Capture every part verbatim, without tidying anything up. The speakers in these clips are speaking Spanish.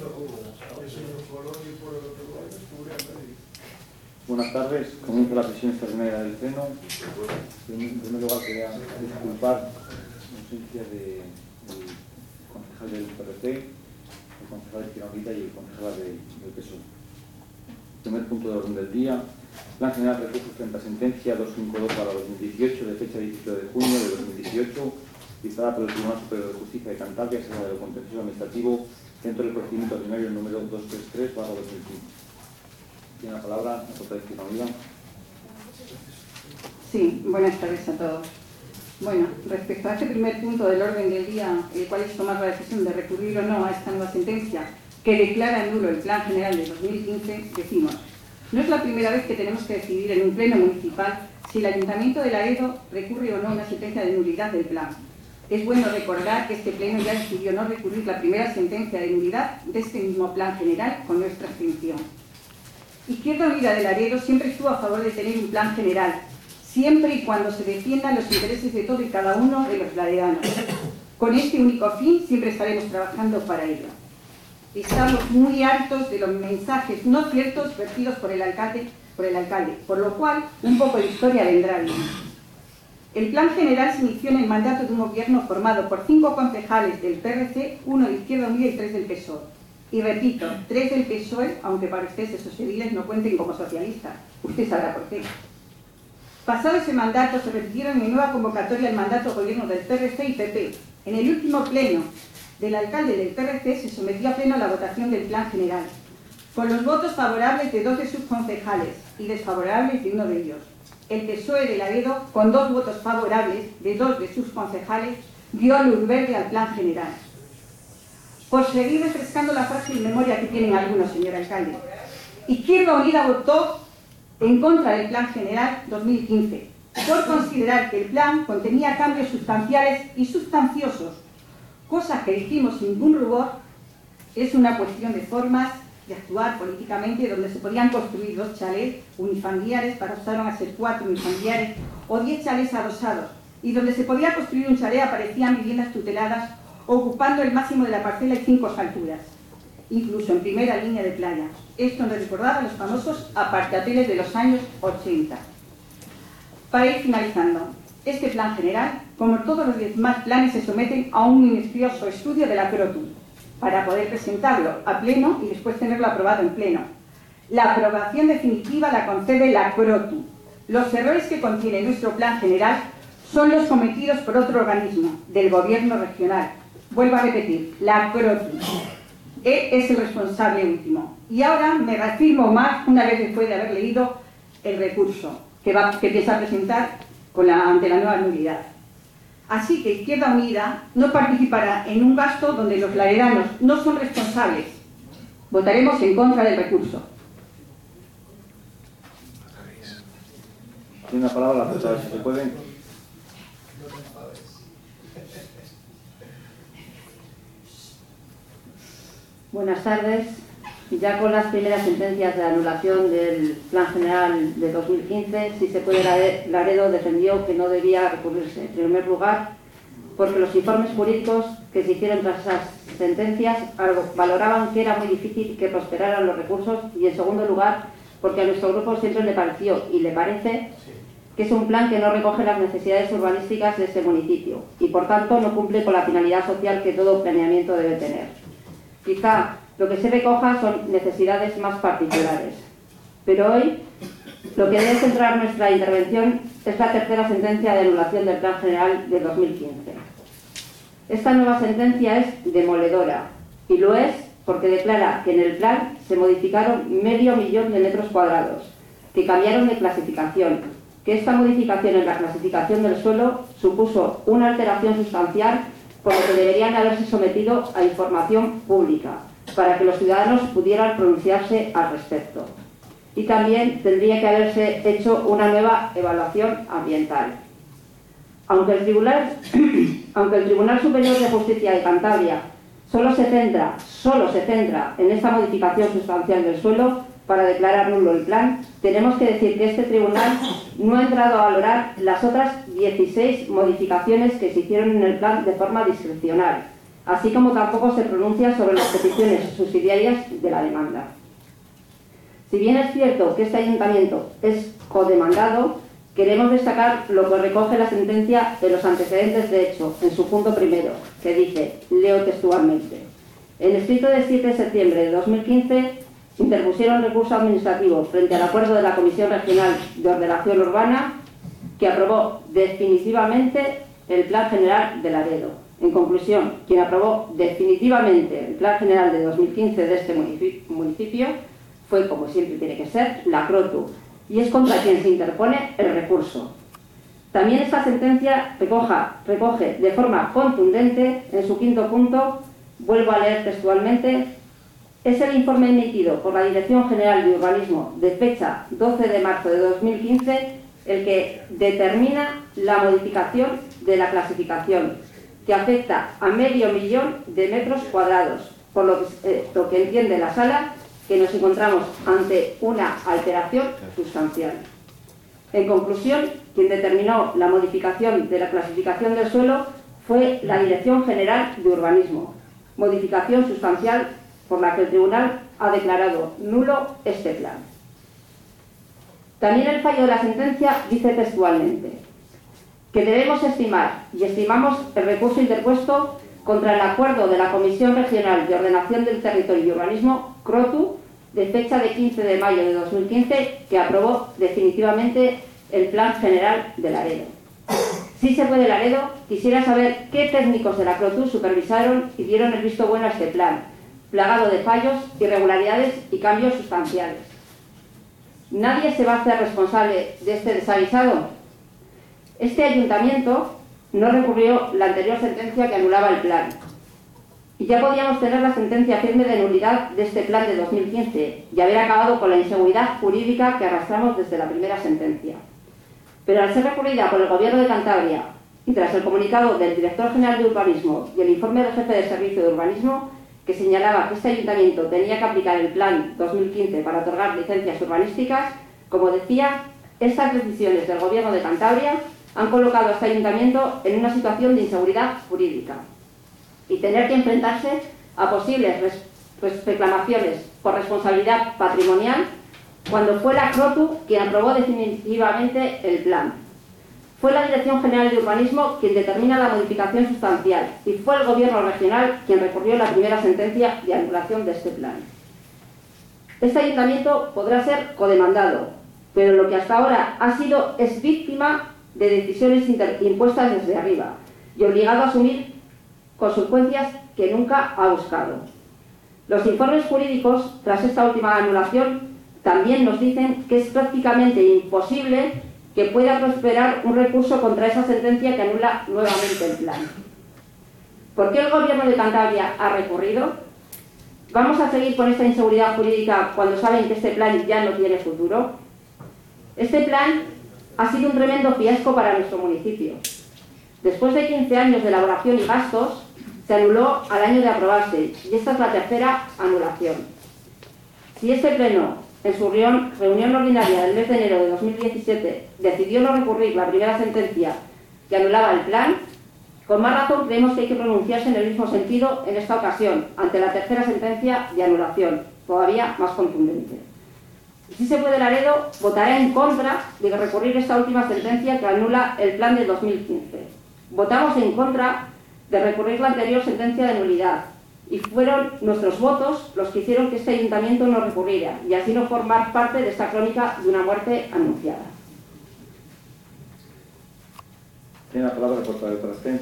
Buenas tardes, comienza la sesión extraordinaria del Pleno. En primer lugar, quería disculpar la ausencia del concejal del P R C, el concejal de Izquierda Unida y el concejal de, del P S O E. Primer punto de orden del día: Plan General de Recursos frente a sentencia doscientos cincuenta y dos barra dos mil dieciocho de fecha diecisiete de junio de dos mil dieciocho, dictada por el Tribunal Superior de Justicia de Cantabria, Sala de lo Contencioso Administrativo, dentro del procedimiento ordinario número doscientos treinta y tres barra dos mil quince. Tiene la palabra la portavoz de Izquierda Unida. Sí, buenas tardes a todos. Bueno, respecto a este primer punto del orden del día, el cual es tomar la decisión de recurrir o no a esta nueva sentencia que declara nulo el Plan General de dos mil quince, decimos: no es la primera vez que tenemos que decidir en un pleno municipal si el Ayuntamiento de Laredo recurre o no a una sentencia de nulidad del plan. Es bueno recordar que este pleno ya decidió no recurrir la primera sentencia de nulidad de este mismo Plan General con nuestra abstención. Izquierda Unida de Laredo siempre estuvo a favor de tener un plan general, siempre y cuando se defiendan los intereses de todo y cada uno de los laredanos. Con este único fin siempre estaremos trabajando para ello. Estamos muy hartos de los mensajes no ciertos vertidos por el alcalde, por el alcalde, por lo cual un poco de historia vendrá bien. El plan general se inició en el mandato de un gobierno formado por cinco concejales del P R C, uno de Izquierda Unida y tres del P S O E. Y repito, tres del P S O E, aunque para ustedes esos ediles no cuenten como socialistas. Usted sabrá por qué. Pasado ese mandato, se repitieron en nueva convocatoria el mandato gobierno del P R C y P P. En el último pleno del alcalde del P R C se sometió a pleno a la votación del plan general, con los votos favorables de dos de sus concejales y desfavorables de uno de ellos. El P S O E de Laredo, con dos votos favorables de dos de sus concejales, dio luz verde al plan general. Por seguir refrescando la frágil memoria que tienen algunos, señor alcalde, Izquierda Unida votó en contra del Plan General dos mil quince, por considerar que el plan contenía cambios sustanciales y sustanciosos, cosas que dijimos sin ningún rubor. Es una cuestión de formas de actuar políticamente, donde se podían construir dos chalés unifamiliares, pasaron a ser cuatro unifamiliares, o diez chalés adosados, y donde se podía construir un chalet aparecían viviendas tuteladas ocupando el máximo de la parcela y cinco alturas, incluso en primera línea de playa. Esto nos recordaba los famosos apartateles de los años ochenta. Para ir finalizando, este plan general, como todos los demás planes, se someten a un minucioso estudio de la CROTU para poder presentarlo a pleno y después tenerlo aprobado en pleno. La aprobación definitiva la concede la CROTU. Los errores que contiene nuestro plan general son los cometidos por otro organismo del gobierno regional. Vuelvo a repetir, la CROTU es el responsable último. Y ahora me reafirmo más, una vez después de haber leído el recurso que, va, que piensa presentar con la, ante la nueva nulidad. Así que Izquierda Unida no participará en un gasto donde los laredanos no son responsables. Votaremos en contra del recurso. Tiene la palabra la portavoz, si se puede. Buenas tardes. Ya con las primeras sentencias de anulación del Plan General de dos mil quince, si se puede, Laredo defendió que no debía recurrirse. En primer lugar, porque los informes jurídicos que se hicieron tras esas sentencias valoraban que era muy difícil que prosperaran los recursos, y en segundo lugar, porque a nuestro grupo siempre le pareció y le parece que es un plan que no recoge las necesidades urbanísticas de ese municipio y por tanto no cumple con la finalidad social que todo planeamiento debe tener. Quizá lo que se recoja son necesidades más particulares. Pero hoy lo que debe centrar nuestra intervención es la tercera sentencia de anulación del Plan General de dos mil quince. Esta nueva sentencia es demoledora, y lo es porque declara que en el plan se modificaron medio millón de metros cuadrados, que cambiaron de clasificación, que esta modificación en la clasificación del suelo supuso una alteración sustancial, por lo que deberían haberse sometido a información pública, para que los ciudadanos pudieran pronunciarse al respecto. Y también tendría que haberse hecho una nueva evaluación ambiental. Aunque el Tribunal, aunque el Tribunal Superior de Justicia de Cantabria solo se centra, solo se centra en esta modificación sustancial del suelo para declarar nulo el plan, tenemos que decir que este tribunal no ha entrado a valorar las otras dieciséis modificaciones que se hicieron en el plan de forma discrecional, así como tampoco se pronuncia sobre las peticiones subsidiarias de la demanda. Si bien es cierto que este ayuntamiento es codemandado, queremos destacar lo que recoge la sentencia de los antecedentes de hecho, en su punto primero, que dice, leo textualmente: en escrito de siete de septiembre de dos mil quince interpusieron recurso administrativo frente al acuerdo de la Comisión Regional de Ordenación Urbana que aprobó definitivamente el Plan General de Laredo. En conclusión, quien aprobó definitivamente el Plan General de dos mil quince de este municipio fue, como siempre tiene que ser, la CROTU, y es contra quien se interpone el recurso. También esta sentencia recoja, recoge de forma contundente, en su quinto punto, vuelvo a leer textualmente: es el informe emitido por la Dirección General de Urbanismo de fecha doce de marzo de dos mil quince el que determina la modificación de la clasificación, que afecta a medio millón de metros cuadrados, por lo que, eh, lo que entiende la Sala que nos encontramos ante una alteración sustancial. En conclusión, quien determinó la modificación de la clasificación del suelo fue la Dirección General de Urbanismo, modificación sustancial por la que el Tribunal ha declarado nulo este plan. También el fallo de la sentencia dice textualmente que debemos estimar, y estimamos, el recurso interpuesto contra el acuerdo de la Comisión Regional de Ordenación del Territorio y Urbanismo, CROTU, de fecha de quince de mayo de dos mil quince, que aprobó definitivamente el Plan General de Laredo. Si se puede, Laredo, quisiera saber qué técnicos de la CROTU supervisaron y dieron el visto bueno a este plan, plagado de fallos, irregularidades y cambios sustanciales. ¿Nadie se va a hacer responsable de este desaguisado? Este ayuntamiento no recurrió la anterior sentencia que anulaba el plan. Y ya podíamos tener la sentencia firme de nulidad de este plan de dos mil quince y haber acabado con la inseguridad jurídica que arrastramos desde la primera sentencia. Pero al ser recurrida por el Gobierno de Cantabria y tras el comunicado del Director General de Urbanismo y el informe del Jefe de Servicio de Urbanismo, que señalaba que este ayuntamiento tenía que aplicar el plan dos mil quince para otorgar licencias urbanísticas, como decía, estas decisiones del Gobierno de Cantabria han colocado a este ayuntamiento en una situación de inseguridad jurídica y tener que enfrentarse a posibles reclamaciones por responsabilidad patrimonial cuando fue la CROTU quien aprobó definitivamente el plan. Fue la Dirección General de Urbanismo quien determina la modificación sustancial y fue el Gobierno regional quien recurrió la primera sentencia de anulación de este plan. Este ayuntamiento podrá ser codemandado, pero lo que hasta ahora ha sido es víctima de decisiones impuestas desde arriba y obligado a asumir consecuencias que nunca ha buscado. Los informes jurídicos, tras esta última anulación, también nos dicen que es prácticamente imposible que pueda prosperar un recurso contra esa sentencia que anula nuevamente el plan. ¿Por qué el Gobierno de Cantabria ha recurrido? ¿Vamos a seguir con esta inseguridad jurídica cuando saben que este plan ya no tiene futuro? Este plan ha sido un tremendo fiasco para nuestro municipio. Después de quince años de elaboración y gastos, se anuló al año de aprobarse y esta es la tercera anulación. Si este Pleno, en su reunión ordinaria del mes de enero de dos mil diecisiete, decidió no recurrir la primera sentencia que anulaba el plan, con más razón creemos que hay que pronunciarse en el mismo sentido en esta ocasión, ante la tercera sentencia de anulación, todavía más contundente. Si se puede, Laredo votará en contra de recurrir esta última sentencia que anula el plan de dos mil quince. Votamos en contra de recurrir la anterior sentencia de nulidad y fueron nuestros votos los que hicieron que este ayuntamiento no recurriera y así no formar parte de esta crónica de una muerte anunciada. Tiene la palabra el portavoz de Traspen.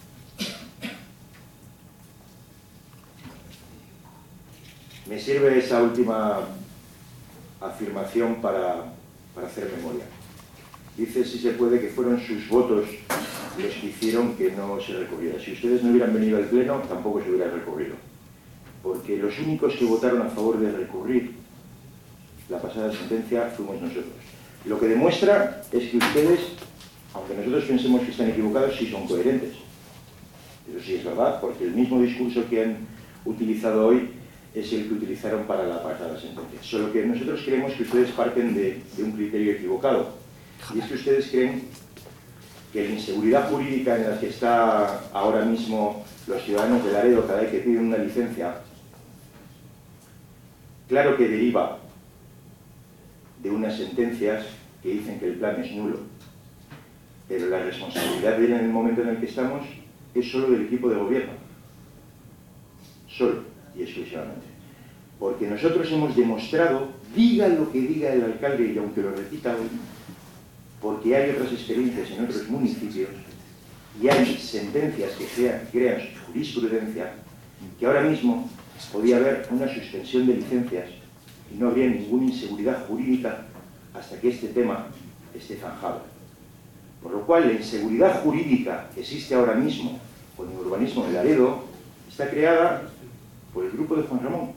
Me sirve esa última afirmación para, para hacer memoria. Dice, si se puede, que fueron sus votos los que hicieron que no se recurriera. Si ustedes no hubieran venido al Pleno, tampoco se hubiera recurrido. Porque los únicos que votaron a favor de recurrir la pasada sentencia fuimos nosotros. Lo que demuestra es que ustedes, aunque nosotros pensemos que están equivocados, sí son coherentes. Eso sí es verdad, porque el mismo discurso que han utilizado hoy es el que utilizaron para la pasada sentencia. Solo que nosotros creemos que ustedes parten de, de un criterio equivocado. Y es que ustedes creen que la inseguridad jurídica en la que está ahora mismo los ciudadanos de Laredo cada vez que piden una licencia, claro que deriva de unas sentencias que dicen que el plan es nulo, pero la responsabilidad en el momento en el que estamos es solo del equipo de gobierno, solo y exclusivamente, porque nosotros hemos demostrado, diga lo que diga el alcalde y aunque lo repita hoy, porque hay otras experiencias en otros municipios y hay sentencias que crean, crean jurisprudencia, que ahora mismo podía haber una suspensión de licencias y no habría ninguna inseguridad jurídica hasta que este tema esté zanjado. Por lo cual, la inseguridad jurídica que existe ahora mismo con el urbanismo de Laredo está creada por el grupo de Juan Ramón.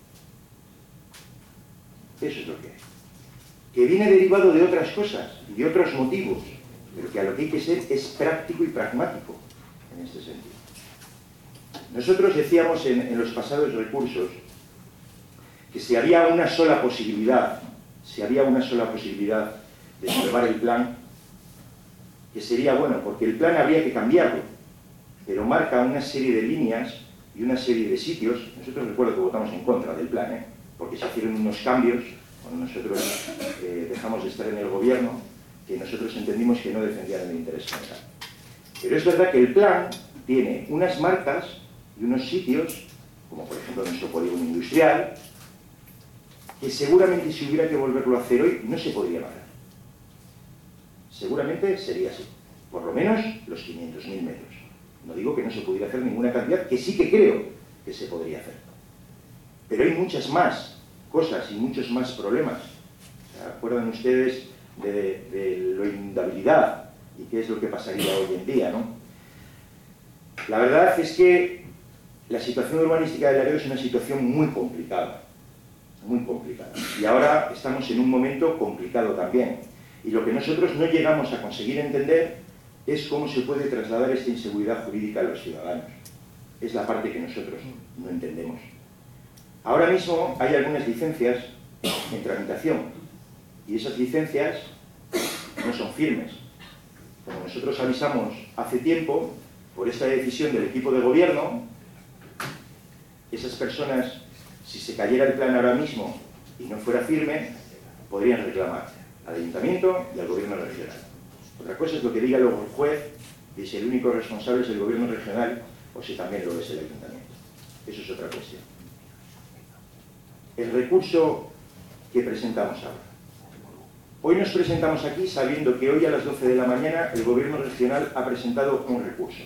Eso es lo que hay. Que viene derivado de otras cosas y de otros motivos, pero que a lo que hay que ser es práctico y pragmático en este sentido. Nosotros decíamos en, en los pasados recursos que si había una sola posibilidad, si había una sola posibilidad de salvar el plan, que sería bueno, porque el plan habría que cambiarlo, pero marca una serie de líneas y una serie de sitios. Nosotros recuerdo que votamos en contra del plan, ¿eh? Porque se hicieron unos cambios cuando nosotros eh, dejamos de estar en el gobierno, que nosotros entendimos que no defendían el interés general. Pero es verdad que el plan tiene unas marcas y unos sitios, como por ejemplo nuestro polígono industrial, que seguramente si hubiera que volverlo a hacer hoy no se podría pagar. Seguramente sería así, por lo menos los quinientos mil metros. No digo que no se pudiera hacer ninguna cantidad, que sí que creo que se podría hacer. Pero hay muchas más cosas y muchos más problemas. ¿Se acuerdan ustedes de, de la inundabilidad y qué es lo que pasaría hoy en día, ¿no? La verdad es que la situación urbanística de Laredo es una situación muy complicada, muy complicada. Y ahora estamos en un momento complicado también. Y lo que nosotros no llegamos a conseguir entender es cómo se puede trasladar esta inseguridad jurídica a los ciudadanos. Es la parte que nosotros no entendemos. Ahora mismo hay algunas licencias en tramitación y esas licencias no son firmes. Como nosotros avisamos hace tiempo, por esta decisión del equipo de gobierno, esas personas, si se cayera el plan ahora mismo y no fuera firme, podrían reclamar al ayuntamiento y al gobierno regional. Otra cosa es lo que diga luego el juez, y si el único responsable es el gobierno regional o si también lo es el ayuntamiento. Eso es otra cuestión. El recurso que presentamos ahora. Hoy nos presentamos aquí sabiendo que hoy a las doce de la mañana el gobierno regional ha presentado un recurso.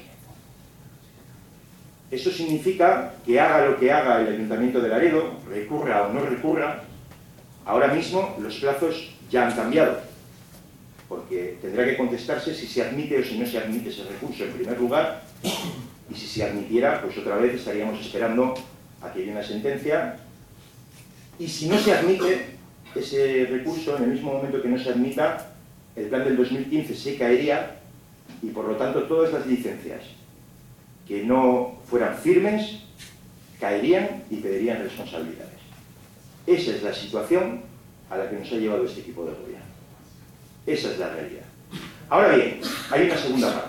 Eso significa que haga lo que haga el Ayuntamiento de Laredo, recurra o no recurra, ahora mismo los plazos ya han cambiado, porque tendrá que contestarse si se admite o si no se admite ese recurso en primer lugar, y si se admitiera, pues otra vez estaríamos esperando a que haya una sentencia, y si no se admite ese recurso, en el mismo momento que no se admita, el plan del dos mil quince se caería, y por lo tanto todas las licencias que no fueran firmes caerían y pedirían responsabilidades. Esa es la situación a la que nos ha llevado este equipo de gobierno. Esa es la realidad. Ahora bien, hay una segunda parte.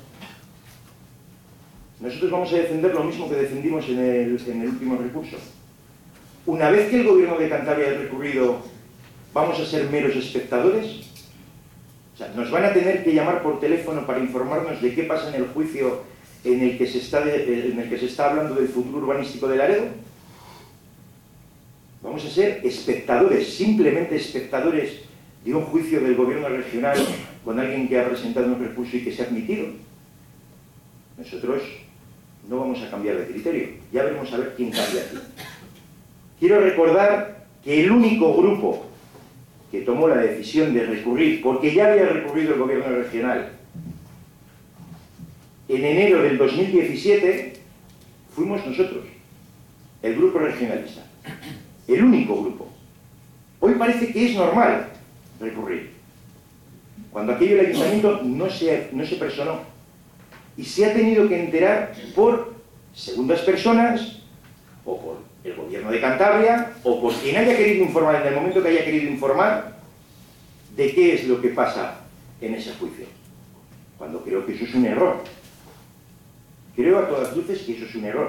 Nosotros vamos a defender lo mismo que defendimos en el, en el último recurso. Una vez que el gobierno de Cantabria haya recurrido, ¿vamos a ser meros espectadores? O sea, ¿nos van a tener que llamar por teléfono para informarnos de qué pasa en el juicio en el que se está, de, en el que se está hablando del futuro urbanístico de Laredo? Vamos a ser espectadores, simplemente espectadores de un juicio del gobierno regional con alguien que ha presentado un recurso y que se ha admitido. Nosotros no vamos a cambiar de criterio, ya veremos a ver quién cambia aquí. Quiero recordar que el único grupo que tomó la decisión de recurrir, porque ya había recurrido el gobierno regional, en enero del dos mil diecisiete, fuimos nosotros, el grupo regionalista. El único grupo. Hoy parece que es normal recurrir. Cuando aquello el ayuntamiento no se, no se personó. Y se ha tenido que enterar por segundas personas, o por el gobierno de Cantabria, o por quien haya querido informar, en el momento que haya querido informar, de qué es lo que pasa en ese juicio. cuando creo que eso es un error. Creo a todas luces que eso es un error.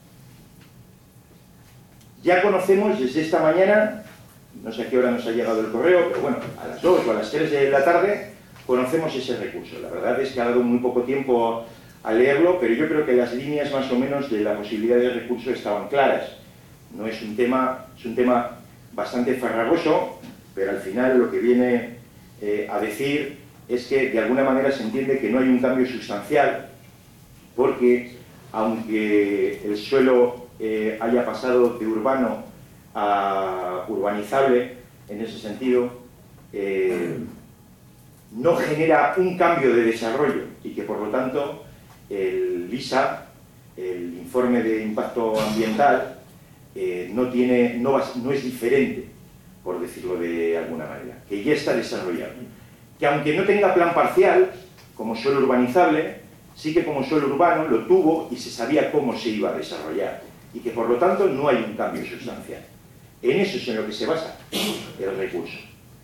Ya conocemos desde esta mañana, no sé a qué hora nos ha llegado el correo, pero bueno, a las dos o a las tres de la tarde conocemos ese recurso. La verdad es que ha dado muy poco tiempo a leerlo, pero yo creo que las líneas más o menos de la posibilidad de recurso estaban claras. No es un tema, es un tema bastante farragoso, pero al final lo que viene eh, a decir es que de alguna manera se entiende que no hay un cambio sustancial, porque aunque el suelo eh, haya pasado de urbano a urbanizable, en ese sentido, eh, no genera un cambio de desarrollo y que por lo tanto el LISA, el informe de impacto ambiental, eh, no, tiene, no, va, no es diferente, por decirlo de alguna manera, que ya está desarrollado. Que aunque no tenga plan parcial, como suelo urbanizable, sí que como suelo urbano lo tuvo y se sabía cómo se iba a desarrollar. Y que por lo tanto no hay un cambio sustancial. En eso es en lo que se basa el recurso.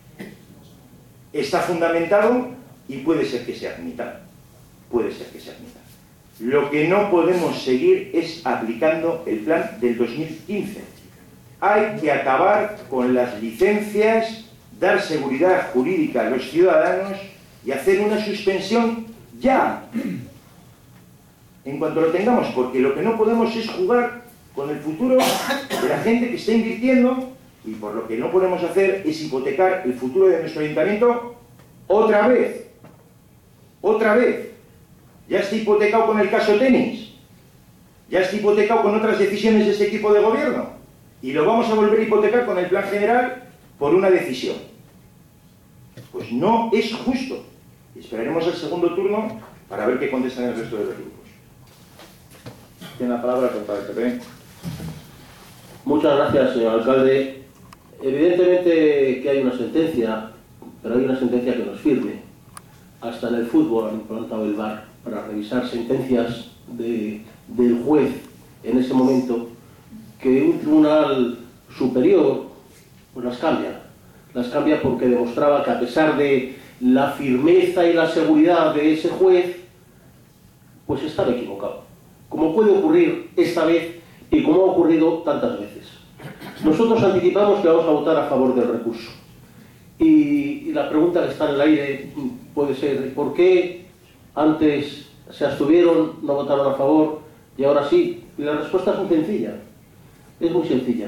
Está fundamentado y puede ser que se admita. Puede ser que se admita. Lo que no podemos seguir es aplicando el plan del dos mil quince. Hay que acabar con las licencias, dar seguridad jurídica a los ciudadanos y hacer una suspensión ya, en cuanto lo tengamos, porque lo que no podemos es jugar con el futuro de la gente que está invirtiendo, y por lo que no podemos hacer es hipotecar el futuro de nuestro ayuntamiento otra vez. Otra vez. Ya está hipotecado con el caso tenis. Ya está hipotecado con otras decisiones de este equipo de gobierno. Y lo vamos a volver a hipotecar con el plan general por una decisión. Pues no es justo. Esperaremos el segundo turno para ver qué contestan el resto de los grupos. Tiene la palabra el portavoz del P P. Muchas gracias, señor alcalde. Evidentemente que hay una sentencia, pero hay una sentencia que no es firme. Hasta en el fútbol han implantado el V A R para revisar sentencias de, del juez en ese momento, que un tribunal superior pues las cambia. Las cambia porque demostraba que a pesar de la firmeza y la seguridad de ese juez, pues estaba equivocado. Como puede ocurrir esta vez y como ha ocurrido tantas veces. Nosotros anticipamos que vamos a votar a favor del recurso. Y, y la pregunta que está en el aire puede ser, ¿por qué antes se abstuvieron, no votaron a favor y ahora sí? Y la respuesta es muy sencilla. Es muy sencilla.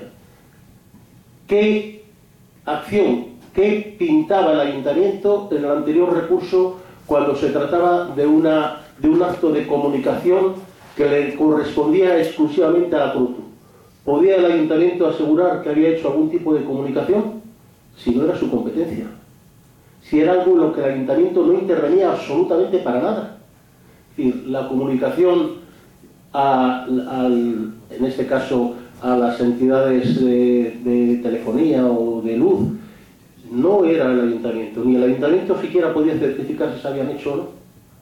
¿Qué acción, qué pintaba el ayuntamiento en el anterior recurso cuando se trataba de, una, de un acto de comunicación que le correspondía exclusivamente a la CRUTU? ¿Podía el ayuntamiento asegurar que había hecho algún tipo de comunicación? Si no era su competencia. Si era algo en lo que el ayuntamiento no intervenía absolutamente para nada. Es decir, la comunicación a, al, en este caso a las entidades de, de telefonía o de luz, no era el ayuntamiento. Ni el ayuntamiento siquiera podía certificar si se habían hecho o no.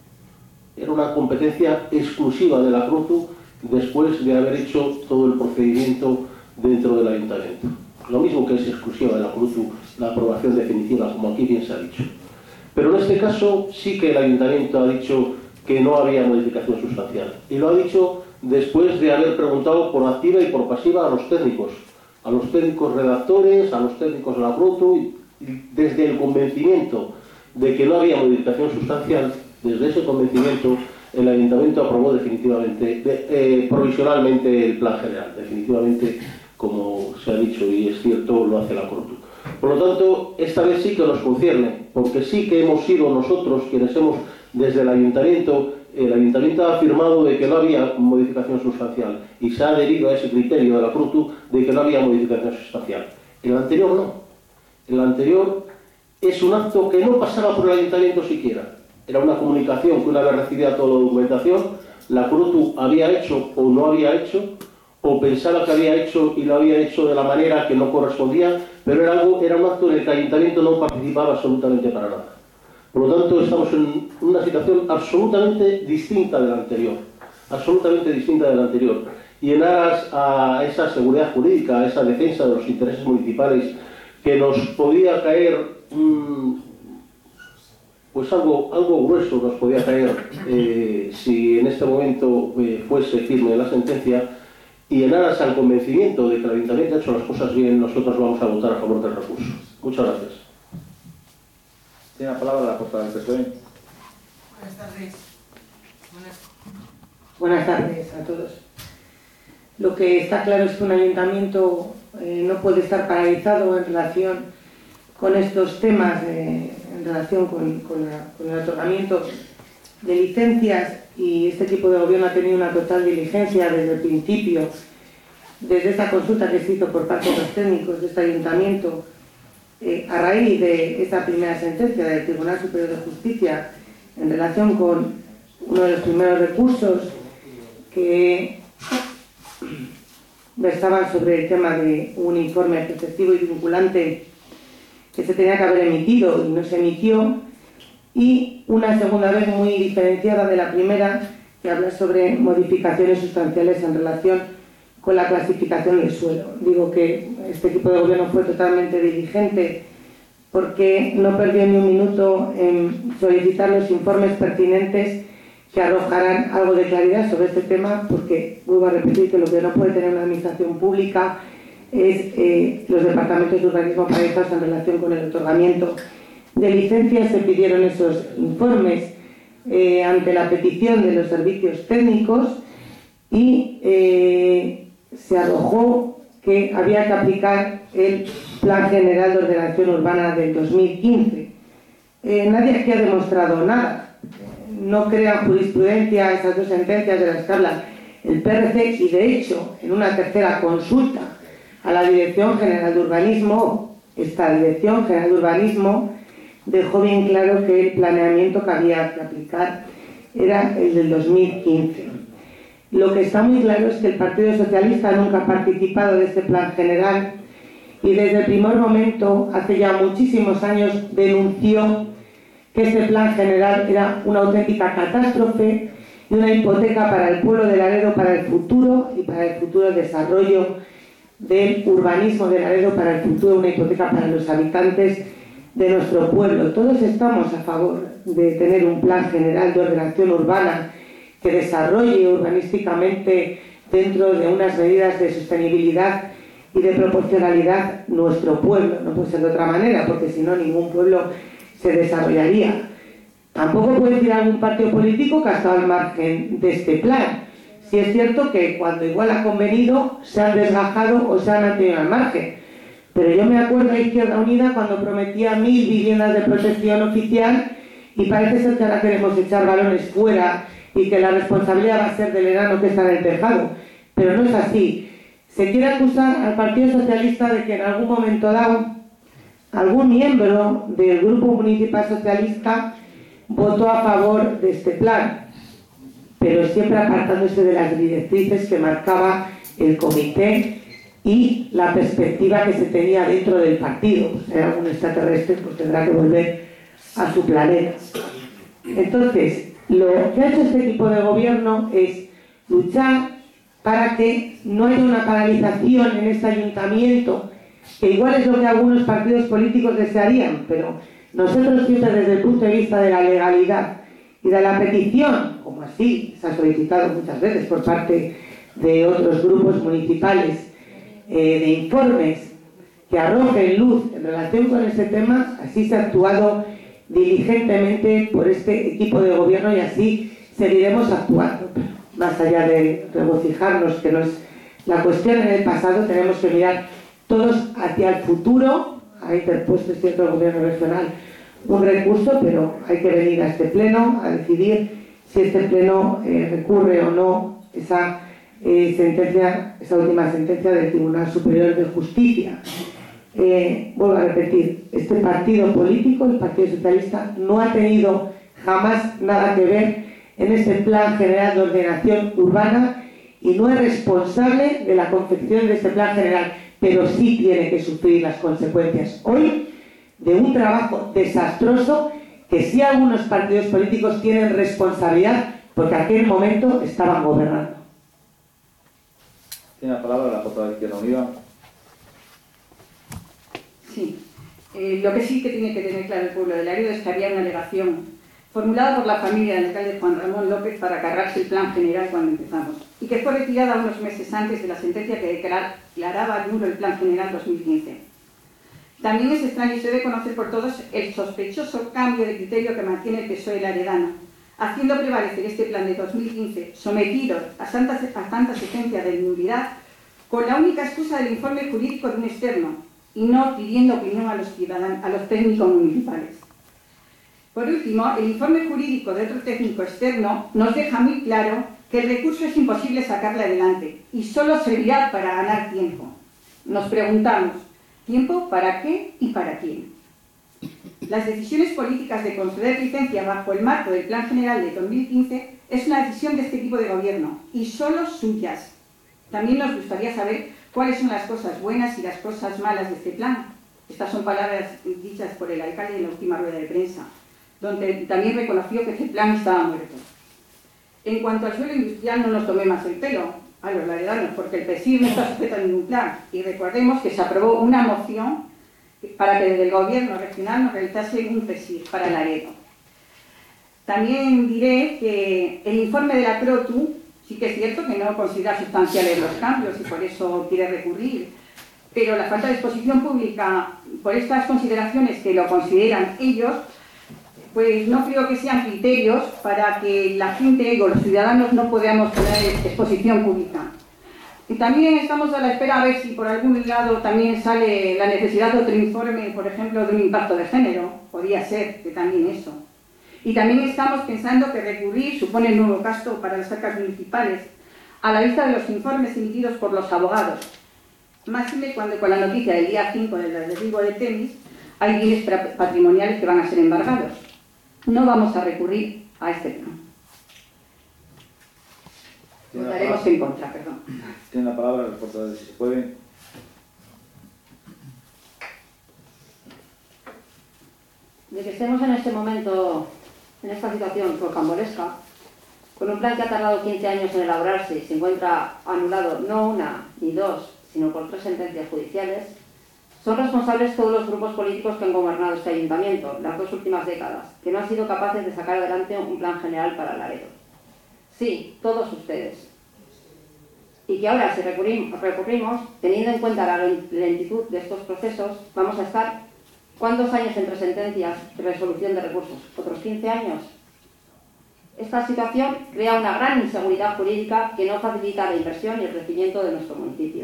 Era una competencia exclusiva de la CRUTU después de haber hecho todo el procedimiento dentro del ayuntamiento. Lo mismo que es exclusiva de la CRUTU la aprobación definitiva, como aquí bien se ha dicho. Pero en este caso sí que el ayuntamiento ha dicho que no había modificación sustancial. Y lo ha dicho después de haber preguntado por activa y por pasiva a los técnicos, a los técnicos redactores, a los técnicos de la CRUTU, y desde el convencimiento de que no había modificación sustancial. Desde ese convencimiento, el ayuntamiento aprobó definitivamente, de, eh, provisionalmente el plan general. Definitivamente, como se ha dicho y es cierto, lo hace la CRUTU. Por lo tanto, esta vez sí que nos concierne, porque sí que hemos sido nosotros quienes hemos, desde el ayuntamiento, el ayuntamiento ha afirmado de que no había modificación sustancial y se ha adherido a ese criterio de la CRUTU de que no había modificación sustancial. El anterior no. El anterior es un acto que no pasaba por el ayuntamiento siquiera. Era una comunicación que una vez recibida toda la documentación, la CRUTU había hecho o no había hecho, o pensaba que había hecho y lo había hecho de la manera que no correspondía, pero era, algo, era un acto en el que el ayuntamiento no participaba absolutamente para nada. Por lo tanto, estamos en una situación absolutamente distinta de la anterior, absolutamente distinta de la anterior. Y en aras a esa seguridad jurídica, a esa defensa de los intereses municipales, que nos podía caer mmm, pues algo, algo grueso nos podía caer eh, si en este momento eh, fuese firme la sentencia, y en aras al convencimiento de que el Ayuntamiento ha hecho las cosas bien, nosotros vamos a votar a favor del recurso. Muchas gracias. Tiene la palabra la portavoz del P S O E. Buenas tardes. Buenas... Buenas tardes a todos. Lo que está claro es que un ayuntamiento eh, no puede estar paralizado en relación con estos temas, eh, en relación con, con, la, con el otorgamiento de licencias, y este tipo de gobierno ha tenido una total diligencia desde el principio, desde esta consulta que se hizo por parte de los técnicos de este ayuntamiento, eh, a raíz de esta primera sentencia del Tribunal Superior de Justicia en relación con uno de los primeros recursos que versaban sobre el tema de un informe preceptivo y vinculante que se tenía que haber emitido y no se emitió, y una segunda vez muy diferenciada de la primera, que habla sobre modificaciones sustanciales en relación con la clasificación del suelo. Digo que este equipo de gobierno fue totalmente diligente porque no perdió ni un minuto en solicitar los informes pertinentes que arrojaran algo de claridad sobre este tema, porque vuelvo a repetir que lo que no puede tener una administración pública es eh, los departamentos de urbanismo paralizados en relación con el otorgamiento de licencias. Se pidieron esos informes eh, ante la petición de los servicios técnicos y eh, se arrojó que había que aplicar el Plan General de Ordenación Urbana del dos mil quince. Eh, nadie aquí ha demostrado nada. No crean jurisprudencia esas dos sentencias de las que habla el P R C, y de hecho en una tercera consulta a la Dirección General de Urbanismo, esta Dirección General de Urbanismo dejó bien claro que el planeamiento que había que aplicar era el del dos mil quince. Lo que está muy claro es que el Partido Socialista nunca ha participado de este plan general y desde el primer momento, hace ya muchísimos años, denunció que este plan general era una auténtica catástrofe y una hipoteca para el pueblo de Laredo, para el futuro y para el futuro desarrollo del urbanismo de Laredo, para el futuro, una hipoteca para los habitantes de nuestro pueblo. Todos estamos a favor de tener un plan general de ordenación urbana que desarrolle urbanísticamente, dentro de unas medidas de sostenibilidad y de proporcionalidad, nuestro pueblo. No puede ser de otra manera, porque si no, ningún pueblo se desarrollaría. Tampoco puede decir algún partido político que ha estado al margen de este plan. Si es cierto que cuando igual ha convenido se han desgajado o se han mantenido al margen. Pero yo me acuerdo de Izquierda Unida cuando prometía mil viviendas de protección oficial, y parece ser que ahora queremos echar balones fuera y que la responsabilidad va a ser del enano que está en el tejado. Pero no es así. Se quiere acusar al Partido Socialista de que en algún momento dado algún miembro del Grupo Municipal Socialista votó a favor de este plan, pero siempre apartándose de las directrices que marcaba el comité y la perspectiva que se tenía dentro del partido. Si hay algún extraterrestre, pues tendrá que volver a su planeta. Entonces, lo que ha hecho este equipo de gobierno es luchar para que no haya una paralización en este ayuntamiento, que igual es lo que algunos partidos políticos desearían, pero nosotros siempre desde el punto de vista de la legalidad y de la petición, como así se ha solicitado muchas veces por parte de otros grupos municipales, eh, de informes que arrojen luz en relación con este tema, así se ha actuado diligentemente por este equipo de gobierno y así seguiremos actuando. Más allá de regocijarnos, que no es la cuestión en el pasado, tenemos que mirar todos hacia el futuro. Ha interpuesto, es cierto, el gobierno regional un recurso, pero hay que venir a este pleno a decidir si este pleno eh, recurre o no esa eh, sentencia, esa última sentencia del Tribunal Superior de Justicia. Eh, vuelvo a repetir, este partido político, el Partido Socialista, no ha tenido jamás nada que ver en este Plan General de Ordenación Urbana y no es responsable de la confección de este Plan General, pero sí tiene que sufrir las consecuencias hoy de un trabajo desastroso que sí algunos partidos políticos tienen responsabilidad porque en aquel momento estaban gobernando. Tiene la palabra la portavoz de Izquierda Unida. Sí. Eh, lo que sí que tiene que tener claro el pueblo de Laredo es que había una alegación formulada por la familia del alcalde Juan Ramón López para cargarse el plan general cuando empezamos, y que fue retirada unos meses antes de la sentencia que declaraba nulo el plan general dos mil quince. También es extraño y se debe conocer por todos el sospechoso cambio de criterio que mantiene el P S O E laredano, haciendo prevalecer este plan de dos mil quince, sometido a tantas, a tanta exigencia de nulidad, con la única excusa del informe jurídico de un externo, y no pidiendo opinión a los ciudadanos, a los técnicos municipales. Por último, el informe jurídico de otro técnico externo nos deja muy claro que el recurso es imposible sacarle adelante y solo servirá para ganar tiempo. Nos preguntamos, ¿tiempo para qué y para quién? Las decisiones políticas de conceder licencia bajo el marco del Plan General de dos mil quince es una decisión de este tipo de gobierno y solo suyas. También nos gustaría saber cuáles son las cosas buenas y las cosas malas de este plan. Estas son palabras dichas por el alcalde en la última rueda de prensa, donde también reconoció que este plan estaba muerto. En cuanto al suelo industrial, no nos tome más el pelo a los laredanos, porque el P S I R no está sujeto a ningún plan. Y recordemos que se aprobó una moción para que desde el gobierno regional nos realizase un P S I R para Laredo. También diré que el informe de la CROTU sí que es cierto que no considera sustanciales los cambios y por eso quiere recurrir, pero la falta de exposición pública por estas consideraciones que lo consideran ellos, pues no creo que sean criterios para que la gente o los ciudadanos no podamos tener exposición pública. Y también estamos a la espera a ver si por algún lado también sale la necesidad de otro informe, por ejemplo, de un impacto de género. Podría ser que también eso. Y también estamos pensando que recurrir supone un nuevo gasto para las arcas municipales, a la vista de los informes emitidos por los abogados. Máxime cuando con la noticia del día cinco del derribo de Temis hay bienes patrimoniales que van a ser embargados. No vamos a recurrir a este plan. Votaremos en contra, perdón. Tiene la palabra el portavoz, si se puede. De que estemos en este momento, en esta situación rocambolesca, con un plan que ha tardado quince años en elaborarse y se encuentra anulado no una ni dos, sino por tres sentencias judiciales, son responsables todos los grupos políticos que han gobernado este ayuntamiento las dos últimas décadas, que no han sido capaces de sacar adelante un plan general para Laredo. Sí, todos ustedes. Y que ahora, si recurrimos, recurrimos, teniendo en cuenta la lentitud de estos procesos, vamos a estar, ¿cuántos años entre sentencias y resolución de recursos? ¿Otros quince años? Esta situación crea una gran inseguridad jurídica que no facilita la inversión y el crecimiento de nuestro municipio.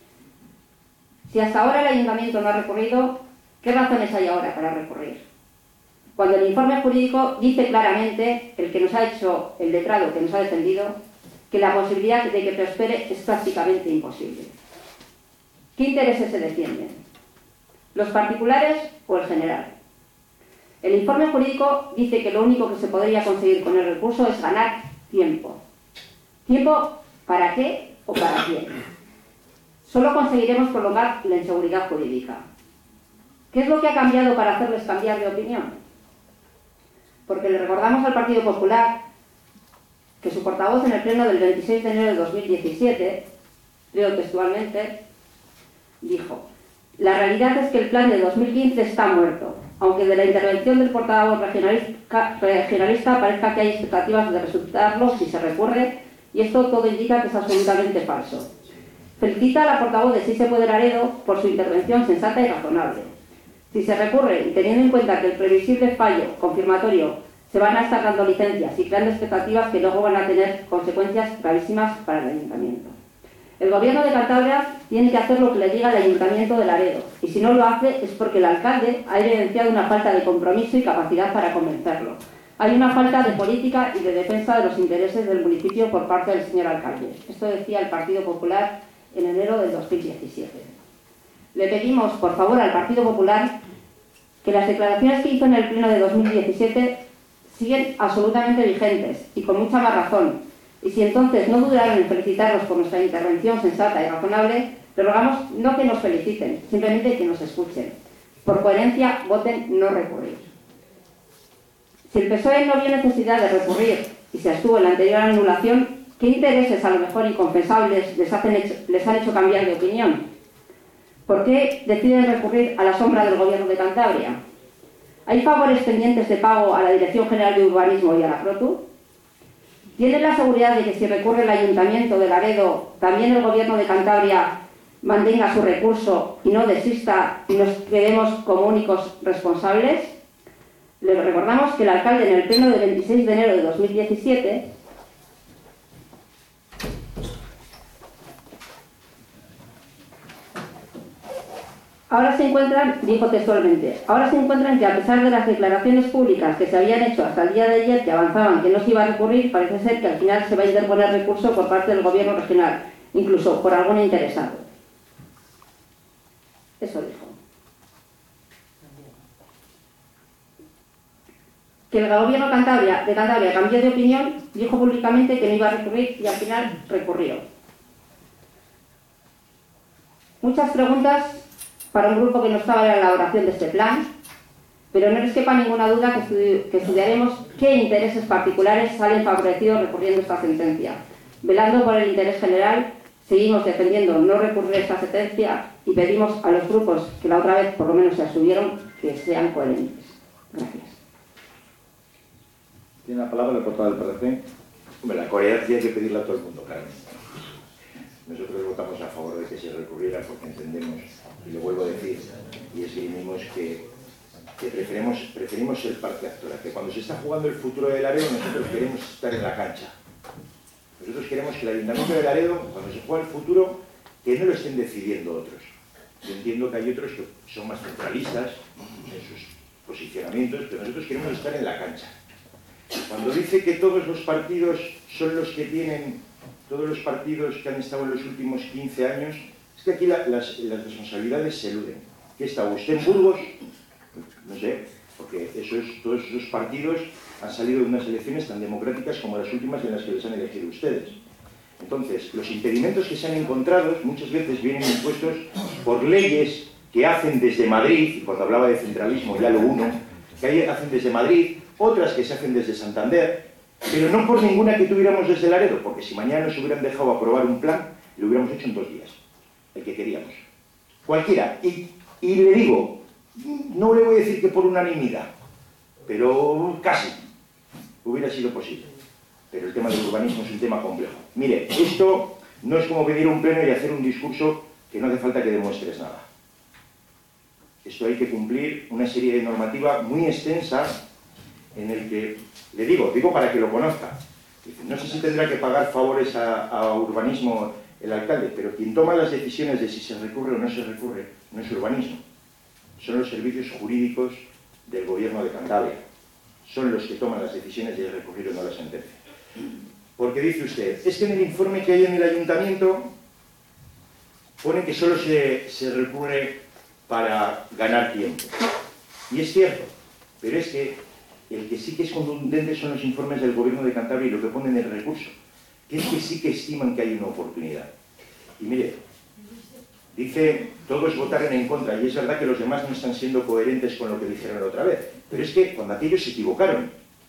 Si hasta ahora el ayuntamiento no ha recurrido, ¿qué razones hay ahora para recurrir? Cuando el informe jurídico dice claramente, el que nos ha hecho el letrado, que nos ha defendido, que la posibilidad de que prospere es prácticamente imposible. ¿Qué intereses se defienden? ¿Los particulares o el general? El informe jurídico dice que lo único que se podría conseguir con el recurso es ganar tiempo. ¿Tiempo para qué o para quién? Solo conseguiremos prolongar la inseguridad jurídica. ¿Qué es lo que ha cambiado para hacerles cambiar de opinión? Porque le recordamos al Partido Popular que su portavoz en el pleno del veintiséis de enero de dos mil diecisiete, leo textualmente, dijo: la realidad es que el plan de dos mil quince está muerto, aunque de la intervención del portavoz regionalista, regionalista parezca que hay expectativas de resultarlo si se recurre, y esto todo indica que es absolutamente falso. Felicita a la portavoz de Sí se puede Laredo por su intervención sensata y razonable. Si se recurre, y teniendo en cuenta que el previsible fallo confirmatorio se van a estar dando licencias y creando expectativas que luego van a tener consecuencias gravísimas para el ayuntamiento. El gobierno de Cantabria tiene que hacer lo que le diga el ayuntamiento de Laredo, y si no lo hace es porque el alcalde ha evidenciado una falta de compromiso y capacidad para convencerlo. Hay una falta de política y de defensa de los intereses del municipio por parte del señor alcalde. Esto decía el Partido Popular en enero del dos mil diecisiete. Le pedimos, por favor, al Partido Popular que las declaraciones que hizo en el pleno de dos mil diecisiete siguen absolutamente vigentes y con mucha más razón. Y si entonces no dudaron en felicitarnos por nuestra intervención sensata y razonable, le rogamos no que nos feliciten, simplemente que nos escuchen. Por coherencia, voten no recurrir. Si el P S O E no vio necesidad de recurrir y se abstuvo en la anterior anulación, ¿qué intereses a lo mejor inconfesables les, hacen hecho, les han hecho cambiar de opinión? ¿Por qué deciden recurrir a la sombra del Gobierno de Cantabria? ¿Hay favores pendientes de pago a la Dirección General de Urbanismo y a la Protur? ¿Tienen la seguridad de que si recurre el Ayuntamiento de Laredo, también el Gobierno de Cantabria mantenga su recurso y no desista y nos quedemos como únicos responsables? Les recordamos que el alcalde en el pleno del veintiséis de enero de dos mil diecisiete ahora se encuentran, dijo textualmente, ahora se encuentran que a pesar de las declaraciones públicas que se habían hecho hasta el día de ayer que avanzaban que no se iba a recurrir, parece ser que al final se va a interponer recurso por parte del Gobierno regional, incluso por algún interesado. Eso dijo. Que el Gobierno Cantabria, de Cantabria cambió de opinión, dijo públicamente que no iba a recurrir y al final recurrió. Muchas preguntas para un grupo que no estaba en la elaboración de este plan, pero no les quepa ninguna duda que, estudi que estudiaremos qué intereses particulares salen favorecidos recurriendo esta sentencia. Velando por el interés general, seguimos defendiendo no recurrir a esta sentencia y pedimos a los grupos que la otra vez por lo menos se abstuvieron que sean coherentes. Gracias. Tiene la palabra el portavoz del P R C. Hombre, la coherencia hay que pedirla a todo el mundo, Carmen. Nosotros votamos a favor de que se recurriera porque entendemos, y lo vuelvo a decir, y esgrimimos que, que preferimos, preferimos ser parte actora, que cuando se está jugando el futuro de Laredo nosotros queremos estar en la cancha. Nosotros queremos que el Ayuntamiento de Laredo, cuando se juega el futuro, que no lo estén decidiendo otros. Yo entiendo que hay otros que son más centralistas en sus posicionamientos, pero nosotros queremos estar en la cancha. Cuando dice que todos los partidos son los que tienen, todos los partidos que han estado en los últimos quince años, es que aquí la, las, las responsabilidades se eluden. ¿Qué está usted en Burgos? No sé, porque esos, todos esos partidos han salido de unas elecciones tan democráticas como las últimas en las que les han elegido ustedes. Entonces, los impedimentos que se han encontrado muchas veces vienen impuestos por leyes que hacen desde Madrid, y cuando hablaba de centralismo ya lo uno, que hacen desde Madrid, otras que se hacen desde Santander, pero no por ninguna que tuviéramos desde Laredo, porque si mañana nos hubieran dejado aprobar un plan, lo hubiéramos hecho en dos días, el que queríamos. Cualquiera. Y, y le digo, no le voy a decir que por unanimidad, pero casi hubiera sido posible. Pero el tema del urbanismo es un tema complejo. Mire, esto no es como pedir un pleno y hacer un discurso que no hace falta que demuestres nada. Esto hay que cumplir una serie de normativa muy extensa en el que, le digo, digo para que lo conozca. No sé si tendrá que pagar favores a, a urbanismo el alcalde, pero quien toma las decisiones de si se recurre o no se recurre no es urbanismo. Son los servicios jurídicos del Gobierno de Cantabria. Son los que toman las decisiones de recurrir o no a la sentencia. Porque dice usted, es que en el informe que hay en el ayuntamiento pone que solo se, se recurre para ganar tiempo. Y es cierto, pero es que el que sí que es contundente son los informes del Gobierno de Cantabria y lo que ponen en el recurso, que es que sí que estiman que hay una oportunidad. Y mire, dice, todos votaron en contra, y es verdad que los demás no están siendo coherentes con lo que dijeron la otra vez, pero es que cuando aquellos se equivocaron,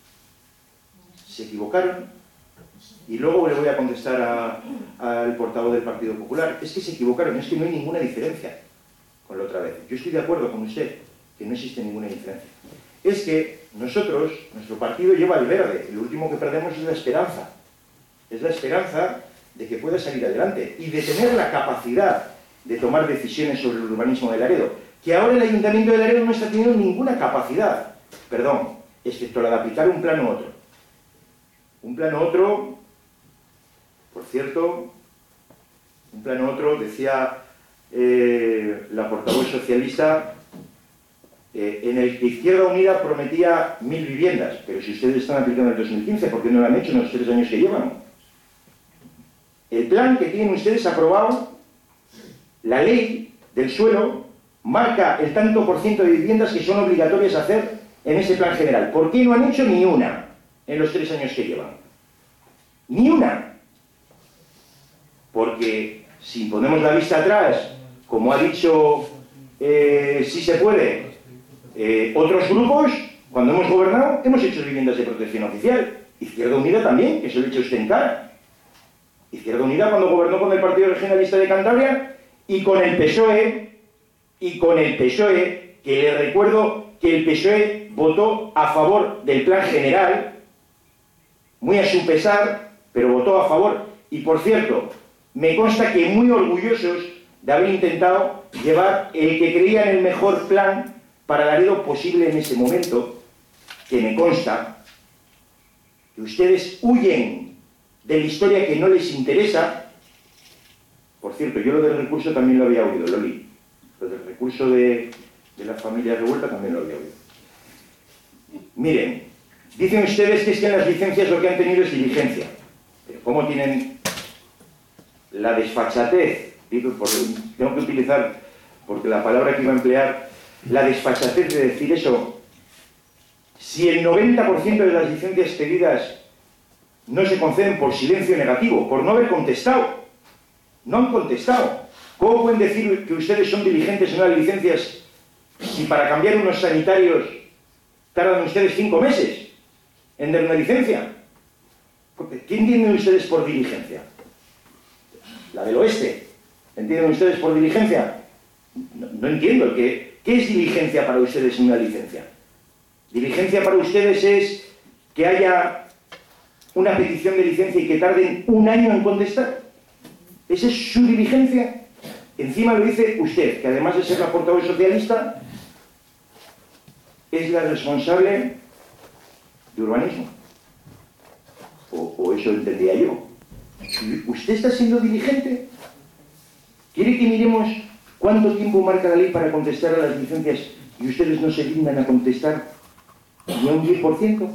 se equivocaron, y luego le voy a contestar al portavoz del Partido Popular, es que se equivocaron, es que no hay ninguna diferencia con la otra vez. Yo estoy de acuerdo con usted, que no existe ninguna diferencia. Es que nosotros, nuestro partido lleva el verde, lo último que perdemos es la esperanza. Es la esperanza de que pueda salir adelante y de tener la capacidad de tomar decisiones sobre el urbanismo de Laredo, que ahora el Ayuntamiento de Laredo no está teniendo ninguna capacidad, perdón, excepto la de aplicar un plan u otro. Un plan u otro, por cierto, un plan u otro, decía eh, la portavoz socialista, eh, en el que Izquierda Unida prometía mil viviendas, pero si ustedes están aplicando el dos mil quince, ¿por qué no lo han hecho en los tres años que llevan? El plan que tienen ustedes aprobado, la ley del suelo, marca el tanto por ciento de viviendas que son obligatorias a hacer en ese plan general. ¿Por qué no han hecho ni una en los tres años que llevan? Ni una. Porque si ponemos la vista atrás, como ha dicho eh, si se puede, eh, otros grupos, cuando hemos gobernado, hemos hecho viviendas de protección oficial. Izquierda Unida también, que se lo he hecho usted en cara. Izquierda Unida cuando gobernó con el Partido Regionalista de Cantabria y con el P S O E y con el P S O E, que le recuerdo que el P S O E votó a favor del plan general, muy a su pesar, pero votó a favor. Y por cierto, me consta que muy orgullosos de haber intentado llevar el que creían el mejor plan para Laredo posible en ese momento, que me consta que ustedes huyen de la historia que no les interesa. Por cierto, yo lo del recurso también lo había oído, Loli. Lo del recurso de, de la familia revuelta también lo había oído. Miren, dicen ustedes que es que en las licencias lo que han tenido es diligencia. Pero ¿cómo tienen la desfachatez? Digo, por, tengo que utilizar, porque la palabra que iba a emplear, la desfachatez de decir eso. Si el noventa por ciento de las licencias pedidas no se conceden por silencio negativo, por no haber contestado, no han contestado. ¿Cómo pueden decir que ustedes son diligentes en las licencias si para cambiar unos sanitarios tardan ustedes cinco meses en dar una licencia? ¿Qué entienden ustedes por diligencia? La del oeste. ¿Entienden ustedes por diligencia? No, no entiendo. ¿Qué, ¿Qué es diligencia para ustedes en una licencia? Diligencia para ustedes es que haya una petición de licencia y que tarden un año en contestar. ¿Esa es su diligencia? Encima lo dice usted, que además de ser la portavoz socialista, es la responsable de urbanismo. O, o eso entendía yo. ¿Usted está siendo diligente? ¿Quiere que miremos cuánto tiempo marca la ley para contestar a las licencias y ustedes no se dignan a contestar ni a un diez por ciento?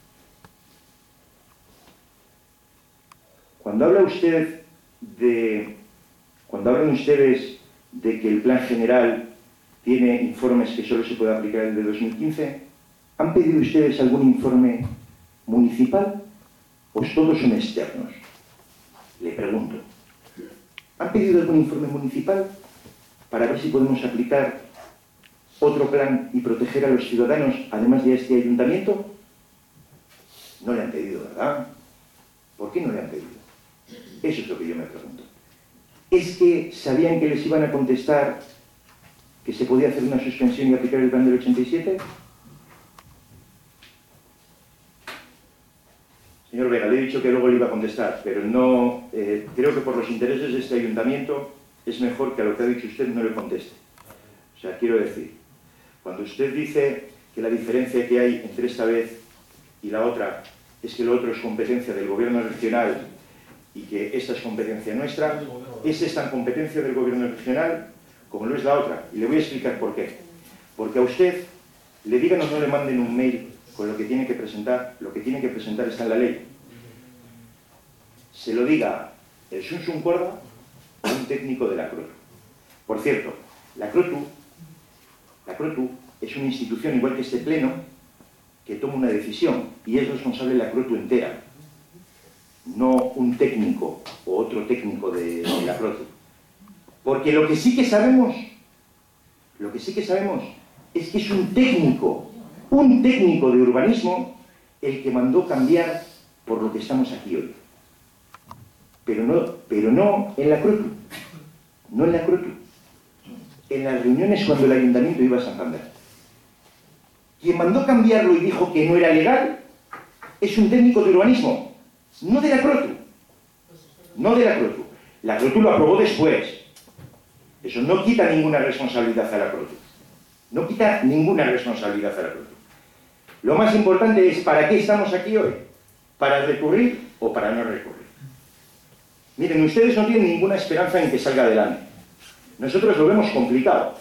Cuando habla usted de... Cuando hablan ustedes de que el plan general tiene informes que solo se puede aplicar el de dos mil quince, ¿han pedido ustedes algún informe municipal o todos son externos? Le pregunto. ¿Han pedido algún informe municipal para ver si podemos aplicar otro plan y proteger a los ciudadanos, además de este ayuntamiento? No le han pedido, ¿verdad? ¿Por qué no le han pedido? Eso es lo que yo me pregunto. ¿Es que sabían que les iban a contestar que se podía hacer una suspensión y aplicar el plan del ochenta y siete? Señor Vega, le he dicho que luego le iba a contestar, pero no, eh, creo que por los intereses de este ayuntamiento es mejor que a lo que ha dicho usted no le conteste. O sea, quiero decir, cuando usted dice que la diferencia que hay entre esta vez y la otra es que lo otro es competencia del gobierno regional y que esta es competencia nuestra, es esta competencia del gobierno regional como lo es la otra. Y le voy a explicar por qué. Porque a usted, le digan o no le manden un mail con lo que tiene que presentar, lo que tiene que presentar está en la ley. Se lo diga el Sunsun Corda o un técnico de la Crotu. Por cierto, la Crotu, la Crotu es una institución igual que este pleno que toma una decisión y es responsable la Crotu entera, no un técnico o otro técnico de, de la Crotu. Porque lo que sí que sabemos, lo que sí que sabemos es que es un técnico, un técnico de urbanismo el que mandó cambiar por lo que estamos aquí hoy. Pero no, pero no en la Crotu, no en la Crotu. En las reuniones cuando el ayuntamiento iba a Santander. Quien mandó cambiarlo y dijo que no era legal es un técnico de urbanismo, no de la Crotu. No de la Crotu. La Crotu lo aprobó después. Eso no quita ninguna responsabilidad a la Crotu. No quita ninguna responsabilidad a la Crotu. Lo más importante es ¿para qué estamos aquí hoy? ¿Para recurrir o para no recurrir? Miren, ustedes no tienen ninguna esperanza en que salga adelante. Nosotros lo vemos complicado.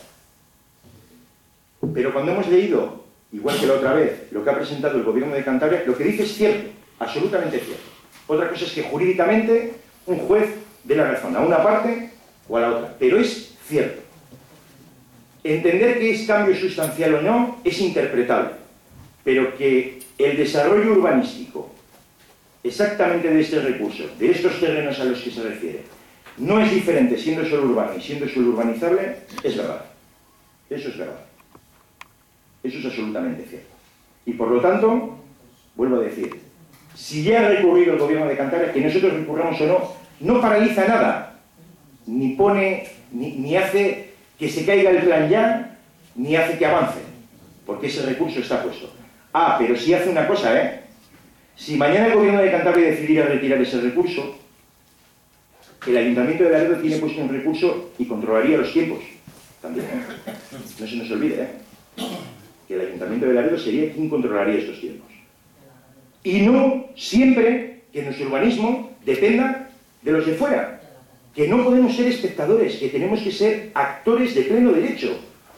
Pero cuando hemos leído, igual que la otra vez, lo que ha presentado el Gobierno de Cantabria, lo que dice es cierto, absolutamente cierto. Otra cosa es que jurídicamente un juez dé la razón a una parte o a la otra, pero es cierto. Entender que es cambio sustancial o no es interpretable, pero que el desarrollo urbanístico exactamente de estos recursos, de estos terrenos a los que se refiere, no es diferente siendo suelo urbano y siendo suelo urbanizable, es verdad. Eso es verdad. Eso es absolutamente cierto. Y por lo tanto, vuelvo a decir, si ya ha recurrido el Gobierno de Cantabria, que nosotros recurramos o no, no paraliza nada, ni pone, ni, ni hace que se caiga el plan ya, ni hace que avance, porque ese recurso está puesto. Ah, pero sí hace una cosa, ¿eh? Si mañana el gobierno de Cantabria decidiera retirar ese recurso, el Ayuntamiento de Laredo tiene puesto un recurso y controlaría los tiempos también, ¿eh? No se nos olvide, ¿eh? Que el Ayuntamiento de Laredo sería quien controlaría estos tiempos. Y no siempre que nuestro urbanismo dependa de los de fuera. Que no podemos ser espectadores, que tenemos que ser actores de pleno derecho.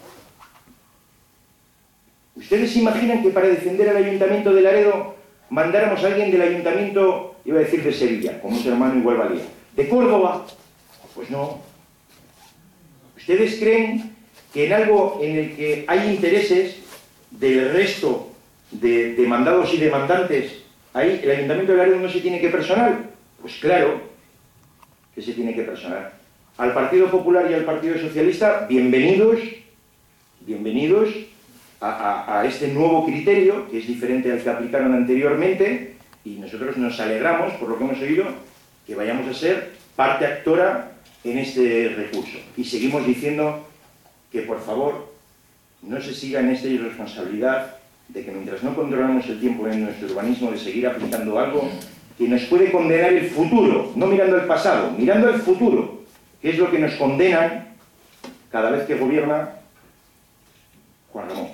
¿Ustedes se imaginan que para defender al Ayuntamiento de Laredo mandáramos a alguien del Ayuntamiento, iba a decir de Sevilla, como su hermano igual valía, de Córdoba? Pues no. ¿Ustedes creen que en algo en el que hay intereses del resto de demandados y demandantes, ahí el Ayuntamiento de Laredo no se tiene que personar? Pues claro que se tiene que personar. Al Partido Popular y al Partido Socialista, bienvenidos, bienvenidos a, a, a este nuevo criterio, que es diferente al que aplicaron anteriormente, y nosotros nos alegramos, por lo que hemos oído, que vayamos a ser parte actora en este recurso. Y seguimos diciendo que, por favor, no se siga en esta irresponsabilidad de que mientras no controlamos el tiempo en nuestro urbanismo, de seguir aplicando algo que nos puede condenar el futuro, no mirando el pasado, mirando el futuro, que es lo que nos condenan cada vez que gobierna Juan Ramón.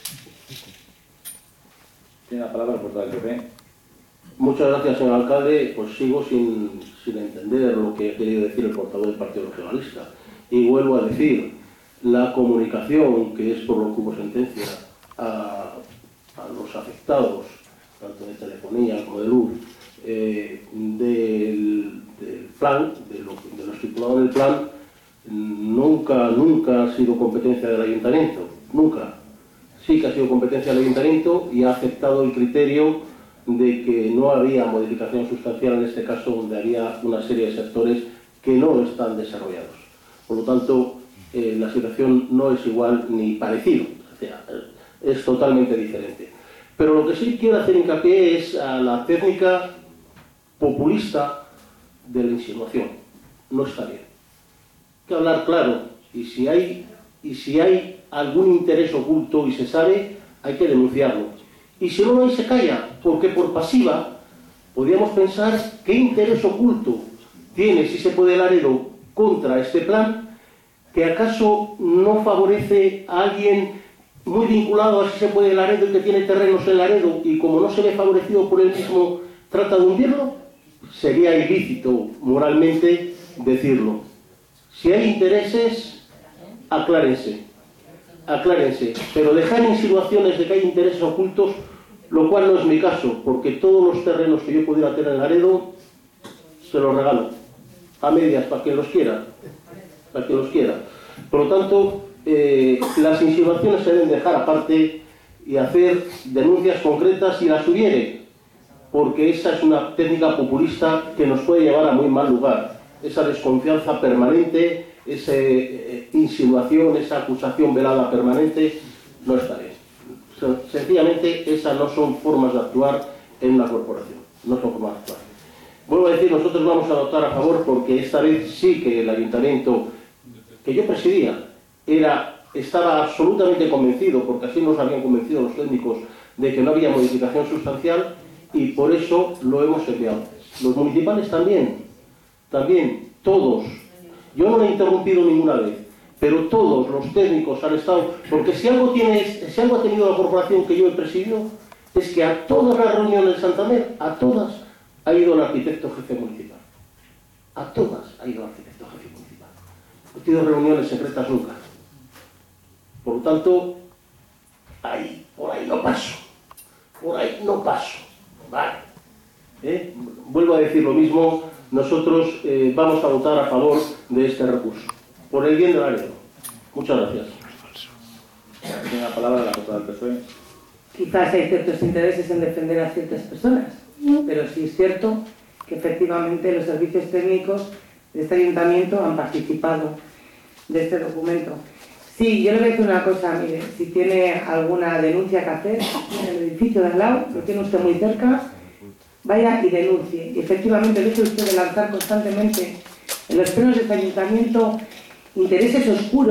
Tiene la palabra el portavoz del P P. Muchas gracias, señor alcalde. Pues sigo sin, sin entender lo que ha querido decir el portavoz del Partido Regionalista. Y vuelvo a decir, la comunicación, que es por lo que hubo sentencia, a, a los afectados, tanto de telefonía como de luz, eh, del, del plan, de lo, de lo estipulado en el plan, nunca, nunca ha sido competencia del ayuntamiento, nunca. Sí que ha sido competencia del ayuntamiento y ha aceptado el criterio de que no había modificación sustancial en este caso, donde había una serie de sectores que no están desarrollados. Por lo tanto, eh, la situación no es igual ni parecido, o sea, es totalmente diferente. Pero lo que sí quiero hacer hincapié es a la técnica populista de la insinuación. No está bien. Hay que hablar claro, y si hay, y si hay algún interés oculto y se sabe, hay que denunciarlo. Y si no lo hay, se calla, porque por pasiva podríamos pensar qué interés oculto tiene, si se puede, Laredo contra este plan, que acaso no favorece a alguien muy vinculado a si se puede Laredo y que tiene terrenos en Laredo, y como no se ve favorecido por él mismo, trata de hundirlo. Sería ilícito moralmente decirlo. Si hay intereses, aclárense, aclárense, pero dejar insinuaciones de que hay intereses ocultos, lo cual no es mi caso, porque todos los terrenos que yo pudiera tener en Laredo se los regalo, a medias, para quien los quiera, para quien los quiera. Por lo tanto, eh, las insinuaciones se deben dejar aparte y hacer denuncias concretas si las hubiere, porque esa es una técnica populista que nos puede llevar a muy mal lugar. Esa desconfianza permanente, esa eh, insinuación, esa acusación velada permanente, no está bien. Sencillamente, esas no son formas de actuar en una corporación, no son formas de actuar. Vuelvo a decir, nosotros vamos a votar a favor porque esta vez sí que el ayuntamiento que yo presidía era, estaba absolutamente convencido, porque así nos habían convencido los técnicos, de que no había modificación sustancial, y por eso lo hemos enviado. Los municipales también, también, todos. Yo no lo he interrumpido ninguna vez, pero todos los técnicos han estado, porque si algo, tiene, si algo ha tenido la corporación que yo he presidido, es que a todas las reuniones de Santander, a todas, ha ido el arquitecto jefe municipal. A todas ha ido el arquitecto jefe municipal. No he tenido reuniones secretas nunca. Por lo tanto, ahí, por ahí no paso. Por ahí no paso. Vale. ¿Eh? Vuelvo a decir lo mismo, nosotros eh, vamos a votar a favor de este recurso, por el bien de Laredo. Muchas gracias. Tiene la palabra la portavoz del P S O E. Quizás hay ciertos intereses en defender a ciertas personas, pero sí es cierto que efectivamente los servicios técnicos de este ayuntamiento han participado de este documento. Sí, yo le voy a decir una cosa, mire, si tiene alguna denuncia que hacer en el edificio de al lado, lo tiene usted muy cerca, vaya y denuncie. Y efectivamente, deje usted de lanzar constantemente en los plenos de este ayuntamiento intereses oscuros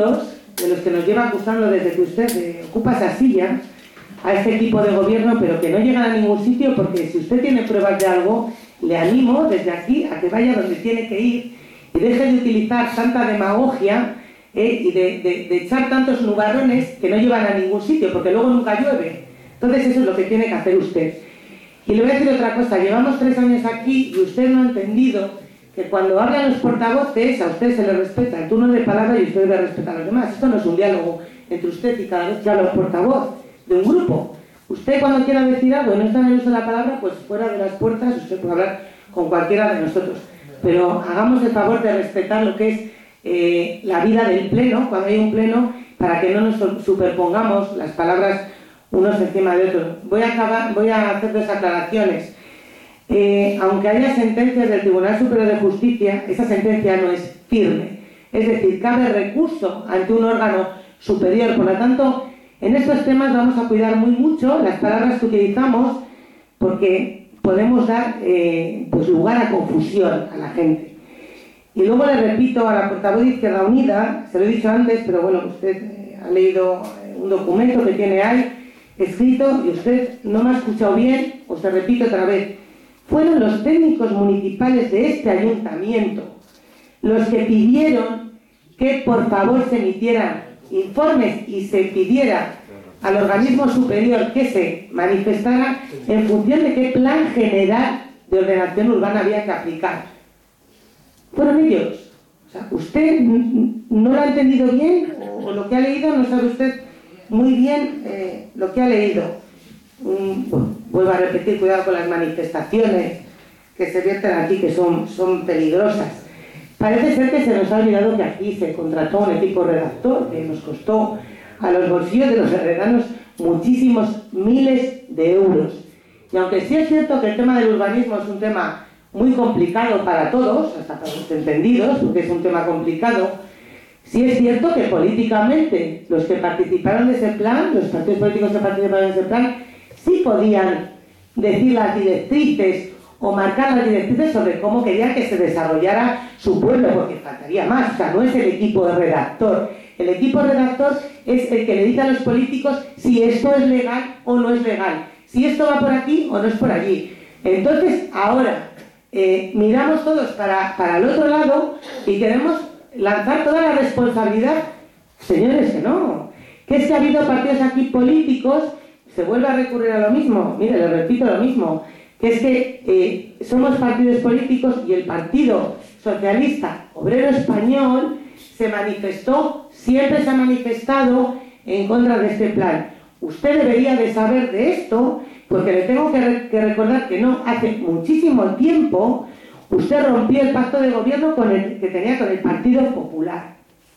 de los que nos lleva acusando desde que usted eh, ocupa esa silla a este equipo de gobierno, pero que no llegan a ningún sitio, porque si usted tiene pruebas de algo, le animo desde aquí a que vaya donde tiene que ir y deje de utilizar tanta demagogia eh, y de, de, de echar tantos nubarrones que no llevan a ningún sitio, porque luego nunca llueve. Entonces eso es lo que tiene que hacer usted. Y le voy a decir otra cosa, llevamos tres años aquí y usted no ha entendido que cuando hablan los portavoces a usted se le respeta el turno de palabra y usted debe respetar a los demás. Esto no es un diálogo entre usted y cada vez que habla el portavoz de un grupo. Usted cuando quiera decir algo y no está en el uso de la palabra, pues fuera de las puertas usted puede hablar con cualquiera de nosotros. Pero hagamos el favor de respetar lo que es eh, la vida del pleno, cuando hay un pleno, para que no nos superpongamos las palabras unos encima de otros. Voy a, acabar, voy a hacer dos aclaraciones. Eh, aunque haya sentencias del Tribunal Superior de Justicia, esa sentencia no es firme. Es decir, cabe recurso ante un órgano superior. Por lo tanto, en estos temas vamos a cuidar muy mucho las palabras que utilizamos, porque podemos dar eh, pues lugar a confusión a la gente. Y luego le repito a la portavoz de Izquierda Unida, se lo he dicho antes, pero bueno, usted eh, ha leído un documento que tiene ahí escrito y usted no me ha escuchado bien, os se repito otra vez. Fueron los técnicos municipales de este ayuntamiento los que pidieron que por favor se emitieran informes y se pidiera al organismo superior que se manifestara en función de qué plan general de ordenación urbana había que aplicar. Fueron ellos. O sea, usted no lo ha entendido bien, o lo que ha leído no sabe usted muy bien eh, lo que ha leído. Um, bueno, vuelvo a repetir, cuidado con las manifestaciones que se vierten aquí, que son, son peligrosas. Parece ser que se nos ha olvidado que aquí se contrató un equipo redactor que nos costó a los bolsillos de los herredanos muchísimos miles de euros. Y aunque sí es cierto que el tema del urbanismo es un tema muy complicado para todos, hasta para los entendidos, porque es un tema complicado, sí es cierto que políticamente los que participaron de ese plan, los partidos políticos que participaron de ese plan, sí podían decir las directrices o marcar las directrices sobre cómo querían que se desarrollara su pueblo, porque faltaría más. O sea, no es el equipo de redactor. El equipo redactor es el que le dice a los políticos si esto es legal o no es legal, si esto va por aquí o no es por allí. Entonces, ahora, eh, miramos todos para, para el otro lado y queremos lanzar toda la responsabilidad. Señores, que no. Que es que ha habido partidos aquí políticos, se vuelve a recurrir a lo mismo. Mire, le repito lo mismo. Que es que eh, somos partidos políticos y el Partido Socialista Obrero Español se manifestó, siempre se ha manifestado en contra de este plan. Usted debería de saber de esto, porque le tengo que, re que recordar que no hace muchísimo tiempo usted rompió el pacto de gobierno con el, que tenía con el Partido Popular.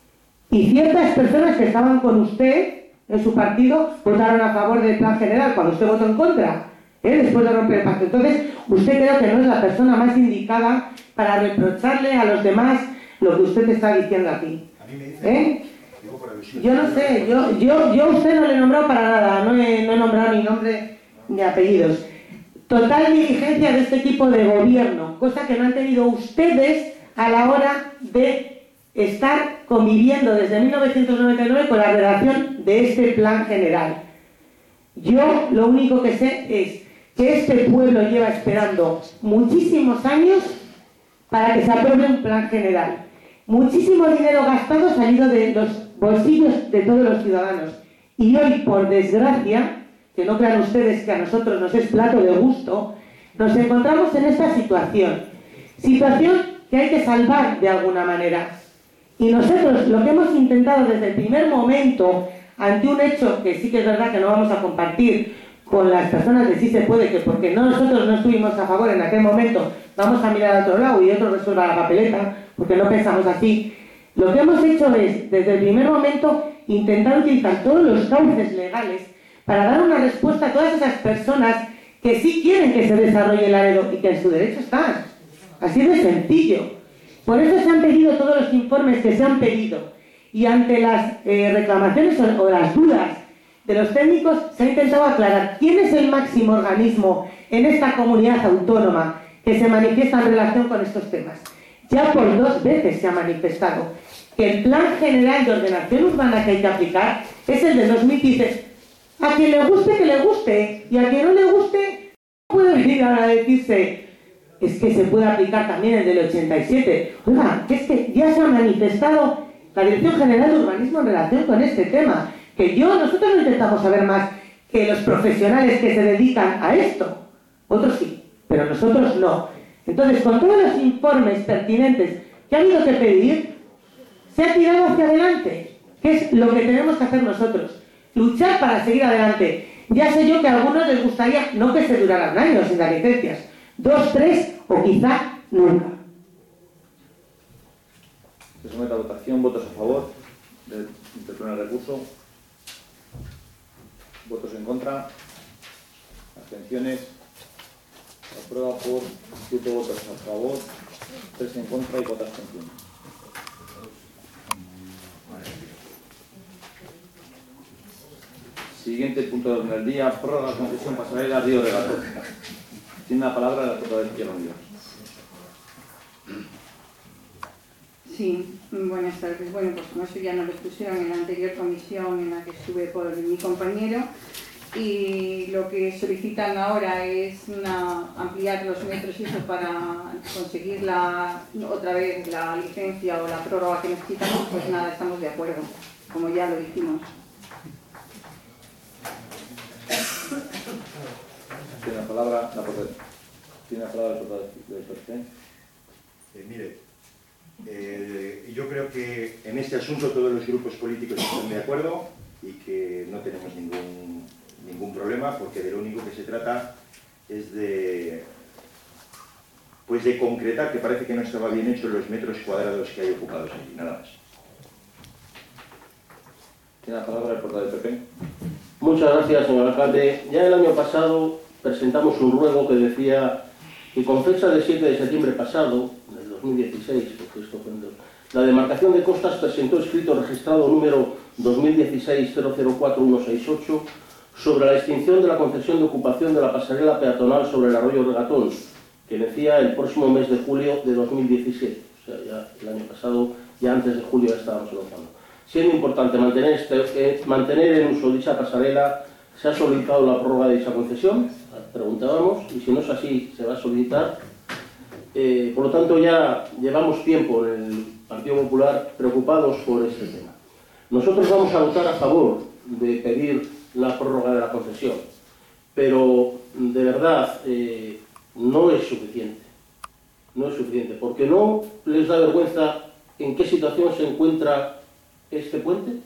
Y ciertas personas que estaban con usted en su partido votaron a favor del plan general cuando usted votó en contra. ¿Eh? Después de romper el pacto. Entonces, usted creo que no es la persona más indicada para reprocharle a los demás lo que usted está diciendo aquí. ¿Eh? Yo no sé, yo, yo, yo a usted no le he nombrado para nada, no he, no he nombrado ni nombre ni apellidos. Total diligencia de este equipo de gobierno, cosa que no han tenido ustedes a la hora de estar conviviendo desde mil novecientos noventa y nueve con la redacción de este plan general. Yo lo único que sé es que este pueblo lleva esperando muchísimos años para que se apruebe un plan general. Muchísimo dinero gastado salido de los bolsillos de todos los ciudadanos. Y hoy, por desgracia, que no crean ustedes que a nosotros nos es plato de gusto, nos encontramos en esta situación. Situación que hay que salvar de alguna manera. Y nosotros lo que hemos intentado desde el primer momento, ante un hecho que sí que es verdad que no vamos a compartir con las personas de sí se puede, que porque no, nosotros no estuvimos a favor en aquel momento, vamos a mirar al otro lado y otro resuelva la papeleta, porque no pensamos así. Lo que hemos hecho es, desde el primer momento, intentar utilizar todos los cauces legales para dar una respuesta a todas esas personas que sí quieren que se desarrolle el Laredo y que en su derecho están. Así de sencillo. Por eso se han pedido todos los informes que se han pedido. Y ante las eh, reclamaciones o, o las dudas de los técnicos, se ha intentado aclarar quién es el máximo organismo en esta comunidad autónoma que se manifiesta en relación con estos temas. Ya por dos veces se ha manifestado. que el Plan General de Ordenación Urbana que hay que aplicar es el de dos mil quince. A quien le guste, que le guste, y a quien no le guste, no puede venir ahora a decirse, es que se puede aplicar también el del ochenta y siete. Oiga, que es que ya se ha manifestado la Dirección General de Urbanismo en relación con este tema, que yo, nosotros no intentamos saber más que los profesionales que se dedican a esto. Otros sí, pero nosotros no. Entonces, con todos los informes pertinentes que ha habido que pedir, se ha tirado hacia adelante, que es lo que tenemos que hacer nosotros, luchar para seguir adelante. Ya sé yo que a algunos les gustaría no que se durara un año sin las licencias, dos, tres o quizá nunca. Se somete a votación. ¿Votos a favor del interponer el recurso? ¿Votos en contra? ¿Abstenciones? Aprueba por siete votos a favor, tres en contra y cuatro abstenciones. Siguiente punto de orden del día: prórroga de concesión pasarela Río Regatón. Tiene la palabra la portavoz de Izquierda Unida. Sí, buenas tardes. Bueno, pues como eso ya nos lo expusieron en la anterior comisión en la que estuve por mi compañero, y lo que solicitan ahora es una, ampliar los metros y eso para conseguir la, otra vez la licencia o la prórroga que necesitamos, pues nada, estamos de acuerdo, como ya lo dijimos. Tiene la palabra la portavoz. Tiene la palabra el portavoz del P S C. Eh, mire, eh, yo creo que en este asunto todos los grupos políticos están de acuerdo y que no tenemos ningún, ningún problema, porque de lo único que se trata es de, pues de concretar, que parece que no estaba bien hecho, los metros cuadrados que hay ocupados aquí, nada más. Tiene la palabra el portavoz del P P. Muchas gracias, señor alcalde. Ya el año pasado presentamos un ruego que decía que con fecha de siete de septiembre pasado, del dos mil dieciséis, porque esto fue en dos, la demarcación de costas presentó escrito registrado número dos mil dieciséis cero cero cuatro uno seis ocho sobre la extinción de la concesión de ocupación de la pasarela peatonal sobre el arroyo Regatón, que decía el próximo mes de julio de dos mil diecisiete. O sea, ya el año pasado, ya antes de julio ya estábamos avanzando. Siendo importante mantener, este, eh, mantener en uso dicha pasarela, se ha solicitado la prórroga de dicha concesión, preguntábamos, y si no es así, se va a solicitar. Eh, por lo tanto, ya llevamos tiempo en el Partido Popular preocupados por este tema. Nosotros vamos a votar a favor de pedir la prórroga de la concesión, pero de verdad eh, no es suficiente. No es suficiente, porque no les da vergüenza en qué situación se encuentra este puente,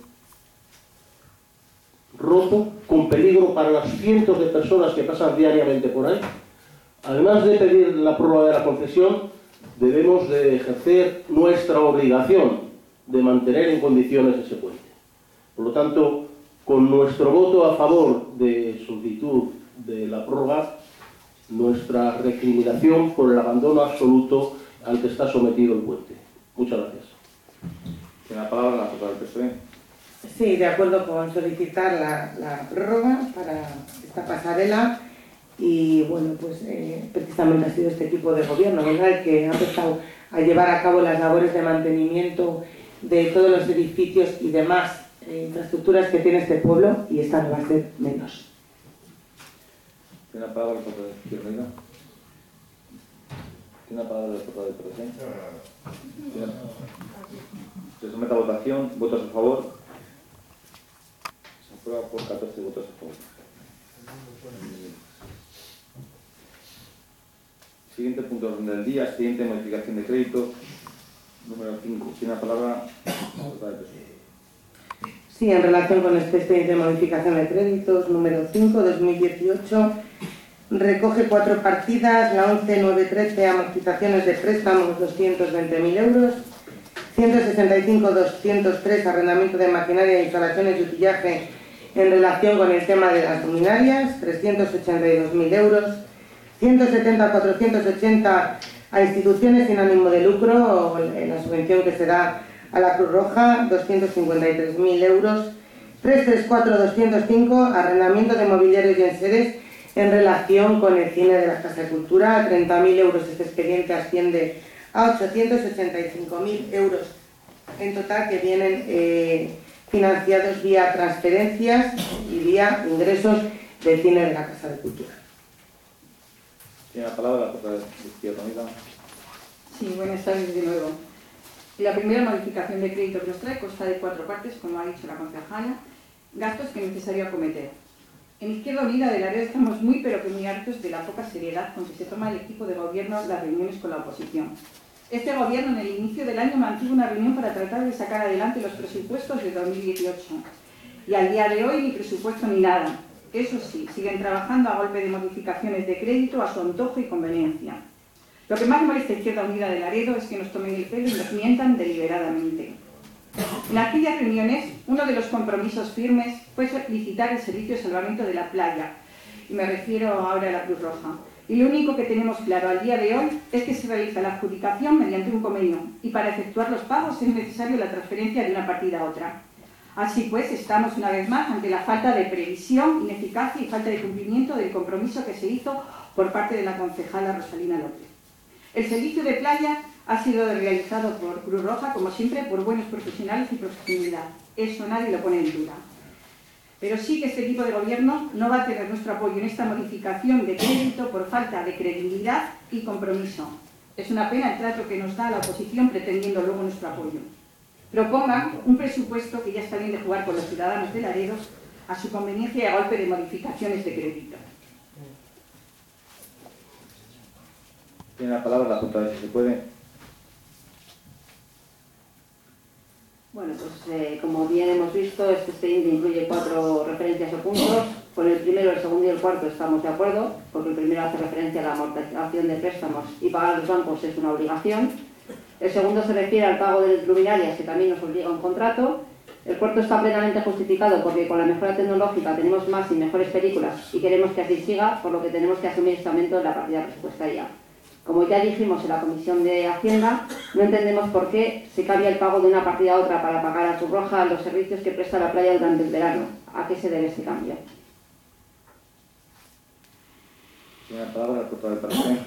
roto, con peligro para las cientos de personas que pasan diariamente por ahí. Además de pedir la prórroga de la concesión, debemos de ejercer nuestra obligación de mantener en condiciones ese puente. Por lo tanto, con nuestro voto a favor de solicitud de la prórroga, nuestra recriminación por el abandono absoluto al que está sometido el puente. Muchas gracias. Tiene la palabra la portavoz del P S D. Sí, de acuerdo con solicitar la, la prórroga para esta pasarela, y bueno, pues eh, precisamente ha sido este tipo de gobierno, ¿verdad?, el que ha empezado a llevar a cabo las labores de mantenimiento de todos los edificios y demás eh, infraestructuras que tiene este pueblo, y esta no va a ser menos. Tiene la palabra el portavoz de Izquierda Unida. Tiene la palabra el portavoz del P S C. Se somete a votación. ¿Votos a favor? Se aprueba por catorce votos a favor. Siguiente punto de orden del día: expediente de modificación de crédito número cinco. Tiene la palabra la portavoz del P S D. Sí, en relación con este expediente de modificación de créditos número cinco dos mil dieciocho, recoge cuatro partidas: la once nueve trece, amortizaciones de préstamos, doscientos veinte mil euros; ciento sesenta y cinco doscientos tres, arrendamiento de maquinaria, instalaciones y utillaje en relación con el tema de las luminarias, trescientos ochenta y dos mil euros; ciento setenta cuatrocientos ochenta a instituciones sin ánimo de lucro, en la subvención que se da a la Cruz Roja, doscientos cincuenta y tres mil euros; trescientos treinta y cuatro doscientos cinco, arrendamiento de mobiliarios y enseres en relación con el cine de la Casa de Cultura, treinta mil euros. Este expediente asciende a ochocientos ochenta y cinco mil euros. en total que vienen eh, financiados vía transferencias y vía ingresos del cine de la Casa de Cultura. Tiene la palabra la portavoz de Izquierda Unida. Sí, buenas tardes de nuevo. La primera modificación de crédito que nos trae consta de cuatro partes, como ha dicho la concejala, gastos que es necesario acometer. En Izquierda Unida de Laredo estamos muy pero que muy hartos de la poca seriedad con que se toma el equipo de gobierno las reuniones con la oposición. Este gobierno en el inicio del año mantuvo una reunión para tratar de sacar adelante los presupuestos de dos mil dieciocho y al día de hoy ni presupuesto ni nada. Eso sí, siguen trabajando a golpe de modificaciones de crédito a su antojo y conveniencia. Lo que más molesta a Izquierda Unida de Laredo es que nos tomen el pelo y nos mientan deliberadamente. En aquellas reuniones, uno de los compromisos firmes fue licitar el servicio de salvamento de la playa, y me refiero ahora a la Cruz Roja. Y lo único que tenemos claro al día de hoy es que se realiza la adjudicación mediante un convenio, y para efectuar los pagos es necesario la transferencia de una partida a otra. Así pues, estamos una vez más ante la falta de previsión, ineficacia y falta de cumplimiento del compromiso que se hizo por parte de la concejala Rosalina López. El servicio de playa ha sido realizado por Cruz Roja, como siempre, por buenos profesionales y profesionalidad. Eso nadie lo pone en duda. Pero sí que este equipo de gobierno no va a tener nuestro apoyo en esta modificación de crédito por falta de credibilidad y compromiso. Es una pena el trato que nos da la oposición pretendiendo luego nuestro apoyo. Propongan un presupuesto que ya está bien de jugar con los ciudadanos de Laredo a su conveniencia y a golpe de modificaciones de crédito. Tiene la palabra la portavoz, si se puede. Bueno, pues eh, como bien hemos visto, este expediente incluye cuatro referencias o puntos. Con el primero, el segundo y el cuarto estamos de acuerdo, porque el primero hace referencia a la amortización de préstamos y pagar a los bancos es una obligación. El segundo se refiere al pago de luminarias, que también nos obliga un contrato. El cuarto está plenamente justificado porque con la mejora tecnológica tenemos más y mejores películas y queremos que así siga, por lo que tenemos que asumir este aumento en la partida presupuestaria. Como ya dijimos en la Comisión de Hacienda, no entendemos por qué se cambia el pago de una partida a otra para pagar a Cruz Roja los servicios que presta la playa durante el verano. ¿A qué se debe este cambio? Tiene la palabra la portavoz del Partido.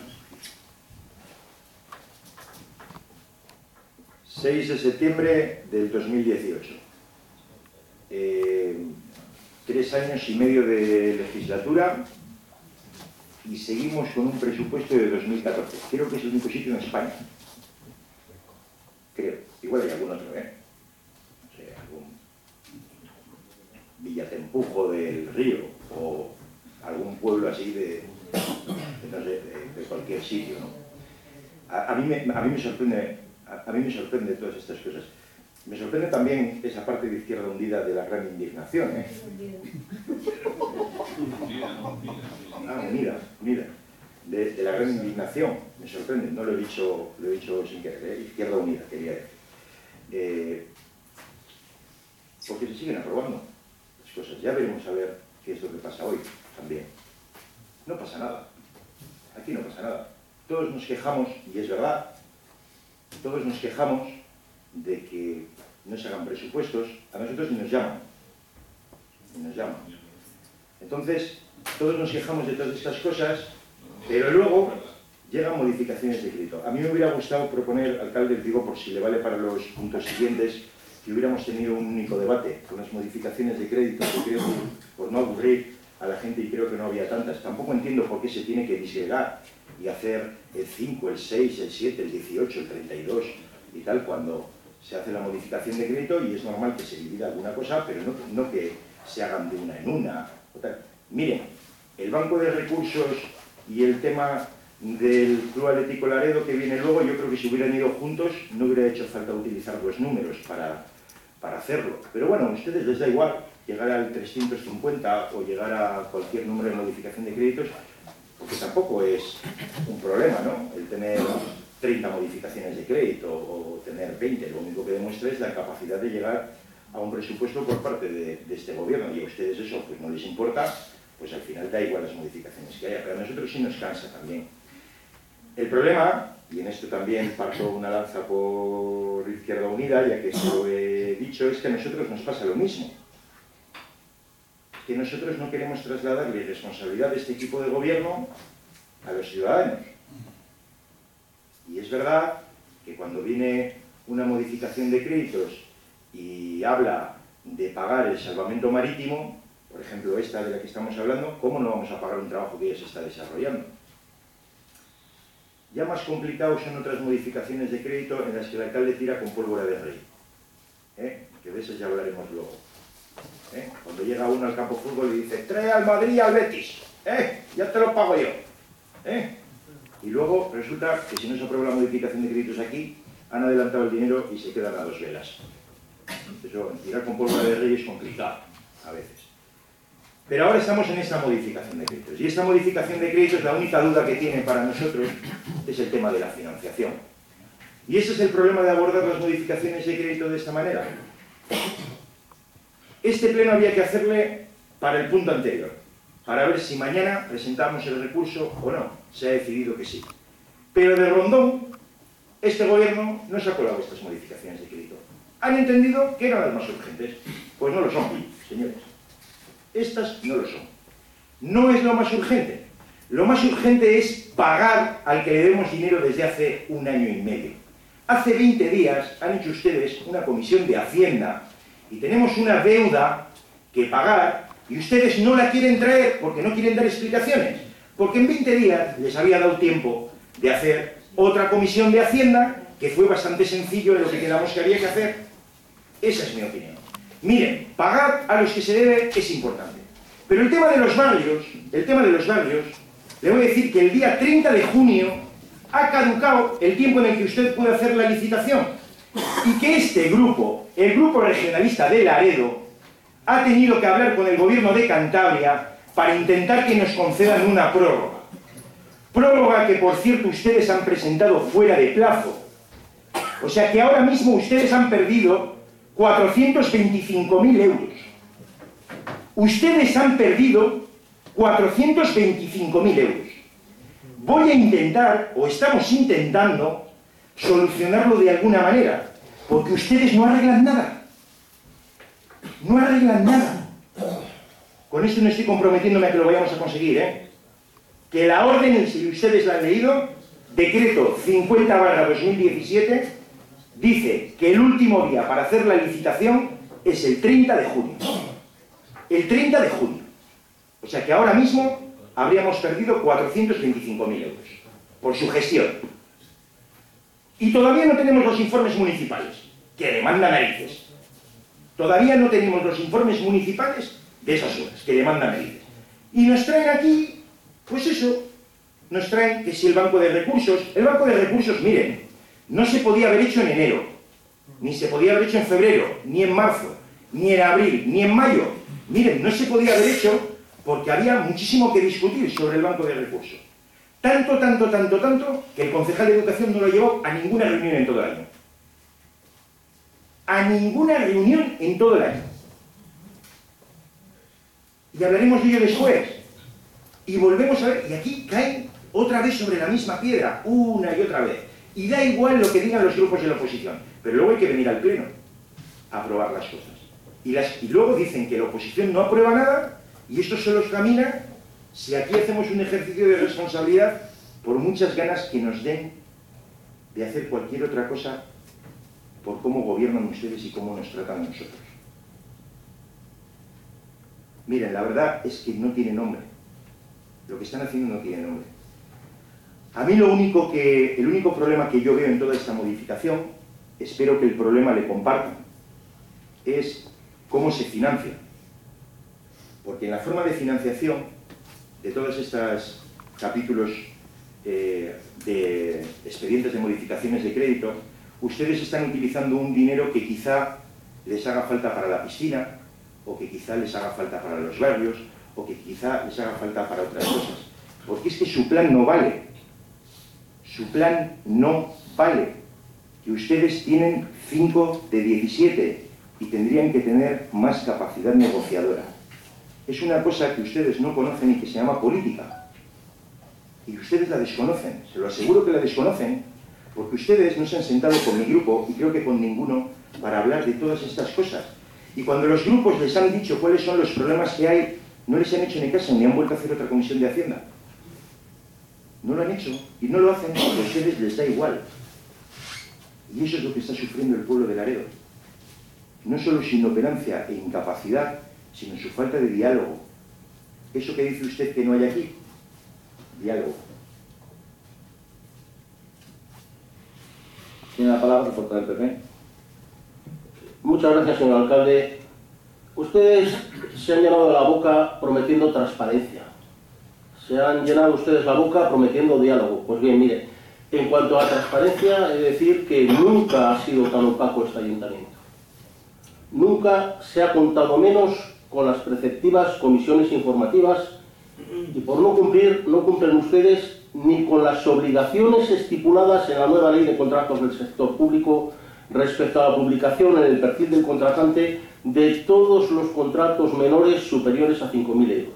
seis de septiembre del dos mil dieciocho. Eh, tres años y medio de legislatura y seguimos con un presupuesto de dos mil catorce. Creo que es el único sitio en España. Creo. Igual hay algún otro, ¿eh? No sé, algún Villatempujo del Río o algún pueblo así de, de, no sé, de, de cualquier sitio, ¿no? A, a, mí me, a mí me sorprende, a, a mí me sorprende todas estas cosas. Me sorprende también esa parte de Izquierda Unida de la gran indignación, ¿eh? Ah, unida, unida. De, de la gran indignación, me sorprende, no lo he dicho, lo he dicho sin querer, ¿eh? Izquierda Unida, quería decir. Eh, porque se siguen aprobando las cosas. Ya veremos a ver qué es lo que pasa hoy también. No pasa nada. Aquí no pasa nada. Todos nos quejamos, y es verdad, todos nos quejamos de que no se hagan presupuestos. A nosotros ni nos llaman. Ni nos llaman. Entonces, todos nos quejamos de todas estas cosas, pero luego llegan modificaciones de crédito. A mí me hubiera gustado proponer, alcalde, digo por si le vale para los puntos siguientes, que hubiéramos tenido un único debate con las modificaciones de crédito, que creo que, por no aburrir a la gente, y creo que no había tantas. Tampoco entiendo por qué se tiene que disgregar y hacer el cinco, el seis, el siete, el dieciocho, el treinta y dos y tal, cuando se hace la modificación de crédito y es normal que se divida alguna cosa, pero no, no que se hagan de una en una. O tal. Miren, el Banco de Recursos y el tema del Club Atlético Laredo que viene luego, yo creo que si hubieran ido juntos no hubiera hecho falta utilizar los números para, para hacerlo. Pero bueno, a ustedes les da igual llegar al trescientos cincuenta o llegar a cualquier número de modificación de créditos, porque tampoco es un problema, ¿no? El tener treinta modificaciones de crédito o tener veinte, lo único que demuestra es la capacidad de llegar a un presupuesto por parte de, de este gobierno, y a ustedes eso pues no les importa, pues al final da igual las modificaciones que haya, pero a nosotros sí nos cansa también. El problema, y en esto también parto una lanza por Izquierda Unida, ya que se lo he dicho, es que a nosotros nos pasa lo mismo. Que nosotros no queremos trasladarle responsabilidad de este equipo de gobierno a los ciudadanos. Y es verdad que cuando viene una modificación de créditos y habla de pagar el salvamento marítimo, por ejemplo esta de la que estamos hablando, ¿cómo no vamos a pagar un trabajo que ya se está desarrollando? Ya más complicado son otras modificaciones de crédito en las que el alcalde tira con pólvora de rey, ¿eh? Que de esas ya hablaremos luego. ¿Eh? Cuando llega uno al campo de fútbol y dice, trae al Madrid y al Betis, ¿eh? Ya te lo pago yo. ¿Eh? Y luego resulta que si no se aprueba la modificación de créditos aquí, han adelantado el dinero y se quedan a dos velas. Eso, tirar con pólvora de rey es complicado, a veces. Pero ahora estamos en esta modificación de créditos. Y esta modificación de créditos, la única duda que tiene para nosotros es el tema de la financiación. Y ese es el problema de abordar las modificaciones de crédito de esta manera. Este pleno había que hacerle para el punto anterior, para ver si mañana presentamos el recurso o no. Se ha decidido que sí. Pero de rondón, este gobierno no se ha colado estas modificaciones de crédito. Han entendido que eran las más urgentes. Pues no lo son, señores. Estas no lo son. No es lo más urgente. Lo más urgente es pagar al que le debemos dinero desde hace un año y medio. Hace veinte días han hecho ustedes una comisión de Hacienda y tenemos una deuda que pagar y ustedes no la quieren traer porque no quieren dar explicaciones. Porque en veinte días les había dado tiempo de hacer otra comisión de Hacienda que fue bastante sencillo de lo que quedamos que había que hacer. Esa es mi opinión. Miren, pagar a los que se debe es importante. Pero el tema de los barrios, el tema de los barrios, le voy a decir que el día treinta de junio ha caducado el tiempo en el que usted puede hacer la licitación. Y que este grupo, el grupo regionalista de Laredo, ha tenido que hablar con el gobierno de Cantabria para intentar que nos concedan una prórroga. Prórroga que, por cierto, ustedes han presentado fuera de plazo. O sea que ahora mismo ustedes han perdido cuatrocientos veinticinco mil euros. Ustedes han perdido cuatrocientos veinticinco mil euros. Voy a intentar, o estamos intentando, solucionarlo de alguna manera, porque ustedes no arreglan nada. No arreglan nada. Con esto no estoy comprometiéndome a que lo vayamos a conseguir, ¿eh? Que la orden, si ustedes la han leído, decreto cincuenta barra dos mil diecisiete, dice que el último día para hacer la licitación es el treinta de junio. El treinta de junio. O sea que ahora mismo habríamos perdido cuatrocientos veinticinco mil euros por su gestión. Y todavía no tenemos los informes municipales, que demandan narices. Todavía no tenemos los informes municipales de esas obras, que demandan narices. Y nos traen aquí, pues eso, nos traen que si el Banco de Recursos, el Banco de Recursos, miren, no se podía haber hecho en enero, ni se podía haber hecho en febrero, ni en marzo, ni en abril, ni en mayo. Miren, no se podía haber hecho porque había muchísimo que discutir sobre el Banco de Recursos. Tanto, tanto, tanto, tanto, que el concejal de Educación no lo llevó a ninguna reunión en todo el año. A ninguna reunión en todo el año. Y hablaremos de ello después. Y volvemos a ver, y aquí caen otra vez sobre la misma piedra, una y otra vez. Y da igual lo que digan los grupos de la oposición, pero luego hay que venir al pleno a aprobar las cosas. Y, las, y luego dicen que la oposición no aprueba nada, y esto solo camina si aquí hacemos un ejercicio de responsabilidad por muchas ganas que nos den de hacer cualquier otra cosa por cómo gobiernan ustedes y cómo nos tratan a nosotros. Miren, la verdad es que no tiene nombre. Lo que están haciendo no tiene nombre. A mí lo único que, el único problema que yo veo en toda esta modificación, espero que el problema le compartan, es cómo se financia. Porque en la forma de financiación de todos estos capítulos eh, de expedientes de modificaciones de crédito, ustedes están utilizando un dinero que quizá les haga falta para la piscina, o que quizá les haga falta para los barrios, o que quizá les haga falta para otras cosas. Porque es que su plan no vale. Su plan no vale. Que ustedes tienen cinco de diecisiete y tendrían que tener más capacidad negociadora. Es una cosa que ustedes no conocen y que se llama política. Y ustedes la desconocen, se lo aseguro que la desconocen, porque ustedes no se han sentado con mi grupo, y creo que con ninguno, para hablar de todas estas cosas. Y cuando los grupos les han dicho cuáles son los problemas que hay, no les han hecho ni caso, ni han vuelto a hacer otra comisión de Hacienda. No lo han hecho, y no lo hacen porque a ustedes les da igual. Y eso es lo que está sufriendo el pueblo de Laredo. No solo su inoperancia e incapacidad, sino su falta de diálogo. Eso que dice usted que no hay aquí, diálogo. Tiene la palabra el portavoz del P P. Muchas gracias, señor alcalde. Ustedes se han llenado la boca prometiendo transparencia. Se han llenado ustedes la boca prometiendo diálogo. Pues bien, mire, en cuanto a transparencia, he de decir que nunca ha sido tan opaco este ayuntamiento. Nunca se ha contado menos con las preceptivas comisiones informativas y por no cumplir, no cumplen ustedes ni con las obligaciones estipuladas en la nueva ley de contratos del sector público respecto a la publicación en el perfil del contratante de todos los contratos menores superiores a cinco mil euros.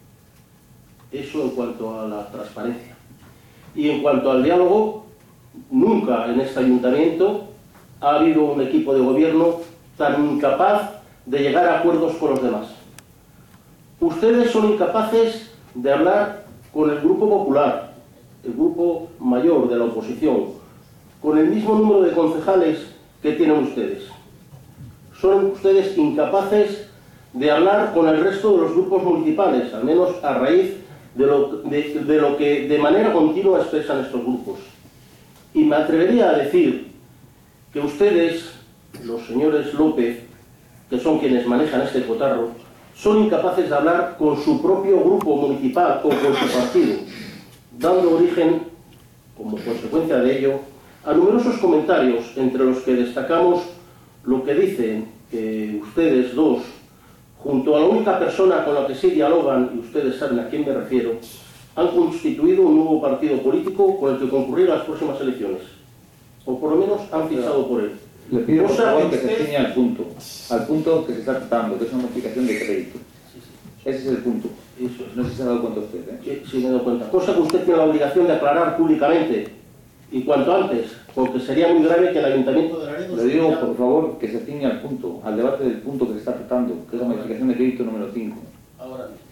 Eso en cuanto a la transparencia. Y en cuanto al diálogo, nunca en este ayuntamiento ha habido un equipo de gobierno tan incapaz de llegar a acuerdos con los demás. Ustedes son incapaces de hablar con el Grupo Popular, el grupo mayor de la oposición, con el mismo número de concejales que tienen ustedes. Son ustedes incapaces de hablar con el resto de los grupos municipales, al menos a raíz de lo, de, de lo que de manera continua expresan estos grupos. Y me atrevería a decir que ustedes, los señores López, que son quienes manejan este cotarro, son incapaces de hablar con su propio grupo municipal o con su partido, dando origen, como consecuencia de ello, a numerosos comentarios, entre los que destacamos lo que dicen que ustedes dos, junto a la única persona con la que sí dialogan, y ustedes saben a quién me refiero, han constituido un nuevo partido político con el que concurrir a las próximas elecciones. O por lo menos han fichado por él. Le pido por Cosa favor que que se usted- ciña al punto, al punto que se está tratando, que es una modificación de crédito. Ese es el punto. Eso es. No sé si se ha dado cuenta usted, ¿eh? Sí, sí, me doy cuenta. Cosa que usted tiene la obligación de aclarar públicamente, y cuanto antes, porque sería muy grave que el Ayuntamiento de Laredo... Le digo, por favor, que se ciña al punto, al debate del punto que se está tratando, que es la modificación de crédito número cinco. Ahora mismo.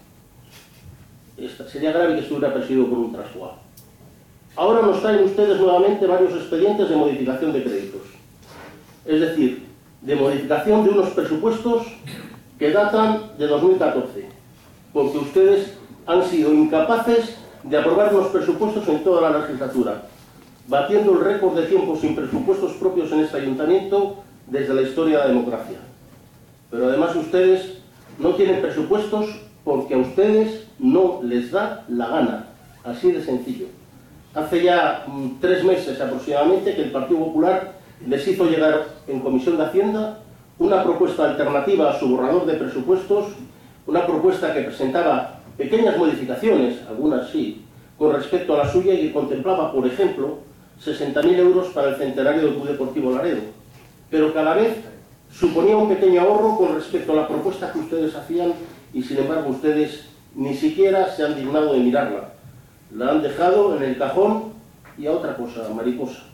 Esta- sería grave que estuviera presidido por un trasguado. Ahora nos traen ustedes nuevamente varios expedientes de modificación de créditos. Es decir, de modificación de unos presupuestos que datan de dos mil catorce, porque ustedes han sido incapaces de aprobar unos presupuestos en toda la legislatura, batiendo el récord de tiempo sin presupuestos propios en este ayuntamiento desde la historia de la democracia. Pero además ustedes no tienen presupuestos porque a ustedes no les da la gana, así de sencillo. Hace ya mm, tres meses aproximadamente que el Partido Popular les hizo llegar en Comisión de Hacienda una propuesta alternativa a su borrador de presupuestos, una propuesta que presentaba pequeñas modificaciones, algunas sí, con respecto a la suya y que contemplaba, por ejemplo, sesenta mil euros para el centenario del Club Deportivo Laredo, pero que a la vez suponía un pequeño ahorro con respecto a la propuesta que ustedes hacían y, sin embargo, ustedes ni siquiera se han dignado de mirarla. La han dejado en el cajón y a otra cosa, mariposa.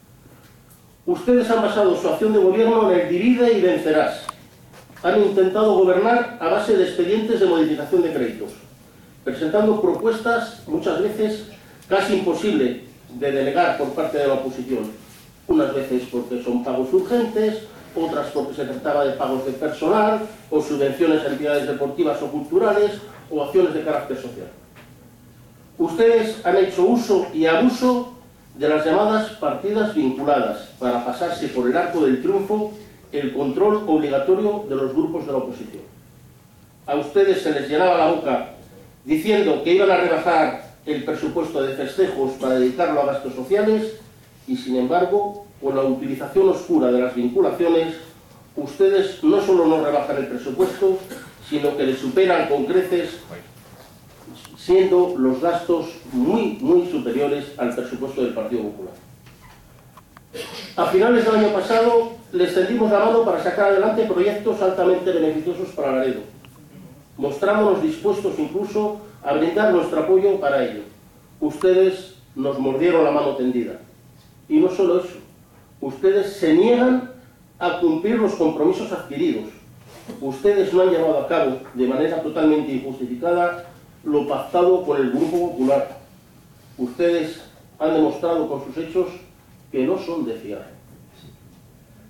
Ustedes han basado su acción de gobierno en el divide y vencerás. Han intentado gobernar a base de expedientes de modificación de créditos, presentando propuestas muchas veces casi imposible de delegar por parte de la oposición. Unas veces porque son pagos urgentes, otras porque se trataba de pagos de personal, o subvenciones a entidades deportivas o culturales, o acciones de carácter social. Ustedes han hecho uso y abuso de las llamadas partidas vinculadas para pasarse por el arco del triunfo el control obligatorio de los grupos de la oposición. A ustedes se les llenaba la boca diciendo que iban a rebajar el presupuesto de festejos para dedicarlo a gastos sociales y, sin embargo, con la utilización oscura de las vinculaciones, ustedes no solo no rebajan el presupuesto, sino que le superan con creces, siendo los gastos muy, muy superiores al presupuesto del Partido Popular. A finales del año pasado les tendimos la mano para sacar adelante proyectos altamente beneficiosos para Laredo, mostrándonos dispuestos incluso a brindar nuestro apoyo para ello. Ustedes nos mordieron la mano tendida. Y no solo eso, ustedes se niegan a cumplir los compromisos adquiridos. Ustedes no han llevado a cabo de manera totalmente injustificada lo pactado con el Grupo Popular. Ustedes han demostrado con sus hechos que no son de fiar.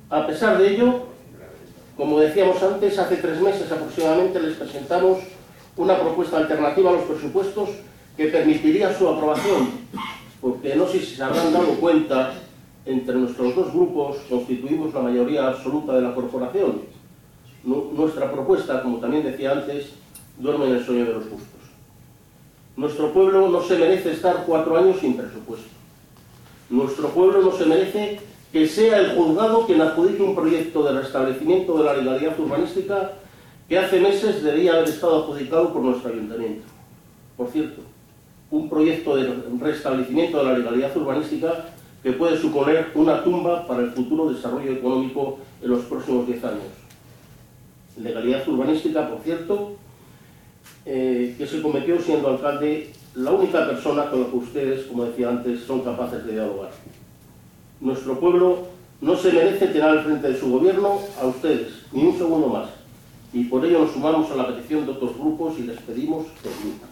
A pesar de ello, como decíamos antes, hace tres meses aproximadamente les presentamos una propuesta alternativa a los presupuestos que permitiría su aprobación, porque no sé si se habrán dado cuenta, entre nuestros dos grupos constituimos la mayoría absoluta de la corporación. Nuestra propuesta, como también decía antes, duerme en el sueño de los justos. Nuestro pueblo no se merece estar cuatro años sin presupuesto. Nuestro pueblo no se merece que sea el juzgado quien adjudique un proyecto de restablecimiento de la legalidad urbanística que hace meses debía haber estado adjudicado por nuestro ayuntamiento. Por cierto, un proyecto de restablecimiento de la legalidad urbanística que puede suponer una tumba para el futuro desarrollo económico en los próximos diez años. Legalidad urbanística, por cierto, eh, que se cometió siendo alcalde la única persona con la que ustedes, como decía antes, son capaces de dialogar. Nuestro pueblo no se merece tener al frente de su gobierno a ustedes, ni un segundo más. Y por ello nos sumamos a la petición de otros grupos y les pedimos que admitan.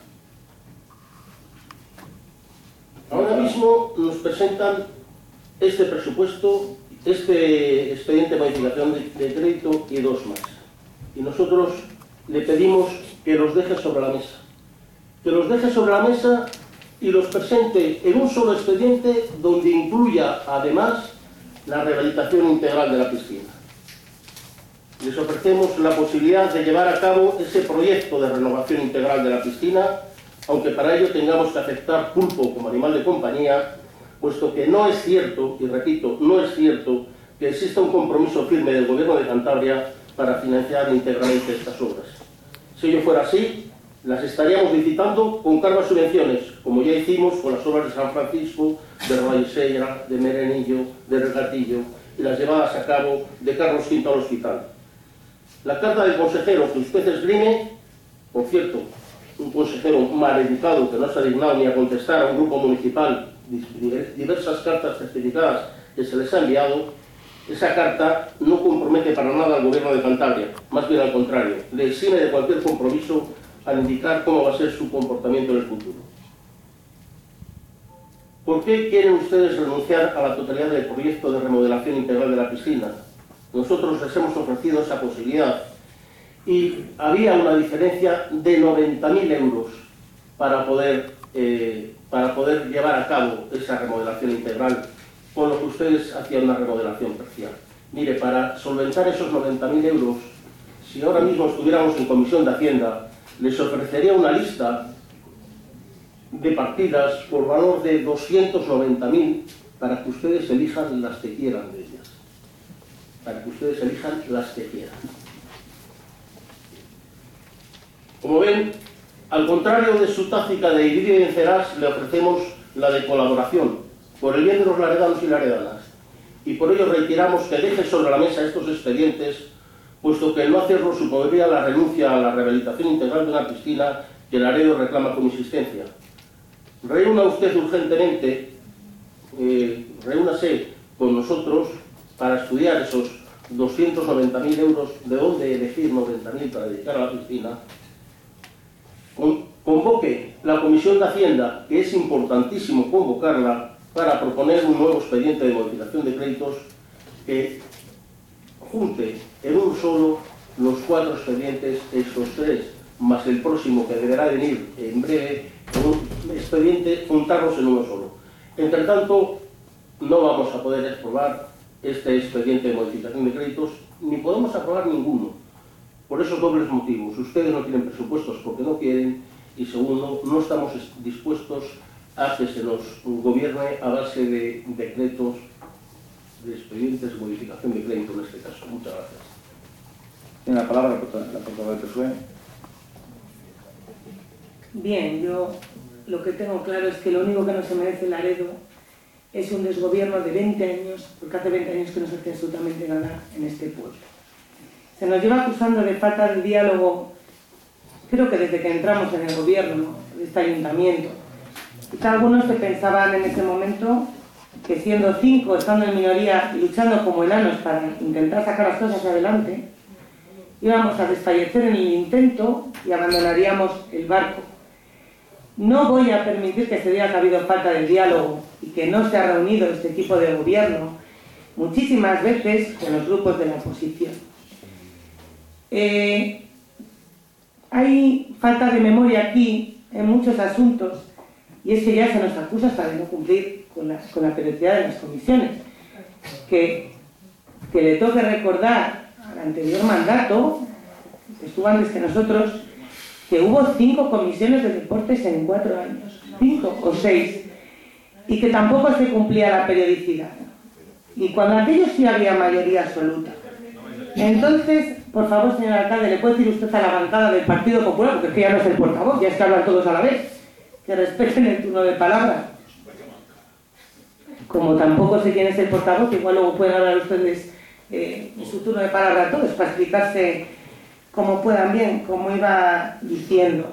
Ahora mismo nos presentan este presupuesto, este expediente de modificación de, de crédito y dos más. Y nosotros le pedimos que los deje sobre la mesa. Que los deje sobre la mesa y los presente en un solo expediente donde incluya, además, la rehabilitación integral de la piscina. Les ofrecemos la posibilidad de llevar a cabo ese proyecto de renovación integral de la piscina, aunque para ello tengamos que aceptar pulpo como animal de compañía, puesto que no es cierto, y repito, no es cierto, que exista un compromiso firme del Gobierno de Cantabria para financiar íntegramente estas obras. Si ello fuera así, las estaríamos licitando con cargo a subvenciones, como ya hicimos con las obras de San Francisco, de Royseira, de Merenillo, de Regatillo, y las llevadas a cabo de Carlos quinto al hospital. La carta del consejero que usted esgrime, por cierto, un consejero maleducado que no se ha dignado ni a contestar a un grupo municipal diversas cartas certificadas que se les ha enviado, esa carta no compromete para nada al Gobierno de Cantabria, más bien al contrario, le exime de cualquier compromiso al indicar cómo va a ser su comportamiento en el futuro. ¿Por qué quieren ustedes renunciar a la totalidad del proyecto de remodelación integral de la piscina? Nosotros les hemos ofrecido esa posibilidad y había una diferencia de noventa mil euros para poder, eh, para poder llevar a cabo esa remodelación integral, con lo que ustedes hacían una remodelación parcial. Mire, para solventar esos noventa mil euros, si ahora mismo estuviéramos en Comisión de Hacienda, les ofrecería una lista de partidas por valor de doscientos noventa mil para que ustedes elijan las que quieran de ellas. Para que ustedes elijan las que quieran. Como ven, al contrario de su táctica de dividir y vencerás, le ofrecemos la de colaboración, por el bien de los laredanos y laredanas. Y por ello reiteramos que deje sobre la mesa estos expedientes, puesto que el no hacerlo supondría la renuncia a la rehabilitación integral de una piscina que Laredo reclama con insistencia. Reúna usted urgentemente, eh, reúnase con nosotros para estudiar esos doscientos noventa mil euros, de dónde elegir noventa mil para dedicar a la piscina. Con, convoque la Comisión de Hacienda, que es importantísimo convocarla, para proponer un nuevo expediente de modificación de créditos que junte en un solo los cuatro expedientes, estos tres, más el próximo que deberá venir en breve, un expediente, juntarlos en uno solo. Entre tanto, no vamos a poder aprobar este expediente de modificación de créditos, ni podemos aprobar ninguno, por esos dobles motivos. Ustedes no tienen presupuestos porque no quieren, y segundo, no estamos dispuestos a que se nos gobierne a base de decretos, de expedientes de modificación de crédito en este caso. Muchas gracias. Tiene la palabra la portavoz del P S O E. Bien, yo lo que tengo claro es que lo único que no se merece Laredo es un desgobierno de veinte años, porque hace veinte años que no se hace absolutamente nada en este pueblo. Se nos lleva acusando de falta de diálogo, creo que desde que entramos en el gobierno de este ayuntamiento. Quizá algunos se pensaban en ese momento que siendo cinco, estando en minoría y luchando como enanos para intentar sacar las cosas adelante, íbamos a desfallecer en el intento y abandonaríamos el barco. No voy a permitir que se diga que ha habido falta de diálogo y que no se ha reunido este equipo de gobierno muchísimas veces con los grupos de la oposición. Eh, hay falta de memoria aquí en muchos asuntos, y es que ya se nos acusa hasta de no cumplir con la, con la periodicidad de las comisiones. Que, que le toque recordar al anterior mandato, que estuvo antes que nosotros, que hubo cinco comisiones de deportes en cuatro años, cinco o seis, y que tampoco se cumplía la periodicidad. Y cuando aquello sí había mayoría absoluta. Entonces, por favor, señor alcalde, ¿le puede decir usted a la bancada del Partido Popular, porque es que ya no es el portavoz, ya es que hablan todos a la vez, que respeten el turno de palabra? Como tampoco sé quién es el portavoz, igual luego pueden hablar ustedes eh, en su turno de palabra a todos, para explicarse como puedan bien, como iba diciendo.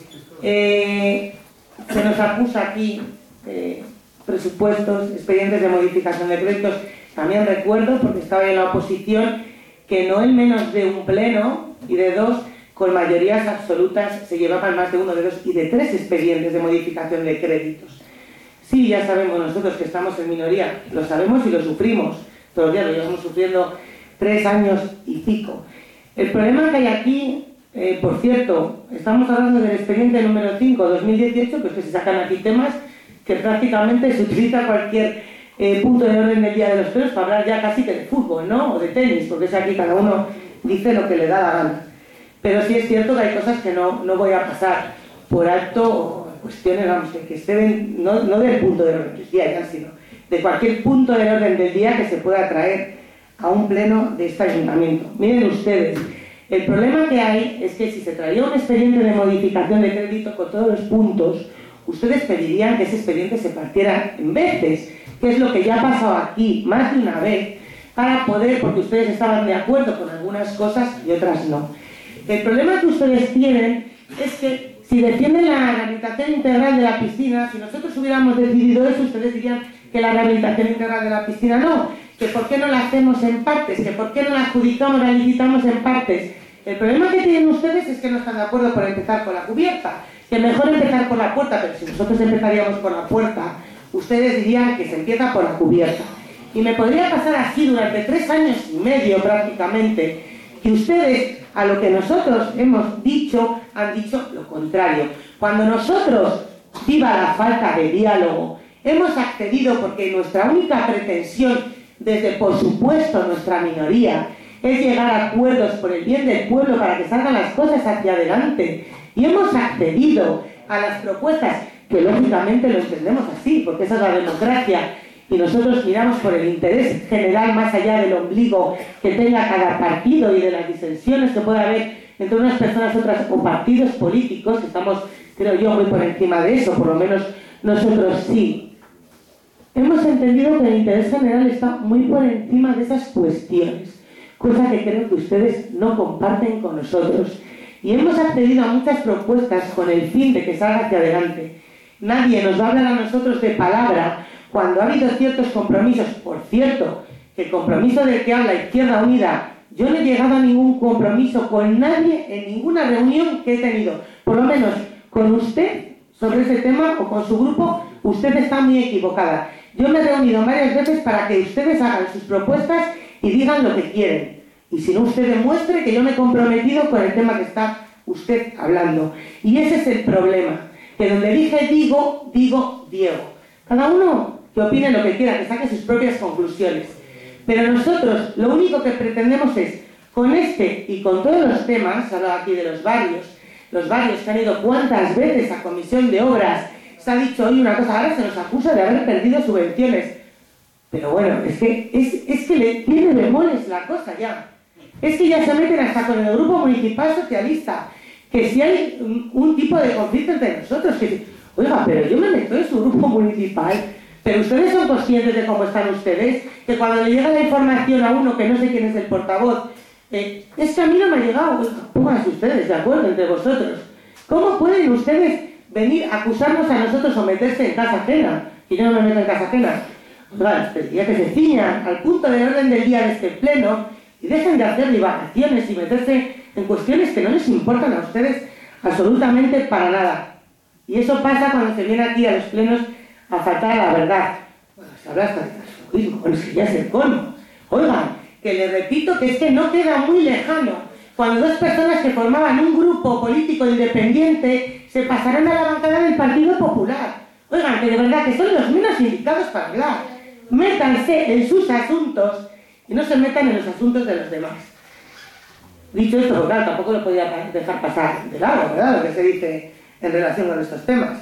Eh, se nos acusa aquí eh, presupuestos, expedientes de modificación de créditos. También recuerdo, porque estaba en la oposición, que no en menos de un pleno y de dos, con mayorías absolutas, se llevaban más de uno, de dos y de tres expedientes de modificación de créditos. Sí, ya sabemos nosotros que estamos en minoría, lo sabemos y lo sufrimos, todos los días lo llevamos sufriendo tres años y pico. El problema que hay aquí, eh, por cierto, estamos hablando del expediente número cinco, dos mil dieciocho, pues que se sacan aquí temas que prácticamente se utiliza cualquier eh, punto de orden del día de los plenos para hablar ya casi que de fútbol, ¿no? O de tenis, porque es aquí cada uno dice lo que le da la gana. Pero sí es cierto que hay cosas que no, no voy a pasar por alto, cuestiones, vamos, que, que estén, no, no del punto de orden del día ya, sino de cualquier punto de orden del día que se pueda traer a un pleno de este ayuntamiento. Miren ustedes, el problema que hay es que si se traía un expediente de modificación de crédito con todos los puntos, ustedes pedirían que ese expediente se partiera en veces, que es lo que ya ha pasado aquí más de una vez, para poder, porque ustedes estaban de acuerdo con algunas cosas y otras no. El problema que ustedes tienen es que si defienden la rehabilitación integral de la piscina, si nosotros hubiéramos decidido eso, ustedes dirían que la rehabilitación integral de la piscina no, que por qué no la hacemos en partes, que por qué no la adjudicamos, la licitamos en partes. El problema que tienen ustedes es que no están de acuerdo por empezar por la cubierta, que mejor empezar por la puerta, pero si nosotros empezaríamos por la puerta, ustedes dirían que se empieza por la cubierta. Y me podría pasar así durante tres años y medio prácticamente, que ustedes, a lo que nosotros hemos dicho, han dicho lo contrario. Cuando nosotros, viva la falta de diálogo, hemos accedido porque nuestra única pretensión, desde por supuesto nuestra minoría, es llegar a acuerdos por el bien del pueblo para que salgan las cosas hacia adelante. Y hemos accedido a las propuestas, que lógicamente lo entendemos así, porque esa es la democracia, y nosotros miramos por el interés general más allá del ombligo que tenga cada partido y de las disensiones que pueda haber entre unas personas y otras, o partidos políticos, que estamos, creo yo, muy por encima de eso, por lo menos nosotros sí. Hemos entendido que el interés general está muy por encima de esas cuestiones, cosa que creo que ustedes no comparten con nosotros. Y hemos accedido a muchas propuestas con el fin de que salga hacia adelante. Nadie nos va a hablar a nosotros de palabra cuando ha habido ciertos compromisos. Por cierto, que el compromiso del que habla Izquierda Unida, yo no he llegado a ningún compromiso con nadie en ninguna reunión que he tenido. Por lo menos con usted sobre ese tema o con su grupo, usted está muy equivocada. Yo me he reunido varias veces para que ustedes hagan sus propuestas y digan lo que quieren. Y si no, usted demuestre que yo me he comprometido con el tema que está usted hablando. Y ese es el problema. Que donde dije digo, digo Diego. Cada uno que opine lo que quiera, que saque sus propias conclusiones. Pero nosotros lo único que pretendemos es, con este y con todos los temas, hablaba aquí de los barrios, los barrios que han ido cuántas veces a comisión de obras, se ha dicho hoy una cosa, ahora se nos acusa de haber perdido subvenciones. Pero bueno, es que, es, es que le tiene bemoles la cosa ya. Es que ya se meten hasta con el grupo municipal socialista, que si hay un, un tipo de conflicto entre nosotros, que oiga, pero yo me meto en su grupo municipal, pero ustedes son conscientes de cómo están ustedes, que cuando le llega la información a uno que no sé quién es el portavoz, eh, es que a mí no me ha llegado, oiga, pónganse ustedes de acuerdo entre vosotros. ¿Cómo pueden ustedes venir a acusarnos a nosotros o meterse en casa ajena? Que yo no me meto en casa ajena. Oiga, les pediría que se ciñan al punto de orden del día de este pleno y dejen de hacer divagaciones y meterse en cuestiones que no les importan a ustedes absolutamente para nada. Y eso pasa cuando se viene aquí a los plenos a faltar a la verdad. Bueno, se habla hasta de Uy, bueno, es que ya es el colmo. Oigan, que les repito que es que no queda muy lejano cuando dos personas que formaban un grupo político independiente se pasarán a la bancada del Partido Popular. Oigan, que de verdad que son los menos indicados para hablar. Métanse en sus asuntos y no se metan en los asuntos de los demás. Dicho esto, pues claro, tampoco lo podía dejar pasar de lado, ¿verdad? Lo que se dice en relación con estos temas.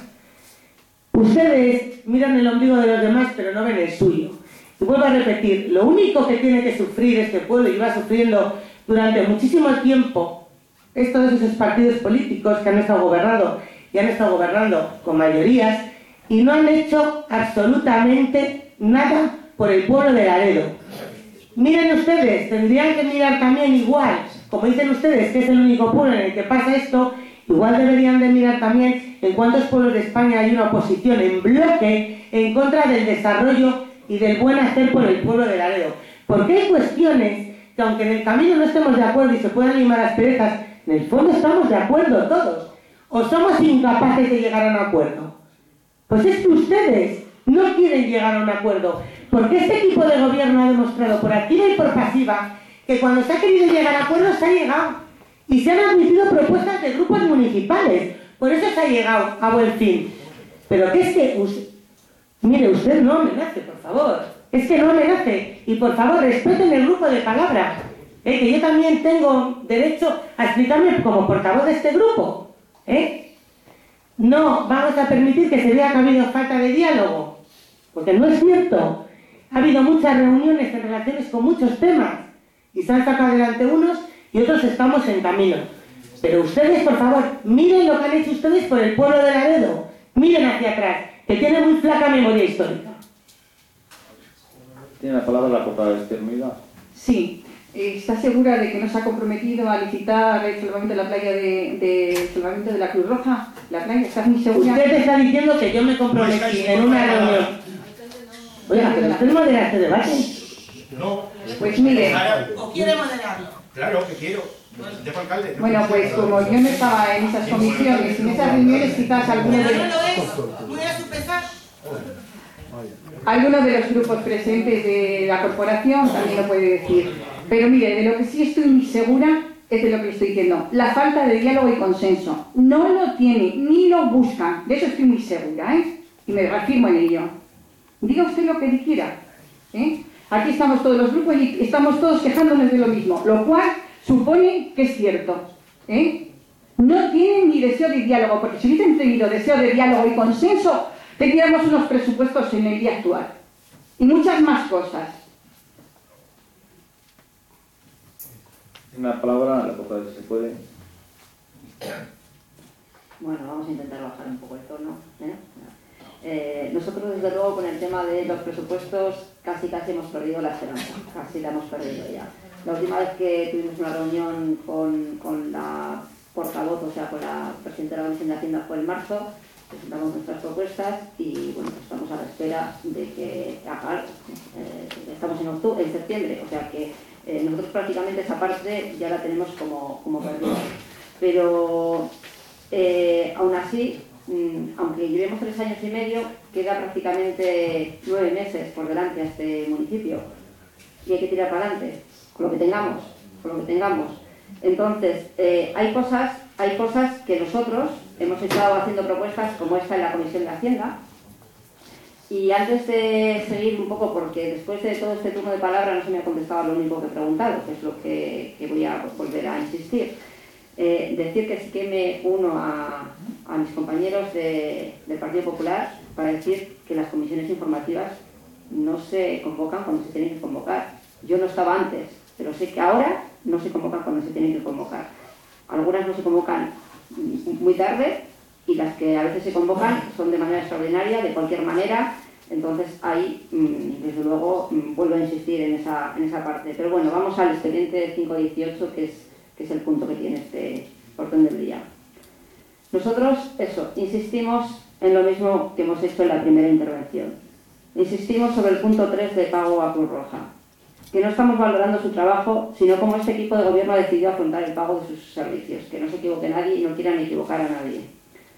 Ustedes miran el ombligo de los demás, pero no ven el suyo. Y vuelvo a repetir, lo único que tiene que sufrir este pueblo, y va sufriendo durante muchísimo tiempo, es todos esos partidos políticos que han estado gobernando, y han estado gobernando con mayorías, y no han hecho absolutamente nada por el pueblo de Laredo. Miren ustedes, tendrían que mirar también igual, como dicen ustedes, que es el único pueblo en el que pasa esto, igual deberían de mirar también en cuántos pueblos de España hay una oposición en bloque en contra del desarrollo y del buen hacer por el pueblo de Laredo. Porque hay cuestiones que aunque en el camino no estemos de acuerdo y se puedan limar las perezas, en el fondo estamos de acuerdo todos. ¿O somos incapaces de llegar a un acuerdo? Pues es que ustedes no quieren llegar a un acuerdo, porque este equipo de gobierno ha demostrado por activa y por pasiva que cuando se ha querido llegar a acuerdos se ha llegado. Y se han admitido propuestas de grupos municipales. Por eso se ha llegado a buen fin. Pero que es que... Usted, mire, usted no amenace, por favor. Es que no amenace. Y por favor, respeten el grupo de palabra. ¿Eh? Que yo también tengo derecho a explicarme como portavoz de este grupo. ¿Eh? No vamos a permitir que se vea que ha habido falta de diálogo. Porque no es cierto. Ha habido muchas reuniones en relaciones con muchos temas. Y se han sacado adelante unos y otros estamos en camino. Pero ustedes, por favor, miren lo que han hecho ustedes por el pueblo de Laredo. Miren hacia atrás, que tiene muy flaca memoria histórica. Tiene la palabra la portavoz de Esther Meida. Sí. ¿Está segura de que no se ha comprometido a licitar el salvamento de la playa de, de, el salvamento de la Cruz Roja? ¿La playa? ¿Estás muy segura? Usted está diciendo que yo me comprometí en una reunión. Oiga, pero usted modera este debate. No. Pues mire. ¿O quiere moderarlo? Claro que quiero. Dejo alcalde. Bueno, pues como yo no estaba en esas comisiones, en esas reuniones, quizás algunos de, Muy a su pesar. algunos de los grupos presentes de la corporación también lo puede decir. Pero mire, de lo que sí estoy muy segura es de lo que le estoy diciendo. La falta de diálogo y consenso. No lo tiene, ni lo buscan. De eso estoy muy segura, ¿eh? Y me reafirmo en ello. Diga usted lo que quiera, ¿eh? Aquí estamos todos los grupos y estamos todos quejándonos de lo mismo, lo cual supone que es cierto, ¿eh? No tienen ni deseo de diálogo, porque si hubiesen tenido deseo de diálogo y consenso, tendríamos unos presupuestos en el día actual y muchas más cosas. Una palabra, la portavoz de Se Puede. Bueno, vamos a intentar bajar un poco el tono, ¿eh? Eh, nosotros, desde luego, con el tema de los presupuestos, casi casi hemos perdido la esperanza, casi la hemos perdido ya. La última vez que tuvimos una reunión con, con la portavoz, o sea, con la presidenta de la Comisión de Hacienda fue en marzo, presentamos nuestras propuestas y, bueno, estamos a la espera de que, acá, eh, estamos en, octubre, en septiembre, o sea que eh, nosotros prácticamente esa parte ya la tenemos como, como perdida. Pero, eh, aún así, aunque llevemos tres años y medio, queda prácticamente nueve meses por delante a este municipio y hay que tirar para adelante con lo que tengamos, con lo que tengamos. Entonces, eh, hay cosas, hay cosas que nosotros hemos estado haciendo propuestas como esta en la Comisión de Hacienda. Y antes de seguir un poco, porque después de todo este turno de palabra no se me ha contestado lo único que he preguntado, que es lo que, que voy a volver a insistir. Eh, decir que sí que me uno a, a mis compañeros de, del Partido Popular para decir que las comisiones informativas no se convocan cuando se tienen que convocar. Yo no estaba antes, pero sé que ahora no se convocan cuando se tienen que convocar. Algunas no se convocan muy tarde y las que a veces se convocan son de manera extraordinaria, de cualquier manera. Entonces ahí, desde luego, vuelvo a insistir en esa, en esa parte. Pero bueno, vamos al expediente cinco dieciocho, que es que es el punto que tiene este orden del día. Nosotros, eso, insistimos en lo mismo que hemos hecho en la primera intervención. Insistimos sobre el punto tres de pago a Cruz Roja, que no estamos valorando su trabajo, sino cómo este equipo de gobierno ha decidido afrontar el pago de sus servicios, que no se equivoque nadie y no quieran equivocar a nadie.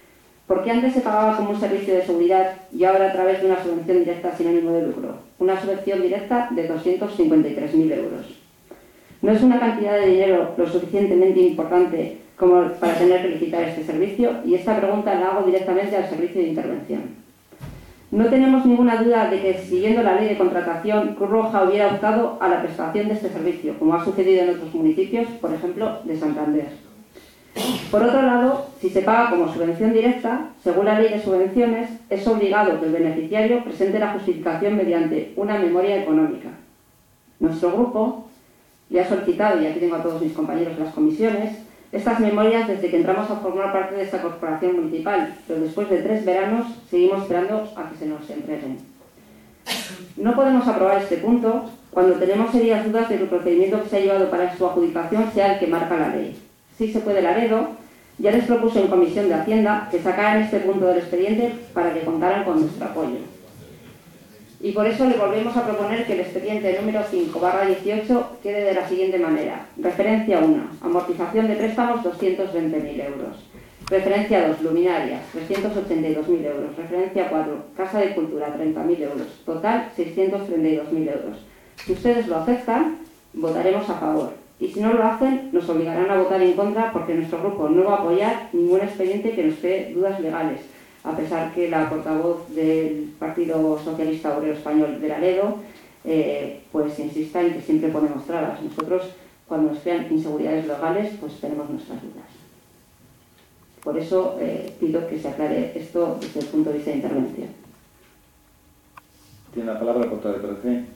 ¿Por qué antes se pagaba como un servicio de seguridad y ahora a través de una subvención directa sin ánimo de lucro? Una subvención directa de doscientos cincuenta y tres mil euros. No es una cantidad de dinero lo suficientemente importante como para tener que licitar este servicio, y esta pregunta la hago directamente al servicio de intervención. No tenemos ninguna duda de que, siguiendo la ley de contratación, Cruz Roja hubiera optado a la prestación de este servicio, como ha sucedido en otros municipios, por ejemplo, de Santander. Por otro lado, si se paga como subvención directa, según la ley de subvenciones, es obligado que el beneficiario presente la justificación mediante una memoria económica. Nuestro grupo le ha solicitado, y aquí tengo a todos mis compañeros de las comisiones, estas memorias desde que entramos a formar parte de esta corporación municipal, pero después de tres veranos seguimos esperando a que se nos entreguen. No podemos aprobar este punto cuando tenemos serias dudas de que el procedimiento que se ha llevado para su adjudicación sea el que marca la ley. Sí se puede Laredo ya les propuso en Comisión de Hacienda que sacaran este punto del expediente para que contaran con nuestro apoyo. Y por eso le volvemos a proponer que el expediente número cinco barra dieciocho quede de la siguiente manera. Referencia uno, amortización de préstamos doscientos veinte mil euros. Referencia dos, luminarias, trescientos ochenta y dos mil euros. Referencia cuatro, Casa de Cultura, treinta mil euros. Total, seiscientos treinta y dos mil euros. Si ustedes lo aceptan, votaremos a favor. Y si no lo hacen, nos obligarán a votar en contra porque nuestro grupo no va a apoyar ningún expediente que nos cree dudas legales, a pesar que la portavoz del Partido Socialista Obrero Español de Laredo eh, pues insista en que siempre ponemos trabas. Nosotros, cuando nos crean inseguridades legales, pues tenemos nuestras dudas. Por eso eh, pido que se aclare esto desde el punto de vista de intervención. Tiene la palabra el portavoz de P R C.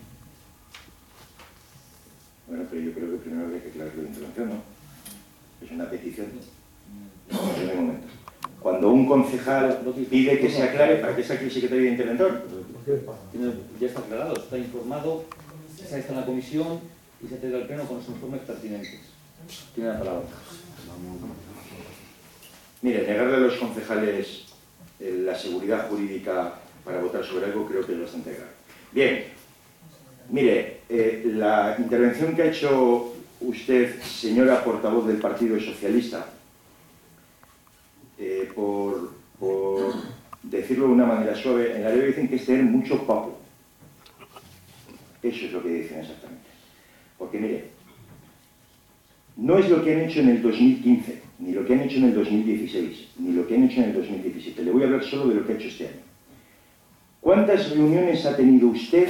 Bueno, pero yo creo que primero hay que aclarar la intervención, ¿no? Es una petición. En primer momento. Cuando un concejal pide que se aclare, ¿para qué es aquí el secretario de interventor? Ya está aclarado, está informado, se está en la comisión y se ha traído al pleno con los informes pertinentes. Tiene la palabra. Mire, negarle a los concejales eh, la seguridad jurídica para votar sobre algo creo que es bastante grave. Bien, mire, eh, la intervención que ha hecho usted, señora portavoz del Partido Socialista, eh, por, por decirlo de una manera suave, en la ley dicen que es tener mucho papo. Eso es lo que dicen exactamente. Porque mire, no es lo que han hecho en el dos mil quince, ni lo que han hecho en el dos mil dieciséis, ni lo que han hecho en el dos mil diecisiete. Le voy a hablar solo de lo que ha hecho este año. ¿Cuántas reuniones ha tenido usted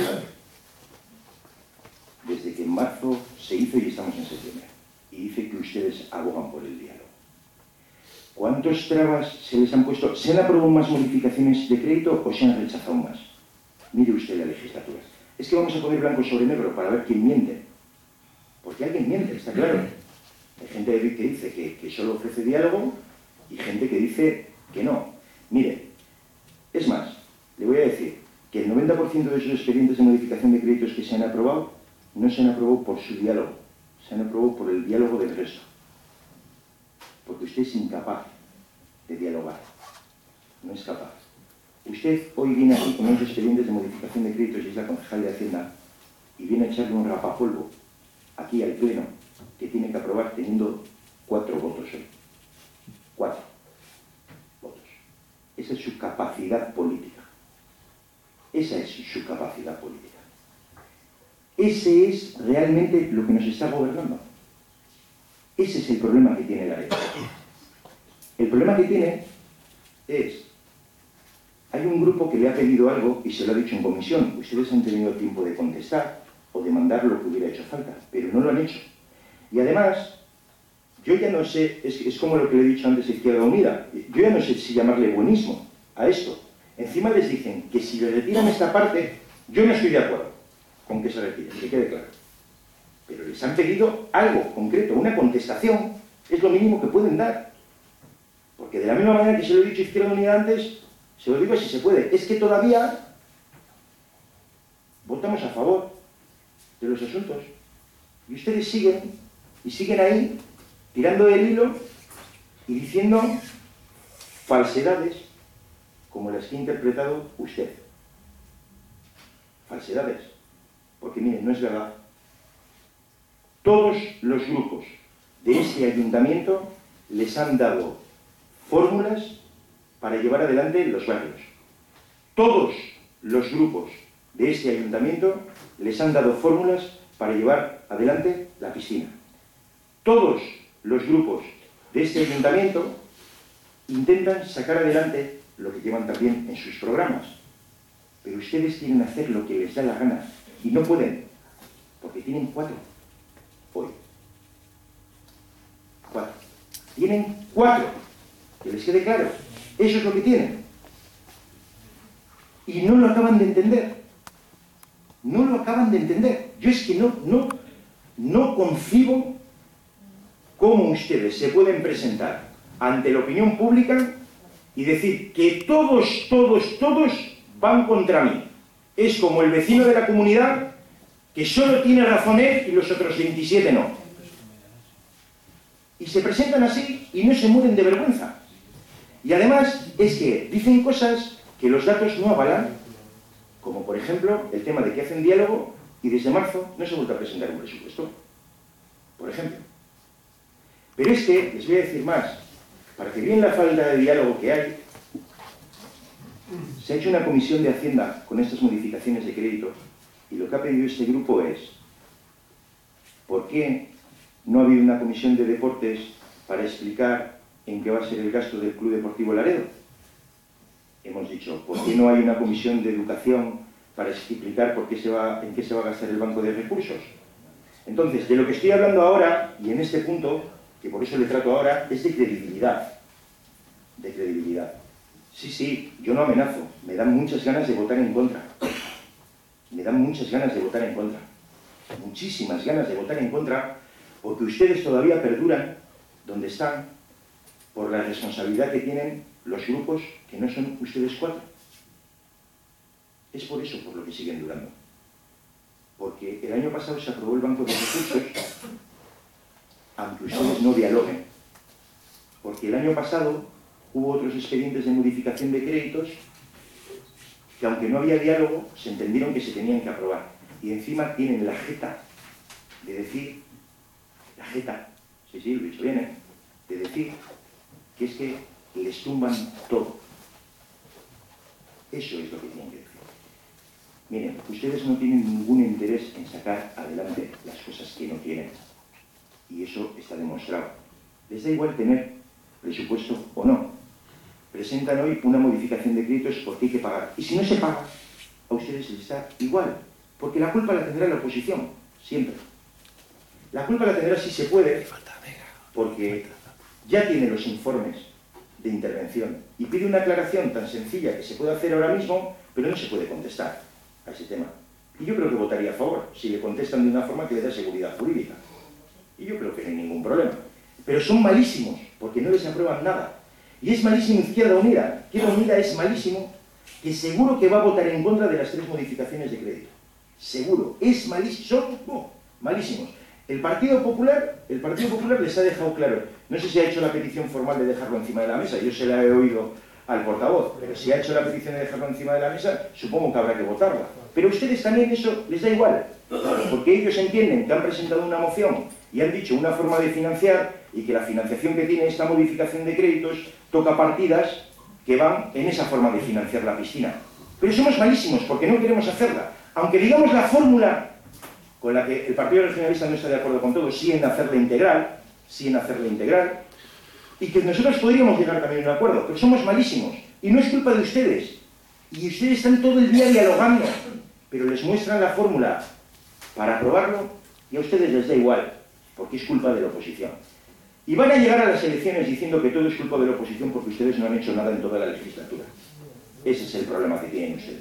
desde que en marzo se hizo y estamos en septiembre? Y dice que ustedes abogan por el diálogo. ¿Cuántos trabas se les han puesto? ¿Se han aprobado más modificaciones de crédito o se han rechazado más? Mire usted la legislatura. Es que vamos a poner blanco sobre negro para ver quién miente. Porque alguien miente, está claro. Hay gente que dice que, que solo ofrece diálogo y gente que dice que no. Mire, es más, le voy a decir que el noventa por ciento de esos expedientes de modificación de créditos que se han aprobado no se han aprobado por su diálogo, se han aprobado por el diálogo del resto. Porque usted es incapaz de dialogar. No es capaz. Usted hoy viene aquí con unos expedientes de modificación de créditos y es la concejal de Hacienda y viene a echarle un rapapolvo aquí al Pleno que tiene que aprobar teniendo cuatro votos hoy. Cuatro votos. Esa es su capacidad política. Esa es su capacidad política. Ese es realmente lo que nos está gobernando. Ese es el problema que tiene la ley. El problema que tiene es, hay un grupo que le ha pedido algo y se lo ha dicho en comisión. Ustedes han tenido tiempo de contestar o de mandar lo que hubiera hecho falta, pero no lo han hecho. Y además, yo ya no sé, es, es como lo que le he dicho antes a Izquierda Unida, yo ya no sé si llamarle buenismo a esto. Encima les dicen que si le retiran esta parte, yo no estoy de acuerdo con que se retire, que quede claro. Pero les han pedido algo concreto, una contestación, es lo mínimo que pueden dar. Porque de la misma manera que se lo he dicho a Izquierda Unida antes, se lo digo si se puede, es que todavía votamos a favor de los asuntos. Y ustedes siguen, y siguen ahí, tirando del hilo y diciendo falsedades como las que ha interpretado usted. Falsedades. Porque miren, no es verdad. Todos los grupos de este ayuntamiento les han dado fórmulas para llevar adelante los barrios. Todos los grupos de este ayuntamiento les han dado fórmulas para llevar adelante la piscina. Todos los grupos de este ayuntamiento intentan sacar adelante lo que llevan también en sus programas. Pero ustedes quieren hacer lo que les da la gana y no pueden, porque tienen cuatro hoy. Cuatro. Tienen cuatro. Que les quede claro. Eso es lo que tienen. Y no lo acaban de entender. No lo acaban de entender. Yo es que no, no, no concibo cómo ustedes se pueden presentar ante la opinión pública y decir que todos, todos, todos van contra mí. Es como el vecino de la comunidad que solo tiene razón él y los otros veintisiete no. Y se presentan así y no se mueren de vergüenza. Y además es que dicen cosas que los datos no avalan, como por ejemplo el tema de que hacen diálogo y desde marzo no se ha vuelto a presentar un presupuesto, por ejemplo. Pero es que, les voy a decir más, para que vean la falta de diálogo que hay, se ha hecho una comisión de Hacienda con estas modificaciones de crédito y lo que ha pedido este grupo es ¿por qué no ha habido una comisión de deportes para explicar en qué va a ser el gasto del Club Deportivo Laredo? Hemos dicho, ¿por qué no hay una comisión de educación para explicar por qué se va, en qué se va a gastar el banco de recursos? Entonces, de lo que estoy hablando ahora, y en este punto, que por eso le trato ahora, es de credibilidad. De credibilidad. Sí, sí, yo no amenazo, me dan muchas ganas de votar en contra. Me dan muchas ganas de votar en contra. Muchísimas ganas de votar en contra, porque ustedes todavía perduran donde están por la responsabilidad que tienen los grupos que no son ustedes cuatro. Es por eso por lo que siguen durando. Porque el año pasado se aprobó el Banco de Recursos, aunque ustedes no dialoguen. Porque el año pasado hubo otros expedientes de modificación de créditos que, aunque no había diálogo, se entendieron que se tenían que aprobar. Y encima tienen la jeta de decir, la jeta, sí, sí, lo he dicho bien, ¿eh? de decir que es que les tumban todo. Eso es lo que tienen que decir. Miren, ustedes no tienen ningún interés en sacar adelante las cosas que no tienen. Y eso está demostrado. Les da igual tener presupuesto o no. Presentan hoy una modificación de créditos porque hay que pagar. Y si no se paga, a ustedes les da igual. Porque la culpa la tendrá la oposición, siempre. La culpa la tendrá si se puede, porque ya tiene los informes de intervención y pide una aclaración tan sencilla que se puede hacer ahora mismo, pero no se puede contestar a ese tema. Y yo creo que votaría a favor, si le contestan de una forma que le da seguridad jurídica. Y yo creo que no hay ningún problema. Pero son malísimos, porque no les aprueban nada. Y es malísimo Izquierda Unida. Izquierda Unida es malísimo, que seguro que va a votar en contra de las tres modificaciones de crédito. Seguro. Es malísimo. Son no, malísimos. El Partido Popular, el Partido Popular les ha dejado claro. No sé si ha hecho la petición formal de dejarlo encima de la mesa. Yo se la he oído al portavoz. Pero si ha hecho la petición de dejarlo encima de la mesa, supongo que habrá que votarla. Pero a ustedes también eso les da igual. Porque ellos entienden que han presentado una moción y han dicho una forma de financiar y que la financiación que tiene esta modificación de créditos toca partidas que van en esa forma de financiar la piscina. Pero somos malísimos porque no queremos hacerla. Aunque digamos la fórmula con la que el Partido Regionalista no está de acuerdo con todo, sí en hacerla integral, sí en hacerla integral, y que nosotros podríamos llegar también a un acuerdo, pero somos malísimos. Y no es culpa de ustedes. Y ustedes están todo el día dialogando, pero les muestran la fórmula para aprobarlo y a ustedes les da igual, porque es culpa de la oposición. Y van a llegar a las elecciones diciendo que todo es culpa de la oposición porque ustedes no han hecho nada en toda la legislatura. Ese es el problema que tienen ustedes.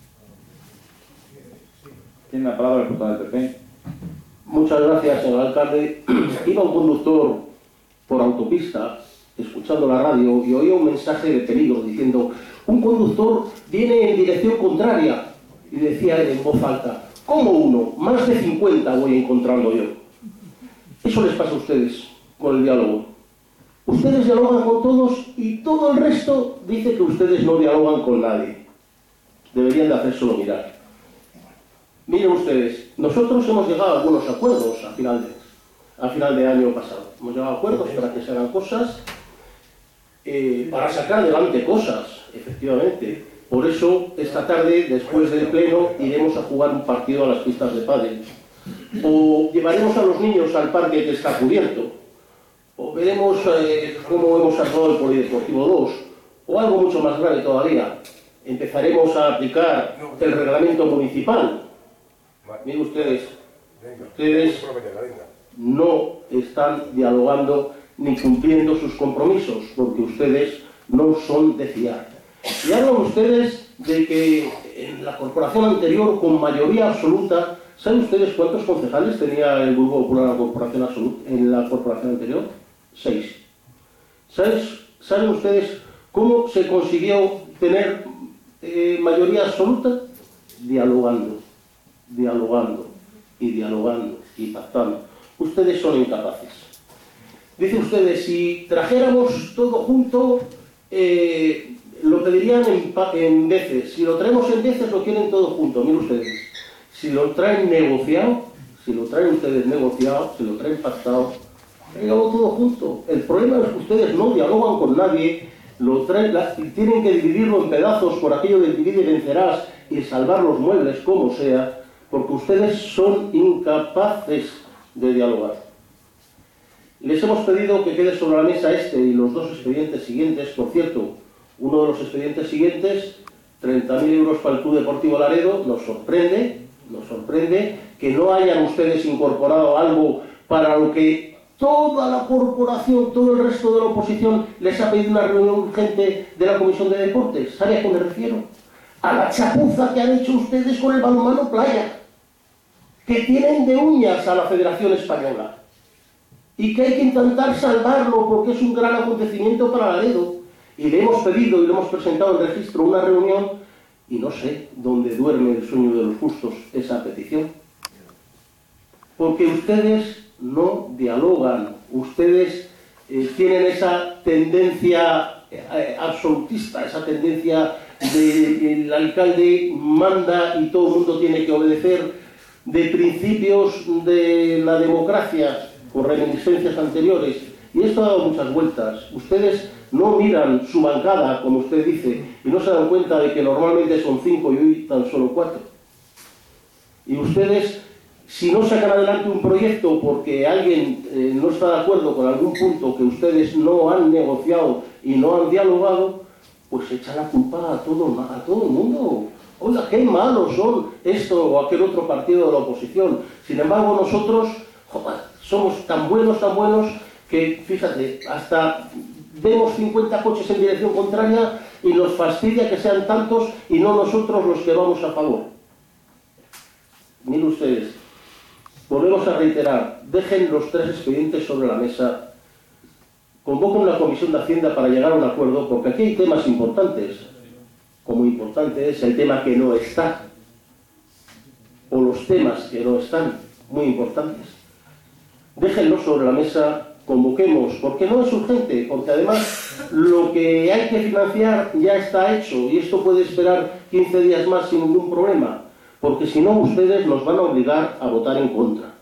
Tiene la palabra el portavoz del P P. Muchas gracias, señor alcalde. Iba un conductor por autopista, escuchando la radio, y oía un mensaje de peligro diciendo: un conductor viene en dirección contraria. Y decía él en voz alta: ¿cómo uno? Más de cincuenta voy encontrando yo. Eso les pasa a ustedes con el diálogo. Ustedes dialogan con todos y todo el resto dice que ustedes no dialogan con nadie. Deberían de hacérselo mirar. Miren ustedes, nosotros hemos llegado a algunos acuerdos a final de, a final de año pasado. Hemos llegado a acuerdos para que se hagan cosas eh, para sacar adelante cosas, efectivamente. Por eso, esta tarde, después del pleno, iremos a jugar un partido a las pistas de pádel. O llevaremos a los niños al parque que está cubierto. O veremos eh, cómo hemos armado el Polideportivo dos. O algo mucho más grave todavía. Empezaremos a aplicar el reglamento municipal. Miren ustedes, ustedes no están dialogando ni cumpliendo sus compromisos, porque ustedes no son de fiar. Y hablan ustedes de que en la corporación anterior, con mayoría absoluta, ¿saben ustedes cuántos concejales tenía el Grupo Popular en la corporación, absoluta, en la corporación anterior? Seis. ¿Sabes, ¿Saben ustedes cómo se consiguió tener eh, mayoría absoluta? Dialogando, dialogando y dialogando y pactando. Ustedes son incapaces. Dicen ustedes, si trajéramos todo junto, eh, lo pedirían en, en veces. Si lo traemos en veces, lo quieren todo junto. Miren ustedes, si lo traen negociado, si lo traen ustedes negociado, si lo traen pactado, tráiganlo todo junto. El problema es que ustedes no dialogan con nadie, lo traen, la, tienen que dividirlo en pedazos por aquello de divide y vencerás y salvar los muebles como sea, porque ustedes son incapaces de dialogar. Les hemos pedido que quede sobre la mesa este y los dos expedientes siguientes. Por cierto, uno de los expedientes siguientes, treinta mil euros para el Club Deportivo Laredo, nos sorprende, nos sorprende que no hayan ustedes incorporado algo para lo que toda la corporación, todo el resto de la oposición les ha pedido una reunión urgente de la Comisión de Deportes. ¿Sabe a qué me refiero? A la chapuza que han hecho ustedes con el balonmano playa, que tienen de uñas a la Federación Española y que hay que intentar salvarlo porque es un gran acontecimiento para Laredo. Y le hemos pedido y le hemos presentado en registro una reunión y no sé dónde duerme el sueño de los justos esa petición. Porque ustedes no dialogan, ustedes eh, tienen esa tendencia eh, absolutista, esa tendencia de que el alcalde manda y todo el mundo tiene que obedecer, de principios de la democracia con reminiscencias anteriores. Y esto ha dado muchas vueltas. Ustedes no miran su bancada, como usted dice, y no se dan cuenta de que normalmente son cinco y hoy tan solo cuatro. Y ustedes, si no sacan adelante un proyecto porque alguien eh, no está de acuerdo con algún punto que ustedes no han negociado y no han dialogado, pues echan la culpa a todo, a todo el mundo. Oiga, qué malos son esto o aquel otro partido de la oposición. Sin embargo, nosotros joder, somos tan buenos, tan buenos, que, fíjate, hasta vemos cincuenta coches en dirección contraria y nos fastidia que sean tantos y no nosotros los que vamos a favor. Miren ustedes, volvemos a reiterar, dejen los tres expedientes sobre la mesa, convoquen una comisión de Hacienda para llegar a un acuerdo, porque aquí hay temas importantes, como importante es el tema que no está, o los temas que no están, muy importantes. Déjenlos sobre la mesa, convoquemos, porque no es urgente, porque además lo que hay que financiar ya está hecho y esto puede esperar quince días más sin ningún problema, porque si no ustedes nos van a obligar a votar en contra.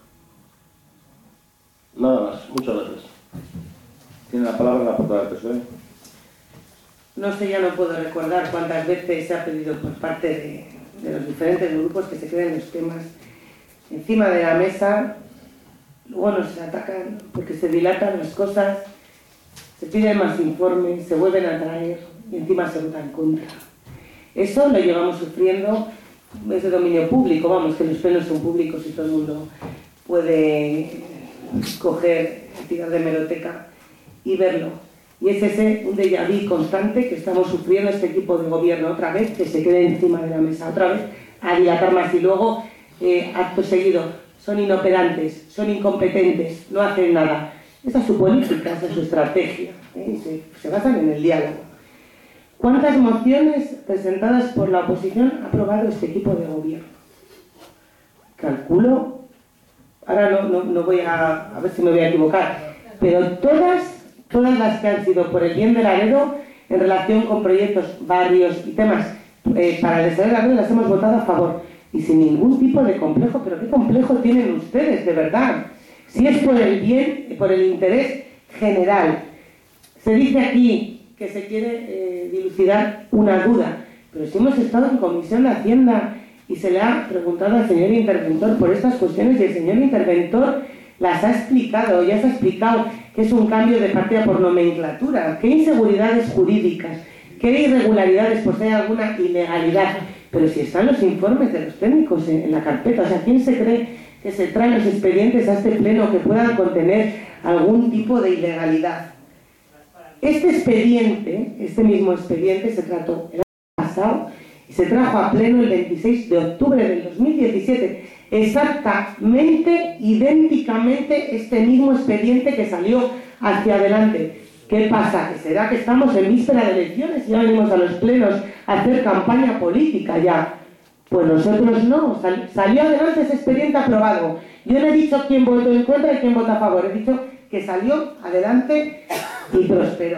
Nada más, muchas gracias. Tiene la palabra la portavoz del P S O E. No sé, ya no puedo recordar cuántas veces se ha pedido por parte de, de los diferentes grupos que se queden los temas encima de la mesa. Luego nos atacan porque se dilatan las cosas, se piden más informes, se vuelven a traer y encima se vota en contra. Eso lo llevamos sufriendo, es de dominio público, vamos, que los plenos son públicos y todo el mundo puede coger, tirar de hemeroteca y verlo. Y es ese un déjà vu constante que estamos sufriendo este equipo de gobierno otra vez, que se quede encima de la mesa, otra vez a dilatar más y luego, eh, acto seguido, son inoperantes, son incompetentes, no hacen nada. Esa es su política, esa es su estrategia, ¿eh? se, se basan en el diálogo. ¿Cuántas mociones presentadas por la oposición ha aprobado este equipo de gobierno? Calculo, ahora no, no, no voy a, a ver si me voy a equivocar, pero todas, todas las que han sido por el bien de Laredo en relación con proyectos, barrios y temas eh, para el desarrollo de Laredo las hemos votado a favor. Y sin ningún tipo de complejo, pero ¿qué complejo tienen ustedes, de verdad? Si es por el bien, por el interés general. Se dice aquí que se quiere eh, dilucidar una duda. Pero si hemos estado en Comisión de Hacienda y se le ha preguntado al señor interventor por estas cuestiones y el señor interventor las ha explicado, ya se ha explicado que es un cambio de partida por nomenclatura, que hay inseguridades jurídicas, que hay irregularidades por si hay alguna ilegalidad. Pero si están los informes de los técnicos en, en la carpeta, o sea, ¿quién se cree que se traen los expedientes a este pleno que puedan contener algún tipo de ilegalidad? Este expediente, este mismo expediente se trató el año pasado y se trajo a pleno el veintiséis de octubre del dos mil diecisiete, exactamente, idénticamente este mismo expediente que salió hacia adelante. ¿Qué pasa? ¿Que será que estamos en víspera de elecciones y ya venimos a los plenos a hacer campaña política ya? Pues nosotros no, Sal, salió adelante ese expediente aprobado. Yo no he dicho quién votó en contra y quién votó a favor, he dicho que salió adelante y prosperó.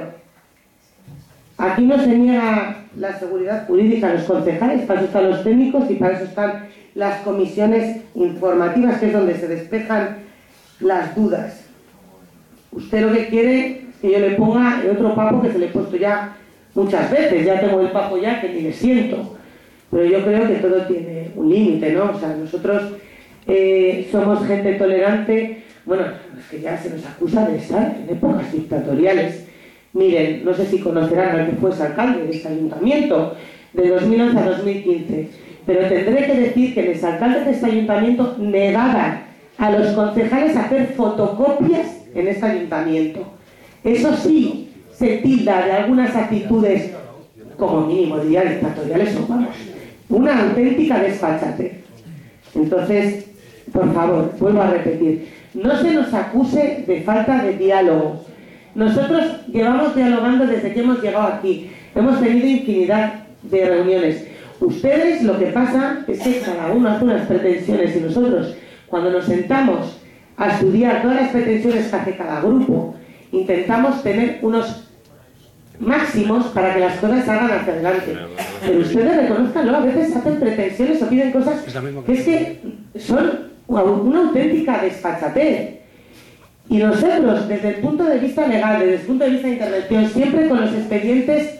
Aquí no se niega la seguridad jurídica a los concejales, para eso están los técnicos y para eso están las comisiones informativas, que es donde se despejan las dudas. Usted lo que quiere es que yo le ponga el otro papo que se le he puesto ya muchas veces, ya tengo el papo ya que ni le siento. Pero yo creo que todo tiene un límite, ¿no? O sea, nosotros eh, somos gente tolerante. Bueno, es que ya se nos acusa de estar en épocas dictatoriales. Miren, no sé si conocerán al que fue alcalde de este ayuntamiento, de dos mil once a dos mil quince, pero tendré que decir que los alcaldes de este ayuntamiento negaban a los concejales a hacer fotocopias en este ayuntamiento. Eso sí, se tilda de algunas actitudes, como mínimo diría dictatoriales o vamos, una auténtica desfachatez. Entonces, por favor, vuelvo a repetir, no se nos acuse de falta de diálogo. Nosotros llevamos dialogando desde que hemos llegado aquí. Hemos tenido infinidad de reuniones. Ustedes, lo que pasa es que cada uno hace unas pretensiones y nosotros, cuando nos sentamos a estudiar todas las pretensiones que hace cada grupo, intentamos tener unos máximos para que las cosas salgan hacia adelante. Pero ustedes reconozcanlo, a veces hacen pretensiones o piden cosas que es que son una auténtica desfachatez. Y nosotros, desde el punto de vista legal, desde el punto de vista de intervención, siempre con los expedientes,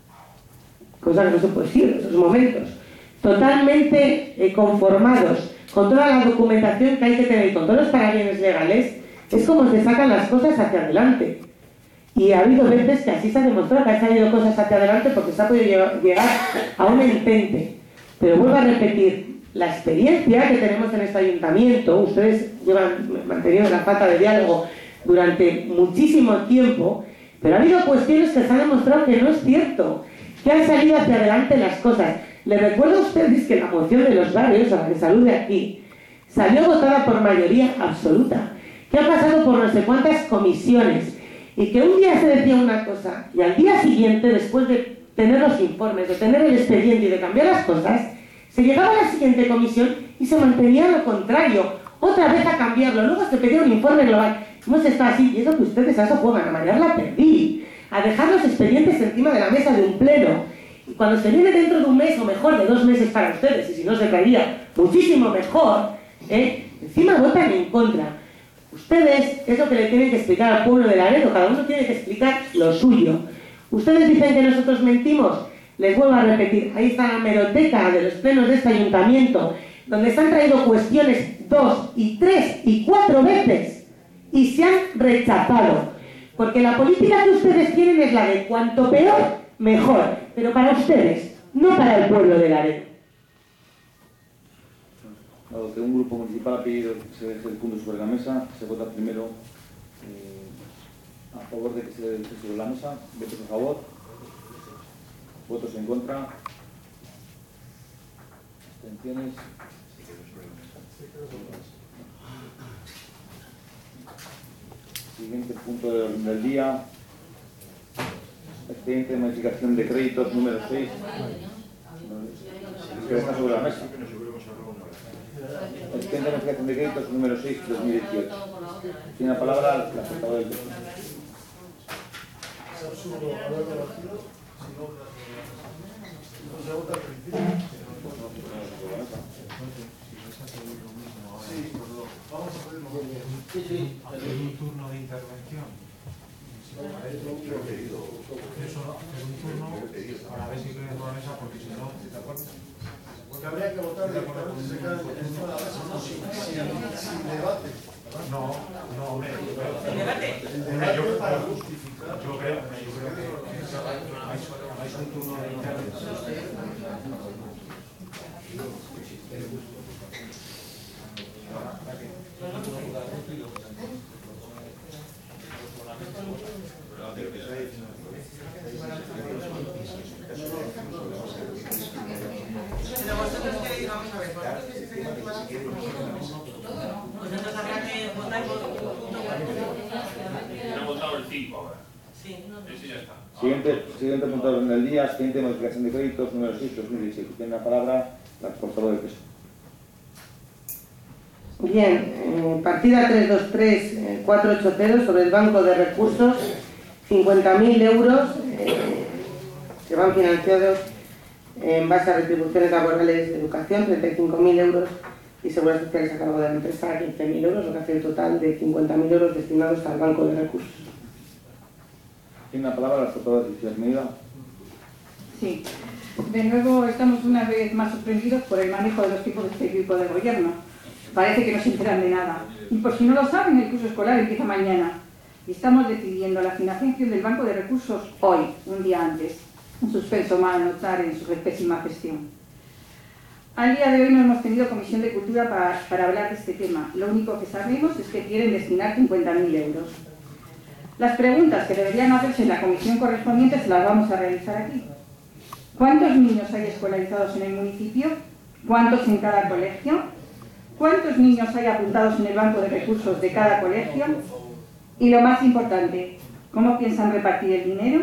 cosa que no se puede decir en esos momentos, totalmente eh, conformados con toda la documentación que hay que tener y con todos los parabienes legales, es como se sacan las cosas hacia adelante. Y ha habido veces que así se ha demostrado que han salido cosas hacia adelante porque se ha podido llegar a un entente. Pero vuelvo a repetir, la experiencia que tenemos en este ayuntamiento, ustedes llevan manteniendo la falta de diálogo durante muchísimo tiempo, pero ha habido cuestiones que se han demostrado que no es cierto, que han salido hacia adelante las cosas. Les recuerdo a ustedes que la moción de los barrios, a la que salud de aquí, salió votada por mayoría absoluta, que ha pasado por no sé cuántas comisiones, y que un día se decía una cosa, y al día siguiente, después de tener los informes, de tener el expediente y de cambiar las cosas, se llegaba a la siguiente comisión y se mantenía lo contrario, otra vez a cambiarlo, luego se pedía un informe global. Hemos estado así, y eso que ustedes a eso juegan, a marear la perdí, a dejar los expedientes encima de la mesa de un pleno, y cuando se viene dentro de un mes, o mejor, de dos meses para ustedes, y si no se caería muchísimo mejor, ¿eh? Encima votan en contra. Ustedes es lo que le tienen que explicar al pueblo de Laredo, cada uno tiene que explicar lo suyo. Ustedes dicen que nosotros mentimos. Les vuelvo a repetir, ahí está la hemeroteca de los plenos de este ayuntamiento, donde se han traído cuestiones dos y tres y cuatro veces y se han rechazado. Porque la política que ustedes quieren es la de cuanto peor, mejor. Pero para ustedes, no para el pueblo de Laredo. Dado que un grupo municipal ha pedido que se deje el punto sobre la mesa, se vota primero eh, a favor de que se deje sobre la mesa. ¿Votos a favor? ¿Votos en contra? ¿Abstenciones? Siguiente punto del, del día. Expediente de modificación de créditos número seis. Que está sobre la mesa. Expediente de modificación de créditos número seis de dos mil dieciocho. Tiene la palabra la portavoz del texto. Es absurdo haber debatido si no se vota al principio. Sí, vamos a pedir lo mismo. Sí, sí. Hacer un turno de intervención. Eso Ahora a ver si tienes una mesa, porque si no, ¿te acuerdas? Porque habría que votar directamente, se queda en toda la mesa, no, sin, sin, sin debate. No, no, hombre. ¿El debate? El debate para justificar. Yo creo, yo creo que vais un turno de intervención. Pero vosotros queréis, vamos a ver, vosotros queréis hacer el plan. Pues entonces habrá que votar por punto por punto. Han votado el cinco ahora. Sí. Ese ya está. Siguiente, siguiente punto en el día, siguiente modificación de créditos, número seis, dos mil diecisiete. Tiene la palabra la portavoz del P S O E. Bien, eh, partida trescientos veintitrés, cuatrocientos ochenta sobre el Banco de Recursos, cincuenta mil euros eh, que van financiados en base a retribuciones laborales de educación, treinta y cinco mil euros, y seguridad social a cargo de la empresa, quince mil euros, lo que hace el total de cincuenta mil euros destinados al Banco de Recursos. Tiene la palabra la portavoz de Izquierda Unida. Sí. De nuevo estamos una vez más sorprendidos por el manejo de los tipos de este equipo de gobierno. Parece que no se enteran de nada. Y por si no lo saben, el curso escolar empieza mañana. Y estamos decidiendo la financiación del Banco de Recursos hoy, un día antes. Un suspenso mal notar en su pésima gestión. Al día de hoy no hemos tenido comisión de cultura para, para hablar de este tema. Lo único que sabemos es que quieren destinar cincuenta mil euros. Las preguntas que deberían hacerse en la comisión correspondiente se las vamos a realizar aquí. ¿Cuántos niños hay escolarizados en el municipio? ¿Cuántos en cada colegio? ¿Cuántos niños hay apuntados en el banco de recursos de cada colegio? Y lo más importante, ¿cómo piensan repartir el dinero?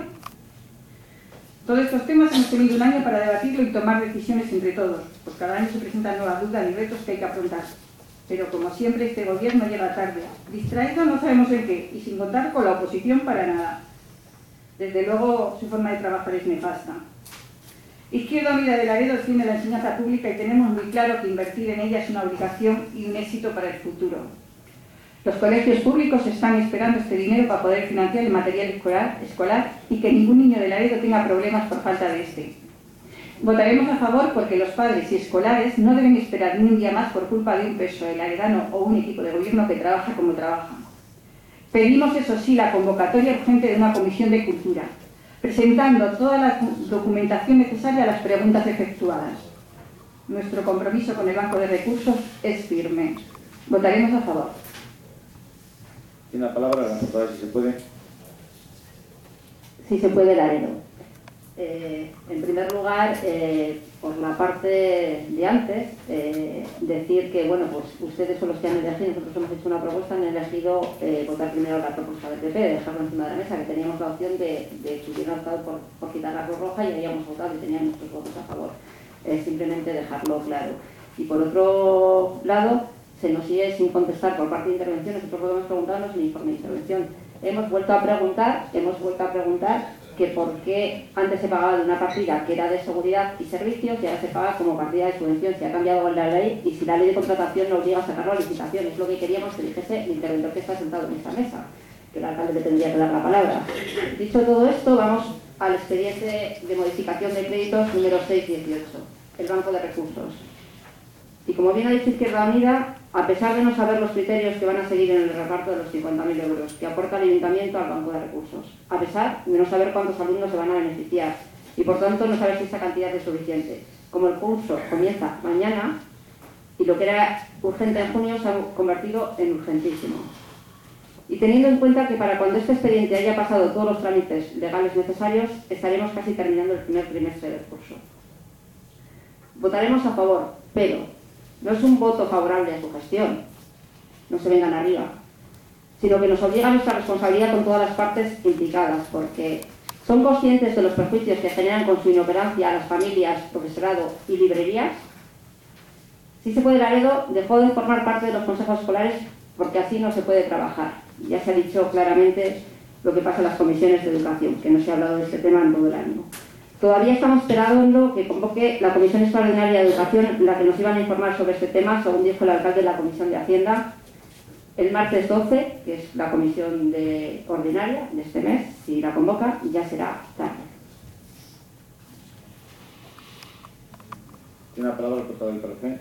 Todos estos temas hemos tenido un año para debatirlo y tomar decisiones entre todos, pues cada año se presentan nuevas dudas y retos que hay que afrontar. Pero como siempre este gobierno llega tarde, distraído no sabemos en qué, y sin contar con la oposición para nada. Desde luego su forma de trabajar es nefasta. Izquierda Unida de Laredo defiende la enseñanza pública y tenemos muy claro que invertir en ella es una obligación y un éxito para el futuro. Los colegios públicos están esperando este dinero para poder financiar el material escolar, escolar y que ningún niño de Laredo tenga problemas por falta de este. Votaremos a favor porque los padres y escolares no deben esperar ni un día más por culpa de un P S O E laredano o un equipo de gobierno que trabaja como trabaja. Pedimos, eso sí, la convocatoria urgente de una comisión de cultura, presentando toda la documentación necesaria a las preguntas efectuadas. Nuestro compromiso con el Banco de Recursos es firme. Votaremos a favor. Tiene la palabra la portavoz, si se puede. Si se puede, Laredo. Eh, en primer lugar, eh, por la parte de antes, eh, decir que, bueno, pues ustedes son los que han elegido, nosotros hemos hecho una propuesta, han elegido eh, votar primero la propuesta del P P, dejarlo encima de la mesa, que teníamos la opción de, de que hubiera optado por, por quitar la Cruz Roja y habíamos votado y teníamos nuestros votos a favor. Eh, simplemente dejarlo claro. Y por otro lado, se nos sigue sin contestar por parte de intervenciones, nosotros podemos preguntarnos en el informe de intervención. Hemos vuelto a preguntar, hemos vuelto a preguntar que por qué antes se pagaba de una partida que era de seguridad y servicios y ahora se paga como partida de subvención, si ha cambiado la ley y si la ley de contratación no obliga a sacarlo a licitación. Es lo que queríamos que dijese el interventor que está sentado en esta mesa, que el alcalde le tendría que dar la palabra. Dicho todo esto, vamos al expediente de modificación de créditos número seis dieciocho, el Banco de Recursos. Y como bien ha dicho Izquierda Unida, a pesar de no saber los criterios que van a seguir en el reparto de los cincuenta mil euros que aporta el Ayuntamiento al Banco de Recursos, a pesar de no saber cuántos alumnos se van a beneficiar y por tanto no saber si esa cantidad es suficiente, como el curso comienza mañana y lo que era urgente en junio se ha convertido en urgentísimo. Y teniendo en cuenta que para cuando este expediente haya pasado todos los trámites legales necesarios, estaremos casi terminando el primer trimestre del curso. Votaremos a favor, pero no es un voto favorable a su gestión, no se vengan arriba, sino que nos obliga a nuestra responsabilidad con todas las partes implicadas, porque son conscientes de los perjuicios que generan con su inoperancia a las familias, profesorado y librerías. Si se puede, Laredo dejó de formar parte de los consejos escolares porque así no se puede trabajar. Ya se ha dicho claramente lo que pasa en las comisiones de educación, que no se ha hablado de este tema en todo el año. Todavía estamos esperando que convoque la Comisión Extraordinaria de Educación, la que nos iban a informar sobre este tema, según dijo el alcalde de la Comisión de Hacienda, el martes doce, que es la comisión de ordinaria de este mes. Si la convoca, ya será tarde. Tiene la palabra el portavoz del P R C.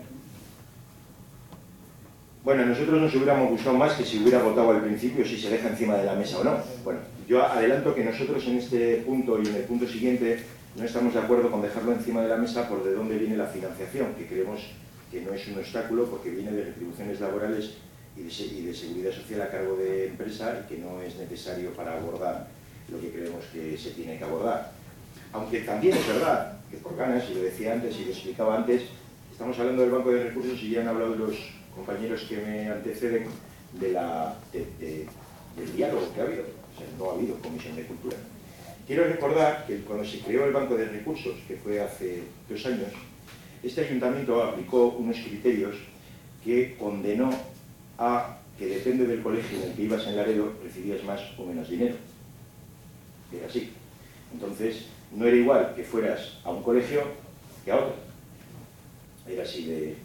Bueno, a nosotros nos hubiéramos gustado más que si hubiera votado al principio si se deja encima de la mesa o no. Bueno, yo adelanto que nosotros en este punto y en el punto siguiente no estamos de acuerdo con dejarlo encima de la mesa por de dónde viene la financiación, que creemos que no es un obstáculo porque viene de retribuciones laborales y de, y de seguridad social a cargo de empresa y que no es necesario para abordar lo que creemos que se tiene que abordar. Aunque también es verdad que por ganas, y lo decía antes y lo explicaba antes, estamos hablando del Banco de Recursos y ya han hablado los compañeros que me anteceden de la, de, de, del diálogo que ha habido. O sea, no ha habido Comisión de Cultura. Quiero recordar que cuando se creó el Banco de Recursos, que fue hace dos años, este ayuntamiento aplicó unos criterios que condenó a que depende del colegio en el que ibas en Laredo, recibías más o menos dinero. Era así. Entonces, no era igual que fueras a un colegio que a otro. Era así de,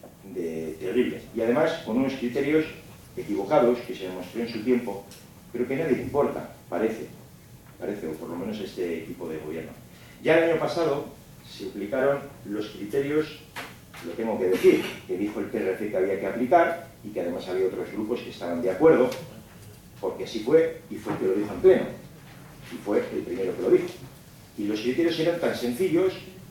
de terrible. Y además, con unos criterios equivocados que se demostró en su tiempo, pero que a nadie le importa, parece. Parece, o por lo menos este equipo de gobierno. Ya el año pasado se aplicaron los criterios, lo tengo que decir, que dijo el P R C que había que aplicar y que además había otros grupos que estaban de acuerdo, porque así fue, y fue el que lo dijo en pleno, y fue el primero que lo dijo. Y los criterios eran tan sencillos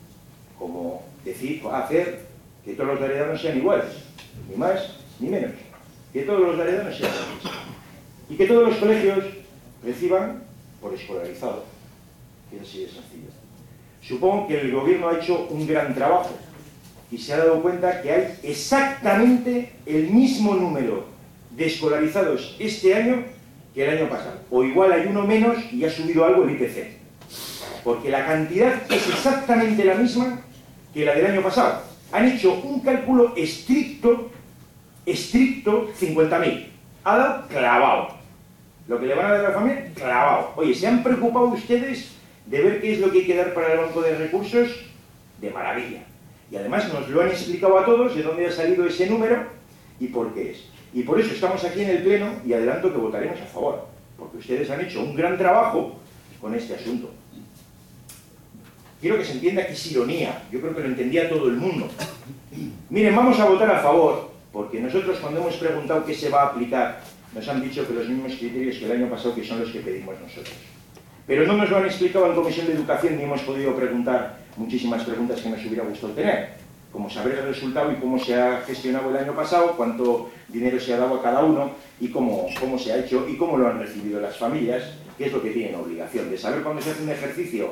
como decir, hacer que todos los laredanos sean iguales, ni más ni menos, que todos los laredanos sean iguales, y que todos los colegios reciban por escolarizado, que es así de sencillo. Supongo que el gobierno ha hecho un gran trabajo y se ha dado cuenta que hay exactamente el mismo número de escolarizados este año que el año pasado. O igual hay uno menos y ha subido algo el I P C. Porque la cantidad es exactamente la misma que la del año pasado. Han hecho un cálculo estricto, estricto, cincuenta mil. Ha dado clavado. Lo que le van a dar a la familia, clavado. Oye, ¿se han preocupado ustedes de ver qué es lo que hay que dar para el Banco de Recursos? De maravilla. Y además nos lo han explicado a todos de dónde ha salido ese número y por qué es. Y por eso estamos aquí en el Pleno y adelanto que votaremos a favor. Porque ustedes han hecho un gran trabajo con este asunto. Quiero que se entienda que es ironía. Yo creo que lo entendía todo el mundo. Miren, vamos a votar a favor, porque nosotros cuando hemos preguntado qué se va a aplicar, nos han dicho que los mismos criterios que el año pasado, que son los que pedimos nosotros. Pero no nos lo han explicado en Comisión de Educación ni hemos podido preguntar muchísimas preguntas que nos hubiera gustado tener, como saber el resultado y cómo se ha gestionado el año pasado, cuánto dinero se ha dado a cada uno y cómo, cómo se ha hecho y cómo lo han recibido las familias, que es lo que tienen obligación, de saber cuándo se hace un ejercicio,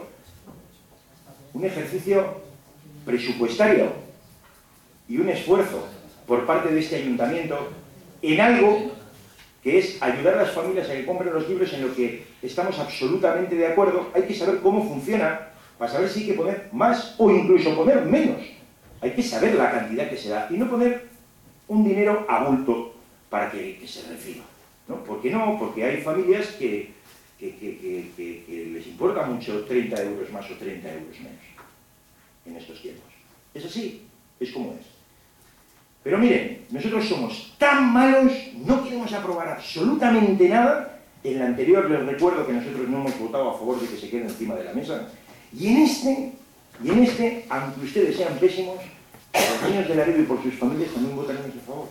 un ejercicio presupuestario y un esfuerzo por parte de este ayuntamiento en algo que es ayudar a las familias a que compren los libros, en lo que estamos absolutamente de acuerdo. Hay que saber cómo funciona para saber si hay que poner más o incluso poner menos. Hay que saber la cantidad que se da y no poner un dinero a bulto para que, que se reciba, ¿no? ¿Por qué no? Porque hay familias que, que, que, que, que, que les importa mucho treinta euros más o treinta euros menos en estos tiempos. Es así, es como es. Pero miren, nosotros somos tan malos, no queremos aprobar absolutamente nada. En la anterior les recuerdo que nosotros no hemos votado a favor de que se quede encima de la mesa. Y en este, y en este, aunque ustedes sean pésimos, los niños de Laredo y por sus familias también votaremos a favor.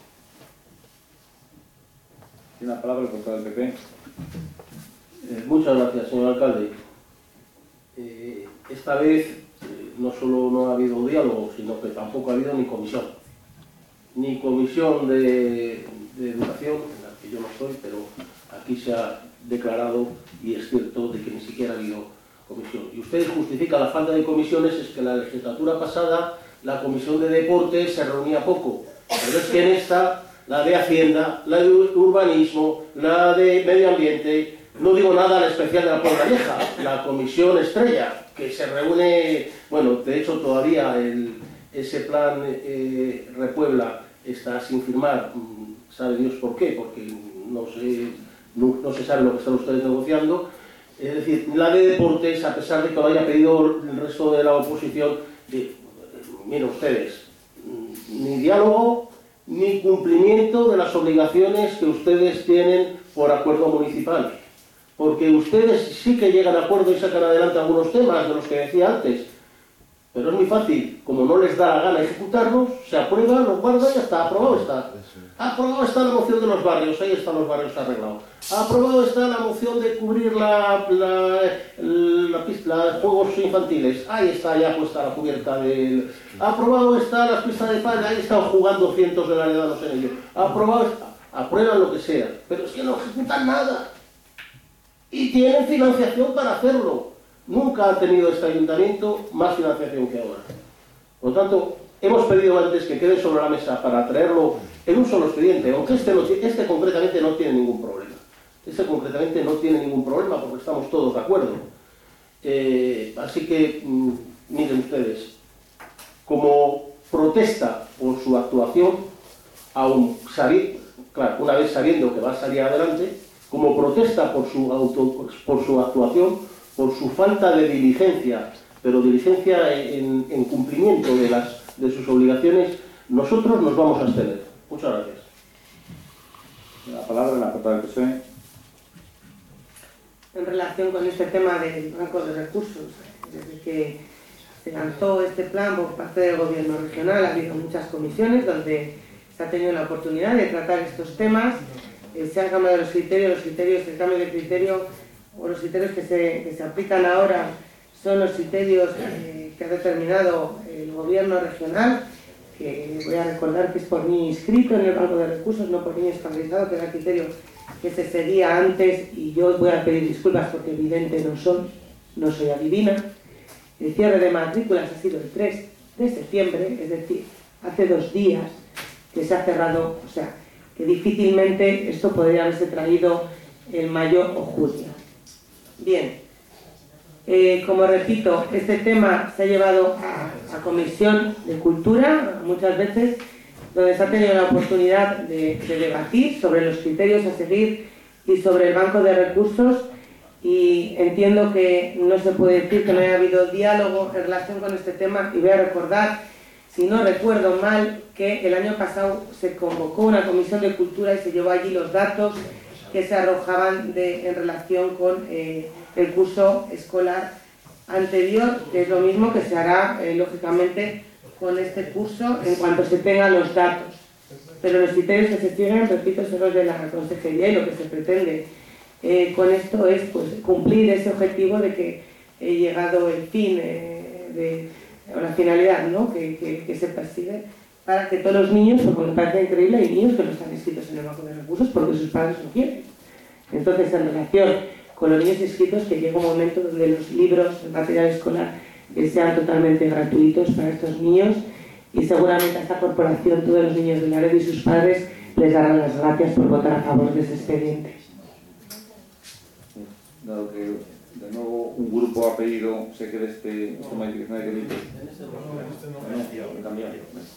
Tiene la palabra el portavoz del P P. Eh, muchas gracias, señor alcalde. Eh, esta vez eh, no solo no ha habido diálogo, sino que tampoco ha habido ni comisión. Ni comisión de, de educación, en la que yo no estoy, pero aquí se ha declarado, y es cierto, de que ni siquiera ha habido comisión. Y ustedes justifican la falta de comisiones, es que la legislatura pasada la comisión de deporte se reunía poco, pero es que en esta, la de Hacienda, la de urbanismo, la de medio ambiente, no digo nada al especial de la Puebla Vieja, la comisión estrella, que se reúne, bueno, de hecho todavía el, ese plan eh, Repuebla está sin firmar, sabe Dios por qué, porque no se, no, no se sabe lo que están ustedes negociando. Es decir, la de deportes, a pesar de que lo haya pedido el resto de la oposición, de, miren ustedes, ni diálogo ni cumplimiento de las obligaciones que ustedes tienen por acuerdo municipal. Porque ustedes sí que llegan a acuerdo y sacan adelante algunos temas de los que decía antes, Pero es muy fácil, como no les da la gana ejecutarlos, se aprueba, lo guarda y ya está, aprobado está. Aprobado está la moción de los barrios, ahí están los barrios arreglados. Aprobado está la moción de cubrir la, la, la pista de juegos infantiles, ahí está ya puesta la cubierta del... Aprobado está las pistas de pádel, ahí están jugando cientos de laredanos en ello. Aprobado está, aprueban lo que sea, pero es que no ejecutan nada. Y tienen financiación para hacerlo. Nunca ha tenido este ayuntamiento más financiación que ahora. Por lo tanto, hemos pedido antes que quede sobre la mesa para traerlo en un solo expediente, aunque este, no, este concretamente no tiene ningún problema. Este concretamente no tiene ningún problema porque estamos todos de acuerdo. Eh, así que, mmm, miren ustedes, como protesta por su actuación, aún sabiendo, claro, una vez sabiendo que va a salir adelante, como protesta por su, auto, por su actuación, por su falta de diligencia, pero diligencia en, en cumplimiento de, las, de sus obligaciones, nosotros nos vamos a abstener. Muchas gracias. La palabra en la portada del P S O E. En relación con este tema del banco de recursos, desde que se lanzó este plan por parte del gobierno regional, ha habido muchas comisiones donde se ha tenido la oportunidad de tratar estos temas, eh, se han cambiado los criterios, los criterios, el cambio de criterio o los criterios que se, que se aplican ahora son los criterios eh, que ha determinado el gobierno regional, que voy a recordar que es por mí inscrito en el banco de recursos, no por mí estabilizado, que era el criterio que se seguía antes, y yo voy a pedir disculpas porque evidente no soy, no soy adivina. El cierre de matrículas ha sido el tres de septiembre, es decir, hace dos días que se ha cerrado, o sea, que difícilmente esto podría haberse traído en mayo o junio. Bien, eh, como repito, este tema se ha llevado a, a Comisión de Cultura muchas veces, donde se ha tenido la oportunidad de, de debatir sobre los criterios a seguir y sobre el banco de recursos, y entiendo que no se puede decir que no haya habido diálogo en relación con este tema, y voy a recordar, si no recuerdo mal, que el año pasado se convocó una Comisión de Cultura y se llevó allí los datos que se arrojaban de, en relación con eh, el curso escolar anterior, que es lo mismo que se hará, eh, lógicamente, con este curso en cuanto se tengan los datos. Pero los criterios que se siguen, repito, son los de la consejería, y lo que se pretende eh, con esto es pues, cumplir ese objetivo de que he llegado el fin, eh, de, o la finalidad, ¿no? que, que, que se persigue, para que todos los niños, porque me parece increíble, hay niños que no están inscritos en el banco de recursos porque sus padres no quieren. Entonces, en relación con los niños inscritos, que llega un momento donde los libros, el material escolar, eh, sean totalmente gratuitos para estos niños, y seguramente a esta corporación, todos los niños de Laredo y sus padres les darán las gracias por votar a favor de este expediente. Dado que de nuevo un grupo ha pedido se quede este, esta modificación de crédito. No, cambiar.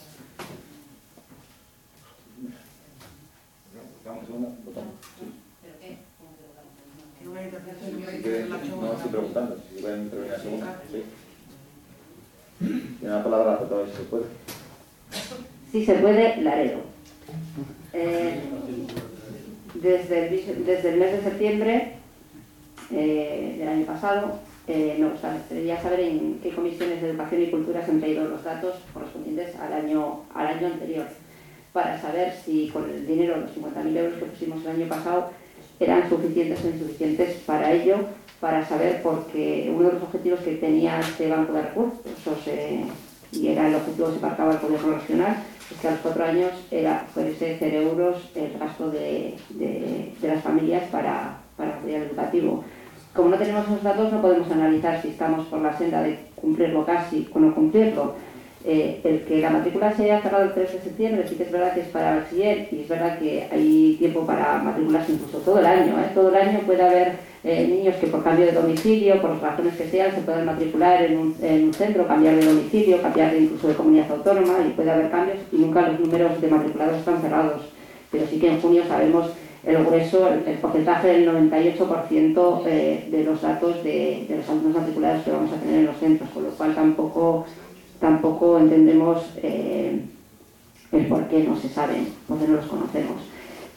No, estoy preguntando si voy a intervenir la segunda. Sí. Tiene la palabra para todo se puede. Si se puede, Laredo. Eh, desde, el, desde el mes de septiembre eh, del año pasado, eh, nos gustaría saber en qué comisiones de educación y cultura se han traído los datos correspondientes al año, al año anterior, para saber si con el dinero, los cincuenta mil euros que pusimos el año pasado, eran suficientes o insuficientes para ello, para saber, porque uno de los objetivos que tenía este banco de recursos, eh, y era el objetivo que se marcaba el gobierno regional, es que a los cuatro años era fuese cero euros el gasto de, de, de las familias para, para el material educativo. Como no tenemos esos datos, no podemos analizar si estamos por la senda de cumplirlo casi o no cumplirlo. Eh, el que la matrícula se haya cerrado el tres de septiembre, sí que es verdad que es para bachiller, y es verdad que hay tiempo para matricularse incluso todo el año. ¿eh? Todo el año puede haber eh, niños que por cambio de domicilio, por las razones que sean, se pueden matricular en un, en un centro, cambiar de domicilio, cambiar de, incluso de comunidad autónoma, y puede haber cambios, y nunca los números de matriculados están cerrados. Pero sí que en junio sabemos el grueso, el, el porcentaje del noventa y ocho por ciento eh, de los datos de, de los alumnos matriculados que vamos a tener en los centros, con lo cual tampoco... Tampoco entendemos eh, el por qué no se saben, porque no los conocemos.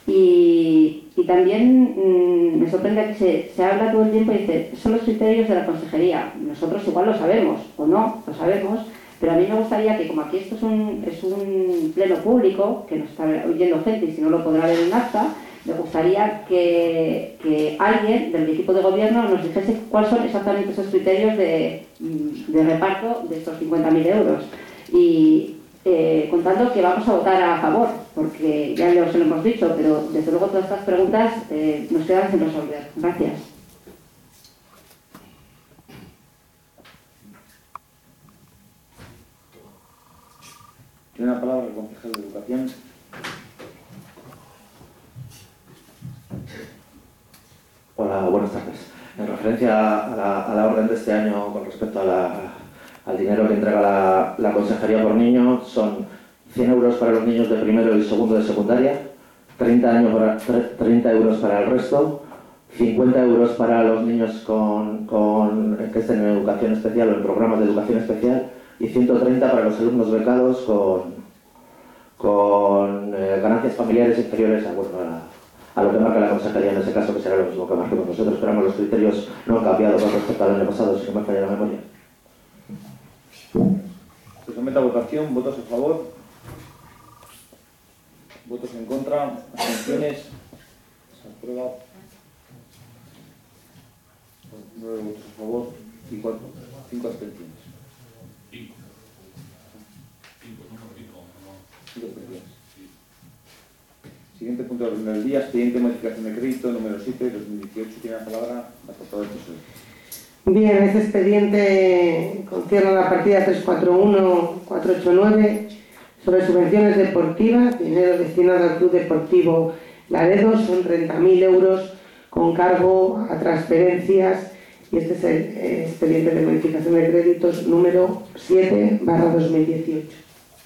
Y, y también mmm, me sorprende que se, se habla todo el tiempo y dice, son los criterios de la consejería. Nosotros igual lo sabemos, o no, lo sabemos, pero a mí me gustaría que, como aquí esto es un, es un pleno público, que nos está oyendo gente y si no lo podrá ver en acta, me gustaría que, que alguien del equipo de gobierno nos dijese cuáles son exactamente esos criterios de, de reparto de estos cincuenta mil euros. Y eh, contando que vamos a votar a favor, porque ya os lo hemos dicho, pero desde luego todas estas preguntas eh, nos quedan sin resolver. Gracias. Tiene la palabra el concejal de Educación. Hola, buenas tardes. En referencia a la, a la orden de este año con respecto a la, al dinero que entrega la, la Consejería por niño, son cien euros para los niños de primero y segundo de secundaria, treinta, años para, treinta euros para el resto, cincuenta euros para los niños con, con, que estén en educación especial o en programas de educación especial y ciento treinta para los alumnos becados con, con eh, ganancias familiares inferiores a, bueno, a, a lo que marca la Consejería en ese caso, que será lo mismo que marquemos nosotros. Esperamos los criterios no han cambiado con respecto al año pasado, si no me falla la memoria. Se somete a votación. ¿Votos a favor? ¿Votos en contra? ¿Abstenciones? Se aprueba. nueve votos a favor y cuatro, cinco abstenciones. Cinco. Cinco, no, cinco, no. Cinco abstenciones. Siguiente punto de orden del día, expediente de modificación de crédito número siete de dos mil dieciocho. Tiene la palabra la portavoz del P S O E. Bien, este expediente concierne la partida tres cuatro uno cuatro ocho nueve sobre subvenciones deportivas, dinero destinado al Club Deportivo Laredo, son treinta mil euros con cargo a transferencias, y este es el expediente de modificación de créditos número siete barra dos mil dieciocho.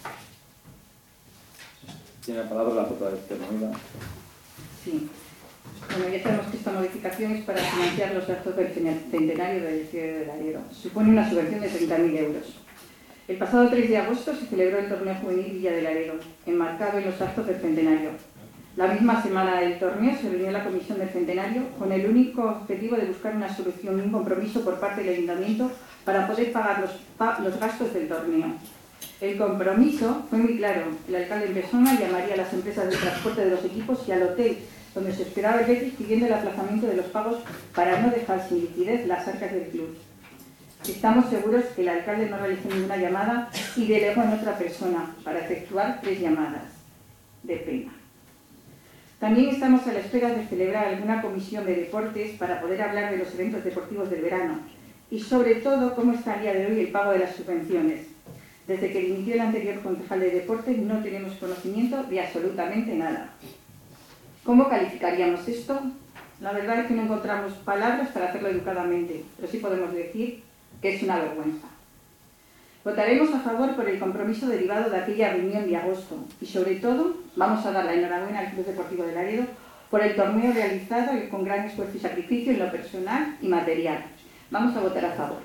Tiene la palabra la portavoz de Termonida. Sí. Bueno, ya sabemos que esta modificación es para financiar los gastos del centenario del Ciudad de Laredo. Supone una subvención de treinta mil euros. El pasado tres de agosto se celebró el torneo juvenil Villa de Laredo, enmarcado en los actos del centenario. La misma semana del torneo se reunió la Comisión del Centenario con el único objetivo de buscar una solución y un compromiso por parte del Ayuntamiento para poder pagar los, pa los gastos del torneo. El compromiso fue muy claro. El alcalde en persona llamaría a las empresas de transporte de los equipos y al hotel donde se esperaba el Betis pidiendo el aplazamiento de los pagos para no dejar sin liquidez las arcas del club. Estamos seguros que el alcalde no realizó ninguna llamada y delegó en otra persona para efectuar tres llamadas. De pena. También estamos a la espera de celebrar alguna comisión de deportes para poder hablar de los eventos deportivos del verano y sobre todo cómo está a día de hoy el pago de las subvenciones. Desde que inició el anterior concejal de deportes no tenemos conocimiento de absolutamente nada. ¿Cómo calificaríamos esto? La verdad es que no encontramos palabras para hacerlo educadamente, pero sí podemos decir que es una vergüenza. Votaremos a favor por el compromiso derivado de aquella reunión de agosto y sobre todo vamos a dar la enhorabuena al Club Deportivo de Laredo por el torneo realizado con gran esfuerzo y sacrificio en lo personal y material. Vamos a votar a favor.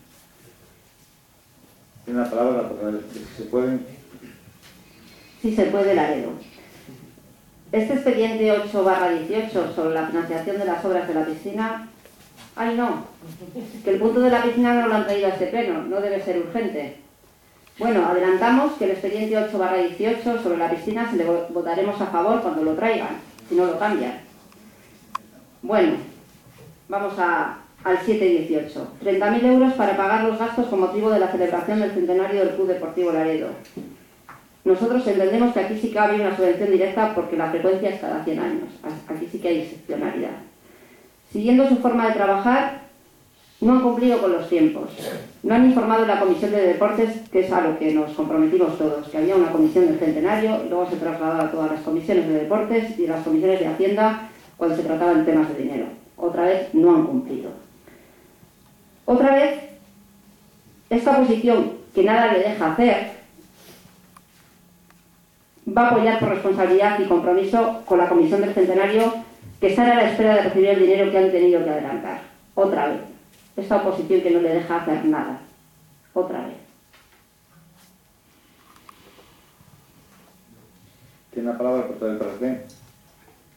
Tiene la palabra la portavoz de Si se pueden. Si se puede, Laredo. Este expediente ocho barra dieciocho sobre la financiación de las obras de la piscina... ¡Ay, no! Que el punto de la piscina no lo han traído a este pleno, no debe ser urgente. Bueno, adelantamos que el expediente ocho barra dieciocho sobre la piscina se le votaremos a favor cuando lo traigan, si no lo cambian. Bueno, vamos a, al siete dieciocho. treinta mil euros para pagar los gastos con motivo de la celebración del centenario del Club Deportivo Laredo. Nosotros entendemos que aquí sí que había una subvención directa porque la frecuencia es cada cien años. Aquí sí que hay excepcionalidad. Siguiendo su forma de trabajar, no han cumplido con los tiempos. No han informado a la Comisión de Deportes, que es a lo que nos comprometimos todos, que había una comisión del centenario, y luego se trasladó a todas las comisiones de deportes y las comisiones de Hacienda cuando se trataban temas de dinero. Otra vez no han cumplido. Otra vez, esta oposición, que nada le deja hacer, va a apoyar por responsabilidad y compromiso con la Comisión del Centenario, que están a la espera de recibir el dinero que han tenido que adelantar. Otra vez. Esta oposición que no le deja hacer nada. Otra vez. Tiene la palabra el portavoz del P R C.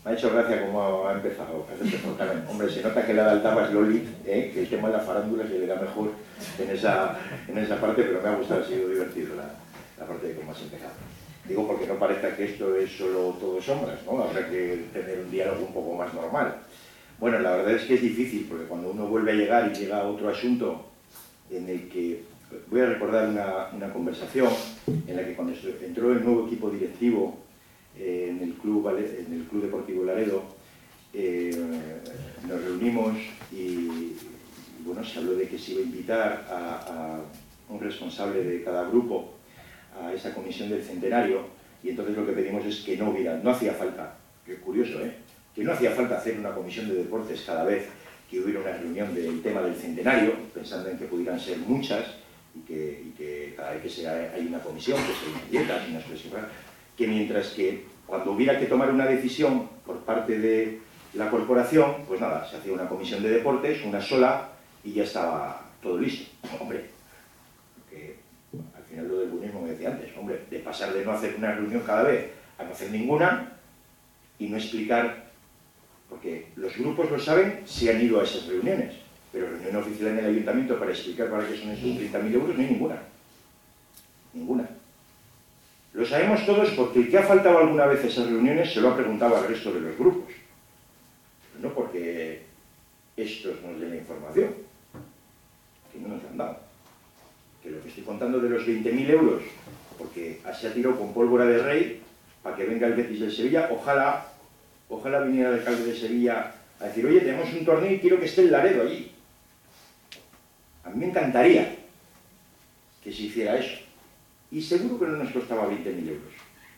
Me ha hecho gracia cómo ha empezado. Has empezado también. Hombre, se nota que le ha dado el tapas Loli, ¿eh? Que el tema de la farándula se le da mejor en esa, en esa parte, pero me ha gustado, ha sido divertido la, la parte de cómo has empezado. Digo porque no parezca que esto es solo todo sombras, ¿no? Habrá que tener un diálogo un poco más normal. Bueno, la verdad es que es difícil, porque cuando uno vuelve a llegar y llega a otro asunto en el que... Voy a recordar una, una conversación en la que cuando entró el nuevo equipo directivo eh, en, el club, en el Club Deportivo Laredo, eh, nos reunimos y, bueno, se habló de que se iba a invitar a, a un responsable de cada grupo a esa comisión del centenario, y entonces lo que pedimos es que no hubiera, no hacía falta, que es curioso, ¿eh? que no hacía falta hacer una comisión de deportes cada vez que hubiera una reunión del tema del centenario, pensando en que pudieran ser muchas, y que, y que cada vez que sea, hay una comisión, que se dietas y unas cosas, que mientras que cuando hubiera que tomar una decisión por parte de la corporación, pues nada, se hacía una comisión de deportes, una sola, y ya estaba todo listo. Hombre, que al final lo del buenismo me decía antes, hombre, de pasar de no hacer una reunión cada vez a no hacer ninguna y no explicar, porque los grupos lo saben si han ido a esas reuniones, pero reunión oficial en el ayuntamiento para explicar para qué son esos treinta mil euros no hay ninguna. Ninguna. Lo sabemos todos porque el que ha faltado alguna vez a esas reuniones se lo ha preguntado al resto de los grupos. Pero no porque estos nos den la información, que no nos han dado. Que lo que estoy contando de los veinte mil euros, porque se ha tirado con pólvora de rey para que venga el Betis de Sevilla, ojalá, ojalá viniera el alcalde de Sevilla a decir, oye, tenemos un torneo y quiero que esté el Laredo allí. A mí me encantaría que se hiciera eso. Y seguro que no nos costaba veinte mil euros.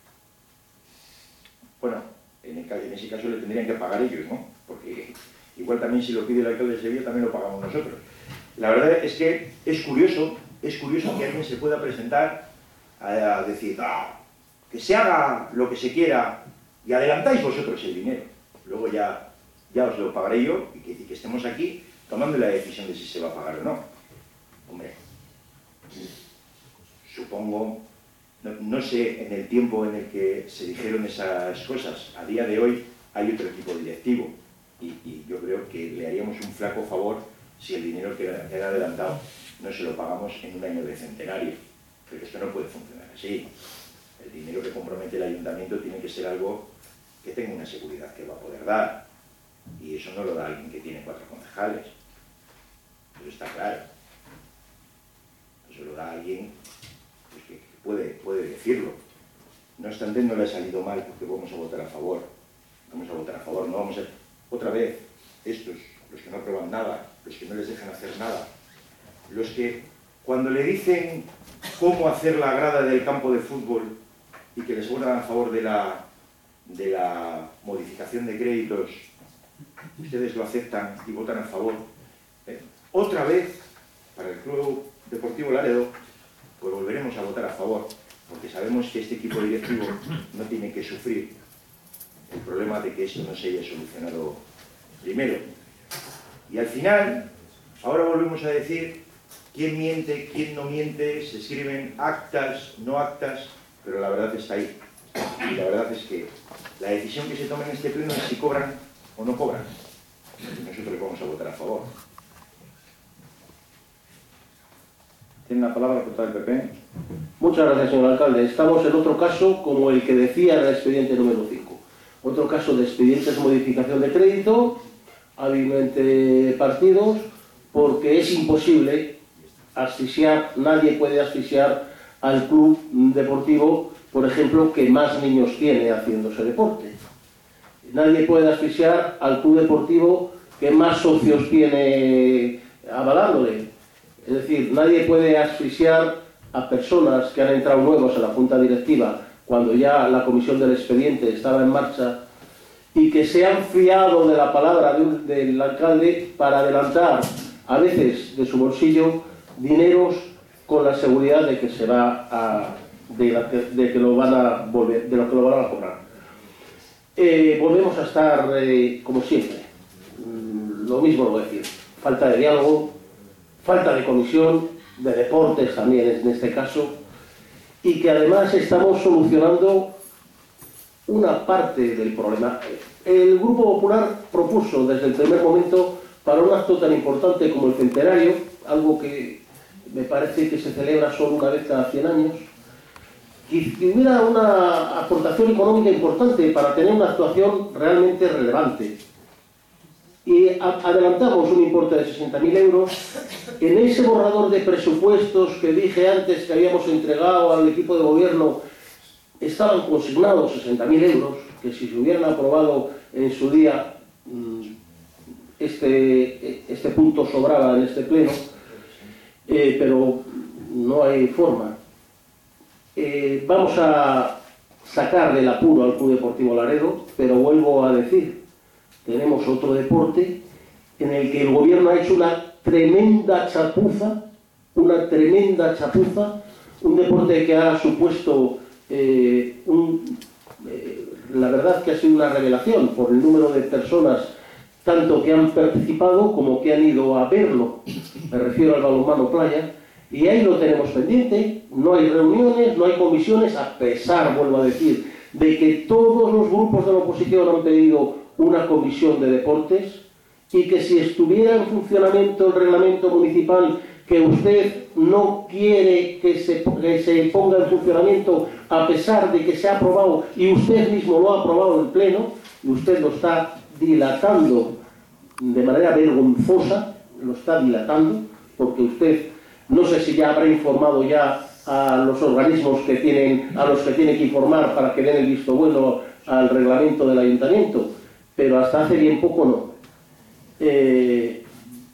Bueno, en, el, en ese caso le tendrían que pagar ellos, ¿no? Porque igual también si lo pide el alcalde de Sevilla también lo pagamos nosotros. La verdad es que es curioso, es curioso que alguien se pueda presentar a, a decir, ah, que se haga lo que se quiera y adelantáis vosotros el dinero. Luego ya, ya os lo pagaré yo y que, y que estemos aquí tomando la decisión de si se va a pagar o no. Hombre, supongo, no, no sé en el tiempo en el que se dijeron esas cosas, a día de hoy hay otro equipo directivo y, y yo creo que le haríamos un flaco favor si el dinero que era adelantado no se lo pagamos en un año de centenario, pero esto no puede funcionar así. El dinero que compromete el ayuntamiento tiene que ser algo que tenga una seguridad que va a poder dar, y eso no lo da alguien que tiene cuatro concejales, eso está claro. Eso lo da alguien pues, que puede, puede decirlo. No obstante, no le ha salido mal porque vamos a votar a favor. Vamos a votar a favor, no vamos a... Otra vez, estos, los que no aprueban nada, los que no les dejan hacer nada, los que cuando le dicen cómo hacer la grada del campo de fútbol y que les votan a favor de la, de la modificación de créditos, ustedes lo aceptan y votan a favor. ¿Eh? Otra vez, para el Club Deportivo Laredo, pues volveremos a votar a favor, porque sabemos que este equipo directivo no tiene que sufrir el problema de que esto no se haya solucionado primero. Y al final, ahora volvemos a decir quién miente, quién no miente, se escriben actas, no actas, pero la verdad está ahí. Y la verdad es que la decisión que se toma en este pleno es si cobran o no cobran. Y nosotros vamos a votar a favor. Tiene la palabra por el P P. Muchas gracias, señor alcalde. Estamos en otro caso como el que decía en el expediente número cinco. Otro caso de expedientes de modificación de crédito, hábilmente partidos, porque es imposible asfixiar, nadie puede asfixiar al club deportivo, por ejemplo, que más niños tiene haciéndose deporte. Nadie puede asfixiar al club deportivo que más socios tiene avalándole. Es decir, nadie puede asfixiar a personas que han entrado nuevos en la junta directiva cuando ya la comisión del expediente estaba en marcha y que se han fiado de la palabra de un, del alcalde para adelantar a veces de su bolsillo dineros con la seguridad de que se va a de, la, de que lo van a volver, de lo que lo van a cobrar. Eh, volvemos a estar eh, como siempre, mm, lo mismo lo voy a decir, falta de diálogo, falta de comisión, de deportes también en este caso, y que además estamos solucionando una parte del problema. el Grupo Popular propuso desde el primer momento, para un acto tan importante como el centenario, algo que me parece que se celebra solo una vez cada cien años, que hubiera una aportación económica importante para tener una actuación realmente relevante. Y adelantamos un importe de sesenta mil euros. En ese borrador de presupuestos que dije antes que habíamos entregado al equipo de gobierno estaban consignados sesenta mil euros, que si se hubieran aprobado en su día este, este punto sobraba en este pleno, eh, pero no hay forma. Eh, vamos a sacar del apuro al Club Deportivo Laredo, pero vuelvo a decir, tenemos otro deporte en el que el gobierno ha hecho una tremenda chapuza, una tremenda chapuza, un deporte que ha supuesto eh, un, eh, la verdad que ha sido una revelación por el número de personas tanto que han participado como que han ido a verlo, me refiero al balonmano playa, y ahí lo tenemos pendiente. No hay reuniones, no hay comisiones, a pesar, vuelvo a decir, de que todos los grupos de la oposición han pedido una comisión de deportes, y que si estuviera en funcionamiento el reglamento municipal, que usted no quiere que se, que se ponga en funcionamiento a pesar de que se ha aprobado y usted mismo lo ha aprobado en pleno, y usted lo está dilatando de manera vergonzosa, lo está dilatando, porque usted, no sé si ya habrá informado ya a los organismos que tienen, a los que tiene que informar para que den el visto bueno al reglamento del ayuntamiento, pero hasta hace bien poco no. Eh,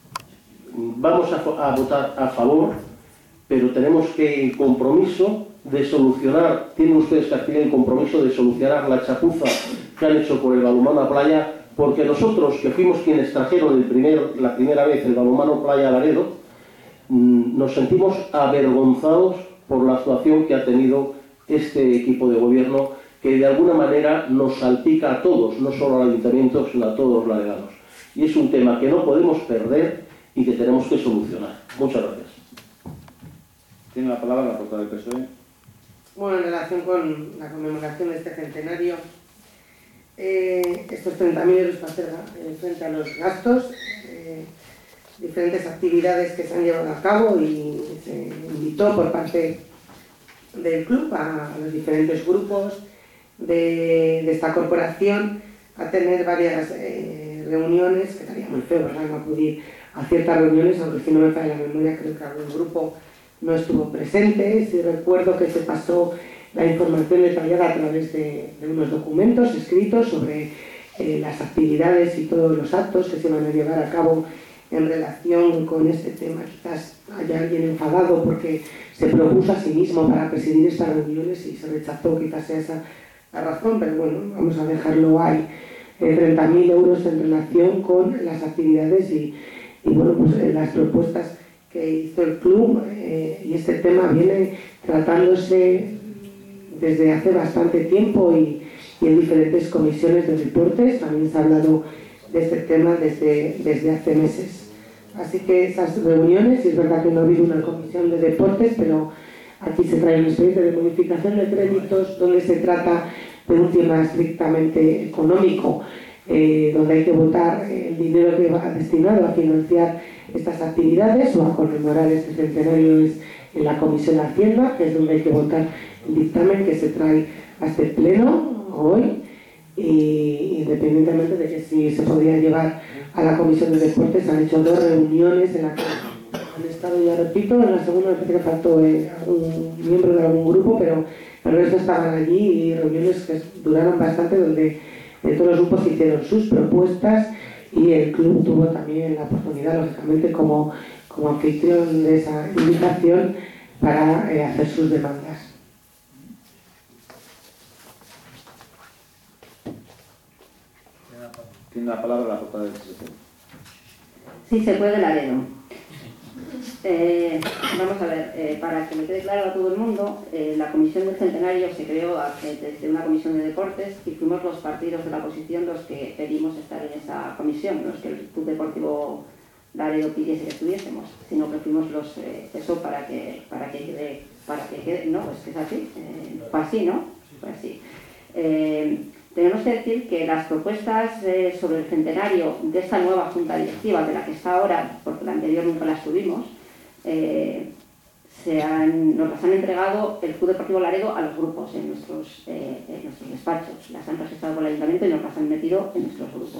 vamos a, a votar a favor, pero tenemos que el compromiso de solucionar, tienen ustedes que adquirir el compromiso de solucionar la chapuza que han hecho por el balonmano a playa, porque nosotros, que fuimos quienes trajeron el primer, la primera vez el balonmano playa a Laredo, nos sentimos avergonzados por la actuación que ha tenido este equipo de gobierno, que de alguna manera nos salpica a todos, no solo al ayuntamiento, sino a todos los laredanos. Y es un tema que no podemos perder y que tenemos que solucionar. Muchas gracias. Tiene la palabra la portavoz del P S O E. Bueno, en relación con la conmemoración de este centenario, eh, estos treinta mil euros para hacer eh, frente a los gastos, eh, diferentes actividades que se han llevado a cabo, y se invitó por parte del club a los diferentes grupos de, de esta corporación a tener varias eh, reuniones, que estaría muy feo, ¿verdad?, no acudir a ciertas reuniones, aunque si no me falla la memoria, creo que algún grupo no estuvo presente. Sí recuerdo que se pasó la información detallada a través de, de unos documentos escritos sobre eh, las actividades y todos los actos que se van a llevar a cabo en relación con este tema. Quizás haya alguien enfadado porque se propuso a sí mismo para presidir estas reuniones y se rechazó, quizás sea esa la razón, pero bueno, vamos a dejarlo ahí. Eh, treinta mil euros en relación con las actividades y, y bueno, pues eh, las propuestas que hizo el club, eh, y este tema viene tratándose desde hace bastante tiempo y, y en diferentes comisiones de deportes. También se ha hablado de este tema desde, desde hace meses. Así que esas reuniones, y es verdad que no ha habido una comisión de deportes, pero aquí se trae un expediente de modificación de créditos donde se trata de un tema estrictamente económico, eh, donde hay que votar el dinero que va destinado a financiar estas actividades o a conmemorar este centenario es en la Comisión de Hacienda, que es donde hay que votar el dictamen que se trae a este pleno hoy, y independientemente de que si se podía llevar a la Comisión de Deportes, han hecho dos reuniones en las que han estado, ya repito, en la segunda me parece que faltó eh, algún miembro de algún grupo, pero el resto estaban allí, y reuniones que duraron bastante, donde eh, todos los grupos hicieron sus propuestas y el club tuvo también la oportunidad, lógicamente, como, como anfitrión de esa invitación para eh, hacer sus demandas. Tiene la palabra la portavoz del P S O E. Sí se puede, Laredo. Eh, vamos a ver, eh, para que me quede claro a todo el mundo, eh, la Comisión del Centenario se creó eh, desde una comisión de deportes, y fuimos los partidos de la oposición los que pedimos estar en esa comisión, no es que el Club Deportivo Laredo pidiese que estuviésemos, sino que fuimos los, eh, eso para que, para que quede, para que quede, no, es que es así, eh, fue así, ¿no? Fue así. Eh, tenemos que decir que las propuestas eh, sobre el centenario de esta nueva junta directiva, de la que está ahora, porque la anterior nunca las tuvimos, eh, se han, nos las han entregado el Club Deportivo Laredo a los grupos en nuestros, eh, en nuestros despachos. Las han registrado por el ayuntamiento y nos las han metido en nuestros grupos.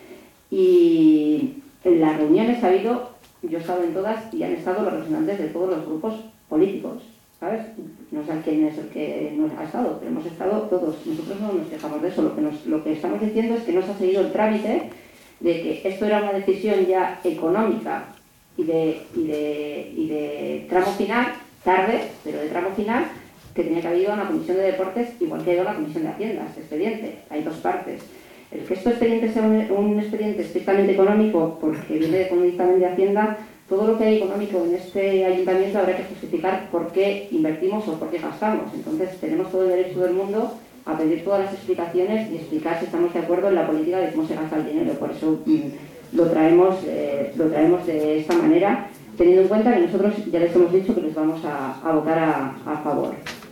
Y en las reuniones ha habido, yo he estado en todas y han estado los representantes de todos los grupos políticos, ¿sabes? No sé quién es el que no ha estado, pero hemos estado todos. Nosotros no nos quejamos de eso. Lo que, nos, lo que estamos diciendo es que no se ha seguido el trámite de que esto era una decisión ya económica y de, y de, y de tramo final, tarde, pero de tramo final, que tenía que haber ido a una comisión de deportes, igual que ha ido a la comisión de Hacienda, este expediente. Hay dos partes. El que este expediente sea un, un expediente estrictamente económico, porque viene con un dictamen de Hacienda, todo lo que hay económico en este ayuntamiento habrá que justificar por qué invertimos o por qué gastamos. Entonces tenemos todo el derecho del mundo a pedir todas las explicaciones y explicar si estamos de acuerdo en la política de cómo se gasta el dinero. Por eso mmm, lo, traemos, eh, lo traemos de esta manera, teniendo en cuenta que nosotros ya les hemos dicho que les vamos a, a votar a, a favor.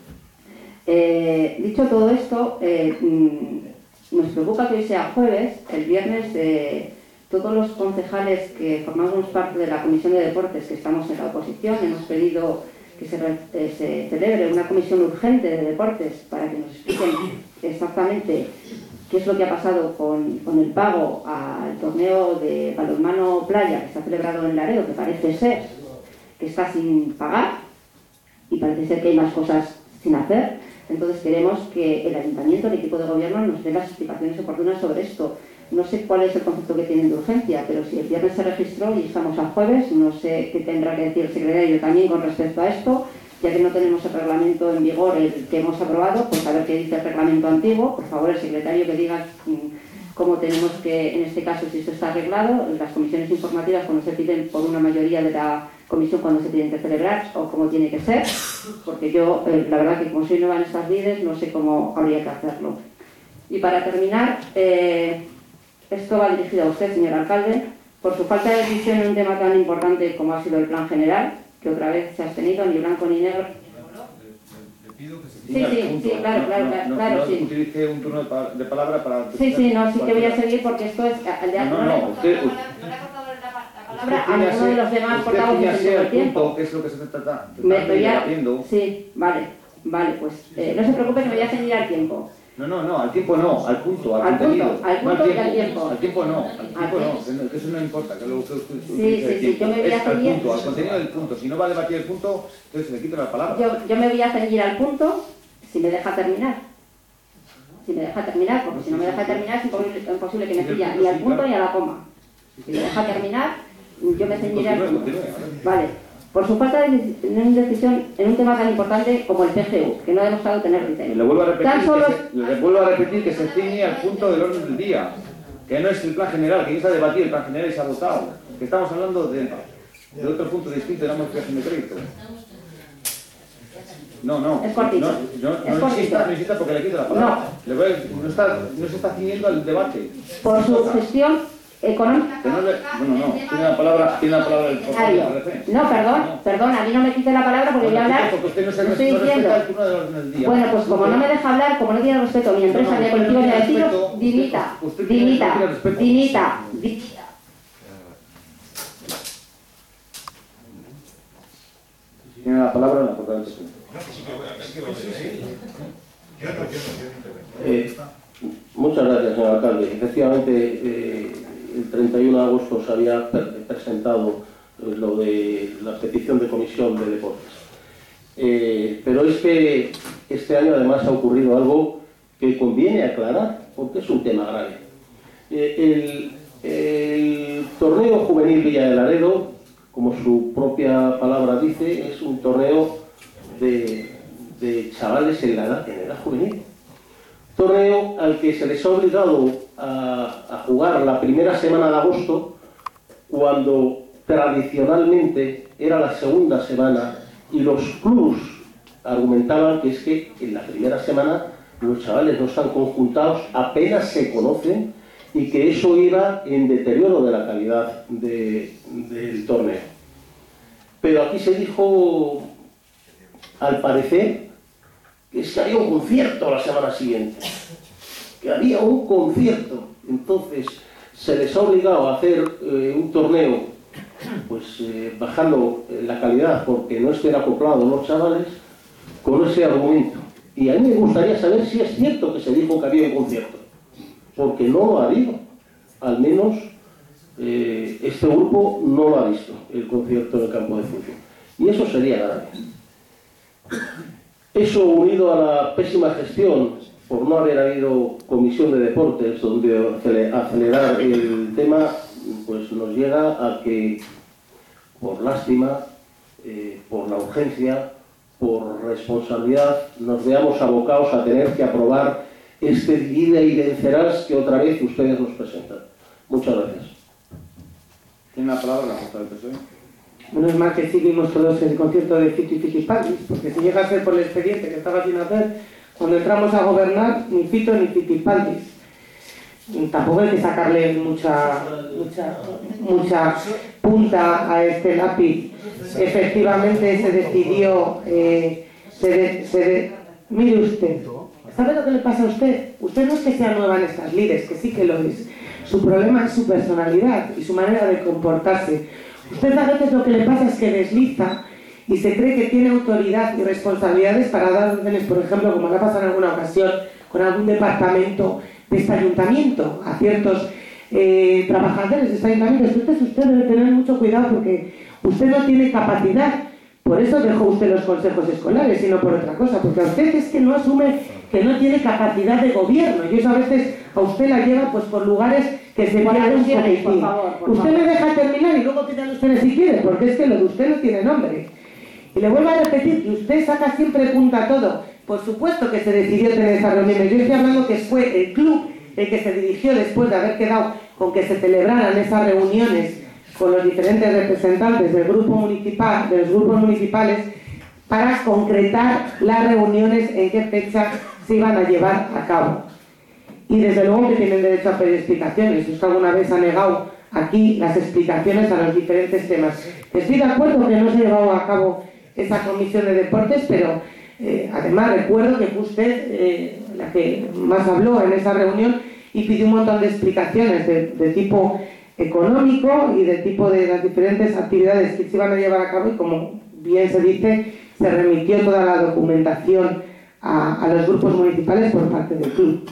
Eh, dicho todo esto, eh, mmm, nos preocupa que hoy sea jueves. El viernes eh, todos los concejales que formamos parte de la Comisión de Deportes, que estamos en la oposición, hemos pedido que se, eh, se celebre una comisión urgente de deportes para que nos expliquen exactamente qué es lo que ha pasado con, con el pago al torneo de balonmano playa que está celebrado en Laredo, que parece ser que está sin pagar y parece ser que hay más cosas sin hacer. Entonces queremos que el ayuntamiento, el equipo de gobierno, nos dé las explicaciones oportunas sobre esto. No sé cuál es el concepto que tienen de urgencia, pero si el viernes se registró y estamos a jueves, no sé qué tendrá que decir el secretario también con respecto a esto, ya que no tenemos el reglamento en vigor, el que hemos aprobado, pues a ver qué dice el reglamento antiguo. Por favor, el secretario que diga cómo tenemos que, en este caso, si esto está arreglado, las comisiones informativas cuando se piden por una mayoría de la comisión cuando se tienen que celebrar o cómo tiene que ser, porque yo, eh, la verdad que como soy nueva en estas lides, no sé cómo habría que hacerlo. Y para terminar, eh, esto va dirigido a usted, señor alcalde, por su falta de decisión en un tema tan importante como ha sido el plan general, que otra vez se ha abstenido, ni blanco ni negro. Le pido que se Sí, sí, sí, claro, claro, no, claro, no, sí. No utilice un turno de, pa de palabra para... Sí, sí, no, sí que voy a seguir porque esto es... El de no, no, no, usted... Palabra a ninguno de los demás portavoces en todo el tiempo. ¿Qué es lo que se trata? Me voy a... Sí, vale, vale, pues eh, no se preocupe que me voy a ceñir al tiempo. No, no, no, al tiempo no, al punto, al, al contenido. Punto, al punto no, al y al tiempo. Al tiempo no, al tiempo al no, tiempo. que, no, que eso no importa, que luego que usted sí, sí, sí, yo me voy a es al ceñir... punto, al contenido del punto. Si no va a debatir el punto, entonces se le quita la palabra. Yo, yo me voy a ceñir al punto si me deja terminar. Si me deja terminar, porque si no me deja terminar es imposible, imposible que me pilla ni al punto ni a la coma. Si me deja terminar, yo me ceñiré al punto. Vale. Por su falta de decisión en un tema tan importante como el P G U, que no ha demostrado tener criterio. Le vuelvo a repetir, Tan solo... que se, le vuelvo a repetir que se ciñe al punto del orden del día, que no es el plan general, que ya se ha debatido el plan general y se ha votado, que estamos hablando de, de otro punto distinto de la modificación de crédito. No, no, es cortito. no, no, no, no insista, no insista porque le quito la palabra. No, le voy a, no, está, no se está ciñendo al debate. Por su gestión económica. No le, bueno, no, tiene la palabra, tiene la palabra del portavoz. No, perdón, no. perdón, a mí no me quite la palabra porque voy a hablar. Porque usted no se no estoy no diciendo. El turno del orden del día. Bueno, pues como no me deja hablar, como no tiene respeto a mi empresa, no, no, ni a colectivo ni a vecinos, dimita, dimita, dimita, dimita. Tiene la palabra la portavoz. Eh, muchas gracias, señor alcalde. Efectivamente, eh, el treinta y uno de agosto se había presentado eh, lo de la petición de comisión de deportes. Eh, pero es que este año además ha ocurrido algo que conviene aclarar, porque es un tema grave. Eh, el, el torneo juvenil Villa de Laredo, como su propia palabra dice, es un torneo de, de chavales en la edad, en edad juvenil. Torneo al que se les ha obligado a, a jugar la primera semana de agosto, cuando tradicionalmente era la segunda semana, y los clubs argumentaban que es que en la primera semana los chavales no están conjuntados, apenas se conocen, y que eso iba en deterioro de la calidad de, del torneo. Pero aquí se dijo, al parecer, que es que había un concierto la semana siguiente, que había un concierto. Entonces se les ha obligado a hacer eh, un torneo, pues eh, bajando la calidad porque no estén acoplados los chavales con ese argumento. Y a mí me gustaría saber si es cierto que se dijo que había un concierto, porque no lo ha habido. Al menos eh, este grupo no lo ha visto, el concierto en el campo de fútbol. Y eso sería grave. Eso unido a la pésima gestión por no haber habido comisión de deportes donde acelerar el tema, pues nos llega a que por lástima, eh, por la urgencia, por responsabilidad, nos veamos abocados a tener que aprobar este divide y vencerás que otra vez ustedes nos presentan. Muchas gracias. Tiene la palabra la jefa del P S O E. Menos mal que sí vimos todos el concierto de Fiti Fiti Pandis, porque si llega a ser por el expediente que estaba sin hacer, cuando entramos a gobernar, ni Fito ni Fiti Pandis. Tampoco hay que sacarle mucha, mucha, mucha punta a este lápiz. Efectivamente se decidió, eh, se de, se de, mire usted, ¿sabe lo que le pasa a usted? Usted no es que sea nueva en estas lides, que sí que lo es. Su problema es su personalidad y su manera de comportarse. Usted a veces lo que le pasa es que desliza y se cree que tiene autoridad y responsabilidades para dar órdenes, por ejemplo, como le ha pasado en alguna ocasión con algún departamento de este ayuntamiento, a ciertos eh, trabajadores de este ayuntamiento. Entonces usted debe tener mucho cuidado porque usted no tiene capacidad. Por eso dejó usted los consejos escolares y no por otra cosa, porque a usted es que no asume que no tiene capacidad de gobierno y eso a veces a usted la lleva pues por lugares que se pierden un poquitín. Por favor, por usted favor. Me deja terminar y luego tiran ustedes si quiere, porque es que lo de usted no tiene nombre. Y le vuelvo a repetir que usted saca siempre punta a todo. Por supuesto que se decidió tener esas reuniones. Yo estoy hablando que fue el club el que se dirigió después de haber quedado con que se celebraran esas reuniones con los diferentes representantes del grupo municipal, de los grupos municipales, para concretar las reuniones en qué fecha se iban a llevar a cabo. Y desde luego que tienen derecho a pedir explicaciones. Usted alguna vez ha negado aquí las explicaciones a los diferentes temas. Estoy de acuerdo que no se ha llevado a cabo esa comisión de deportes, pero eh, además recuerdo que fue usted eh, la que más habló en esa reunión y pidió un montón de explicaciones de, de tipo económico y de tipo de las diferentes actividades que se iban a llevar a cabo y, como bien se dice, se remitió toda la documentación a, a los grupos municipales por parte del club.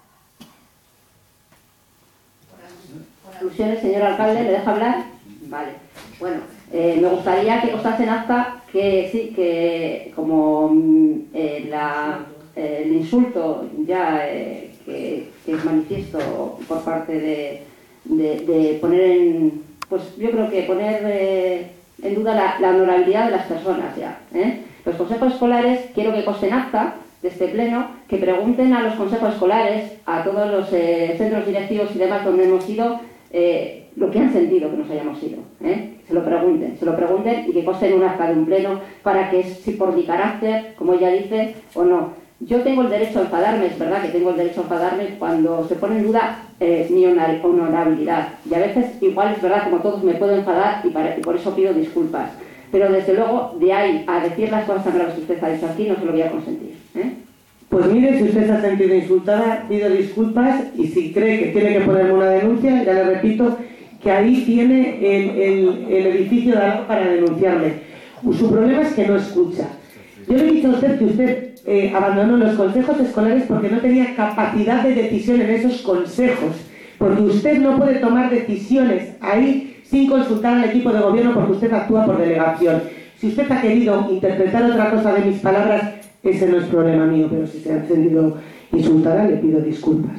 Conclusiones, señor alcalde, ¿le deja hablar? Vale. Bueno, eh, me gustaría que constase en acta que sí, que como eh, la, eh, el insulto ya eh, que, que es manifiesto por parte de, de, de poner en, pues yo creo que poner eh, en duda la, la honorabilidad de las personas ya. ¿eh? Los consejos escolares, quiero que conste en acta de este pleno, que pregunten a los consejos escolares, a todos los eh, centros directivos y demás donde hemos ido, eh, lo que han sentido que nos hayamos ido. ¿eh? Se lo pregunten, se lo pregunten y que conste en un acta de un pleno para que, si por mi carácter, como ella dice, o no. Yo tengo el derecho a enfadarme, es verdad que tengo el derecho a enfadarme cuando se pone en duda eh, mi honorabilidad. Y a veces, igual es verdad, como todos, me puedo enfadar y, para, y por eso pido disculpas. Pero desde luego, de ahí a decir las cosas tan graves que usted ha dicho aquí, no se lo voy a consentir. ¿eh? Pues mire, si usted se ha sentido insultada, pido disculpas y si cree que tiene que ponerme una denuncia, ya le repito que ahí tiene el, el, el edificio de algo para denunciarme. Su problema es que no escucha. Yo le he dicho a usted que usted eh, abandonó los consejos escolares porque no tenía capacidad de decisión en esos consejos, porque usted no puede tomar decisiones ahí sin consultar al equipo de gobierno porque usted actúa por delegación. Si usted ha querido interpretar otra cosa de mis palabras, ese no es problema mío, pero si se ha sentido insultada, le pido disculpas.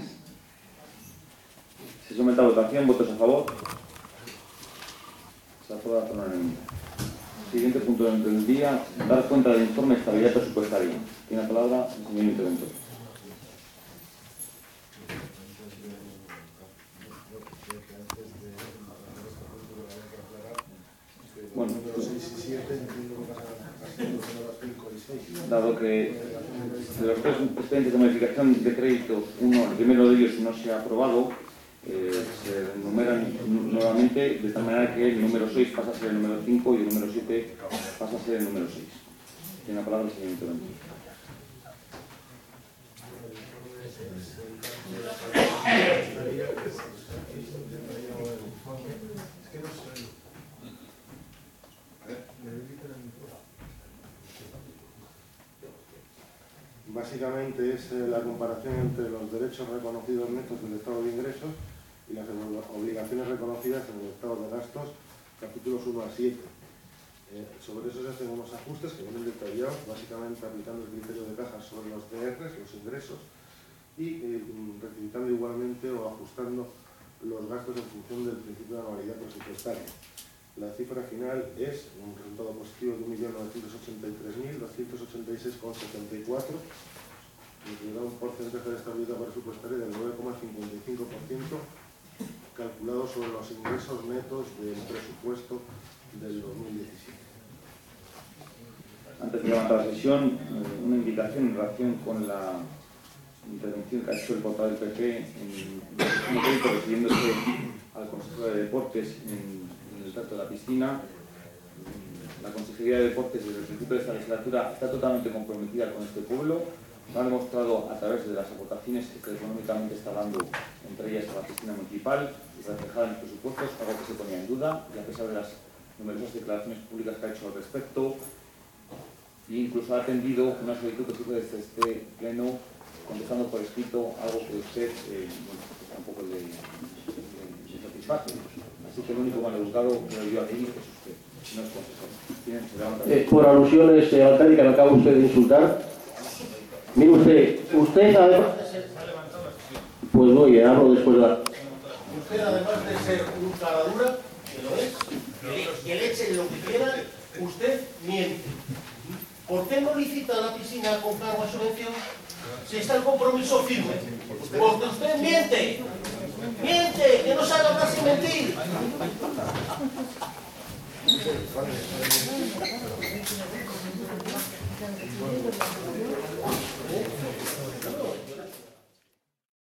Se somete a votación. ¿Votos a favor? Se aprueba por unanimidad. Siguiente punto del día: dar cuenta del informe de estabilidad presupuestaria. Tiene la palabra el señor interventor. Bueno, dado que de los tres expedientes de modificación de crédito, uno, el primero de ellos no se ha aprobado, eh, se enumeran nuevamente, de tal manera que el número seis pasa a ser el número cinco y el número siete pasa a ser el número seis. Tiene la palabra el señor interventor. Es que no sé. Básicamente es eh, la comparación entre los derechos reconocidos netos del estado de ingresos y las obligaciones reconocidas en el estado de gastos, capítulos uno a siete. Eh, sobre eso se hacen unos ajustes que vienen detallados, básicamente aplicando el criterio de cajas sobre los D Rs, los ingresos, y eh, rectificando igualmente o ajustando los gastos en función del principio de anualidad presupuestaria. La cifra final es un resultado positivo de un millón novecientos ochenta y tres mil doscientos ochenta y seis coma setenta y cuatro, que da un porcentaje de estabilidad presupuestaria del nueve coma cincuenta y cinco por ciento, calculado sobre los ingresos netos del presupuesto del dos mil diecisiete. Antes de levantar la sesión, una invitación en relación con la intervención que ha hecho el portavoz del P P en un crédito refiriéndose al Consejo de Deportes en, en el trato de la piscina. La Consejería de Deportes desde el principio de esta legislatura está totalmente comprometida con este pueblo. Lo han demostrado a través de las aportaciones que económicamente está dando, entre ellas a la piscina municipal, reflejada en los presupuestos, algo que se ponía en duda, y a pesar de las numerosas declaraciones públicas que ha hecho al respecto, e incluso ha atendido una solicitud que surge desde este pleno, contestando por escrito algo que usted eh, bueno, pues tampoco le, le, le satisface. Así que el único maleducado que lo dio aquí es usted, no es consejero. ¿Tienen, se levanta? Eh, por alusiones, señor alcalde, que me acaba usted de insultar. Mire usted, usted además... Pues voy, hablo después de la... Usted, además de ser un caradura, que lo es, que le echen lo que quiera, usted miente. ¿Por qué no licita la piscina con cargo a subvención si está el compromiso firme? Porque usted miente. Miente, que no sabe hablar sin mentir.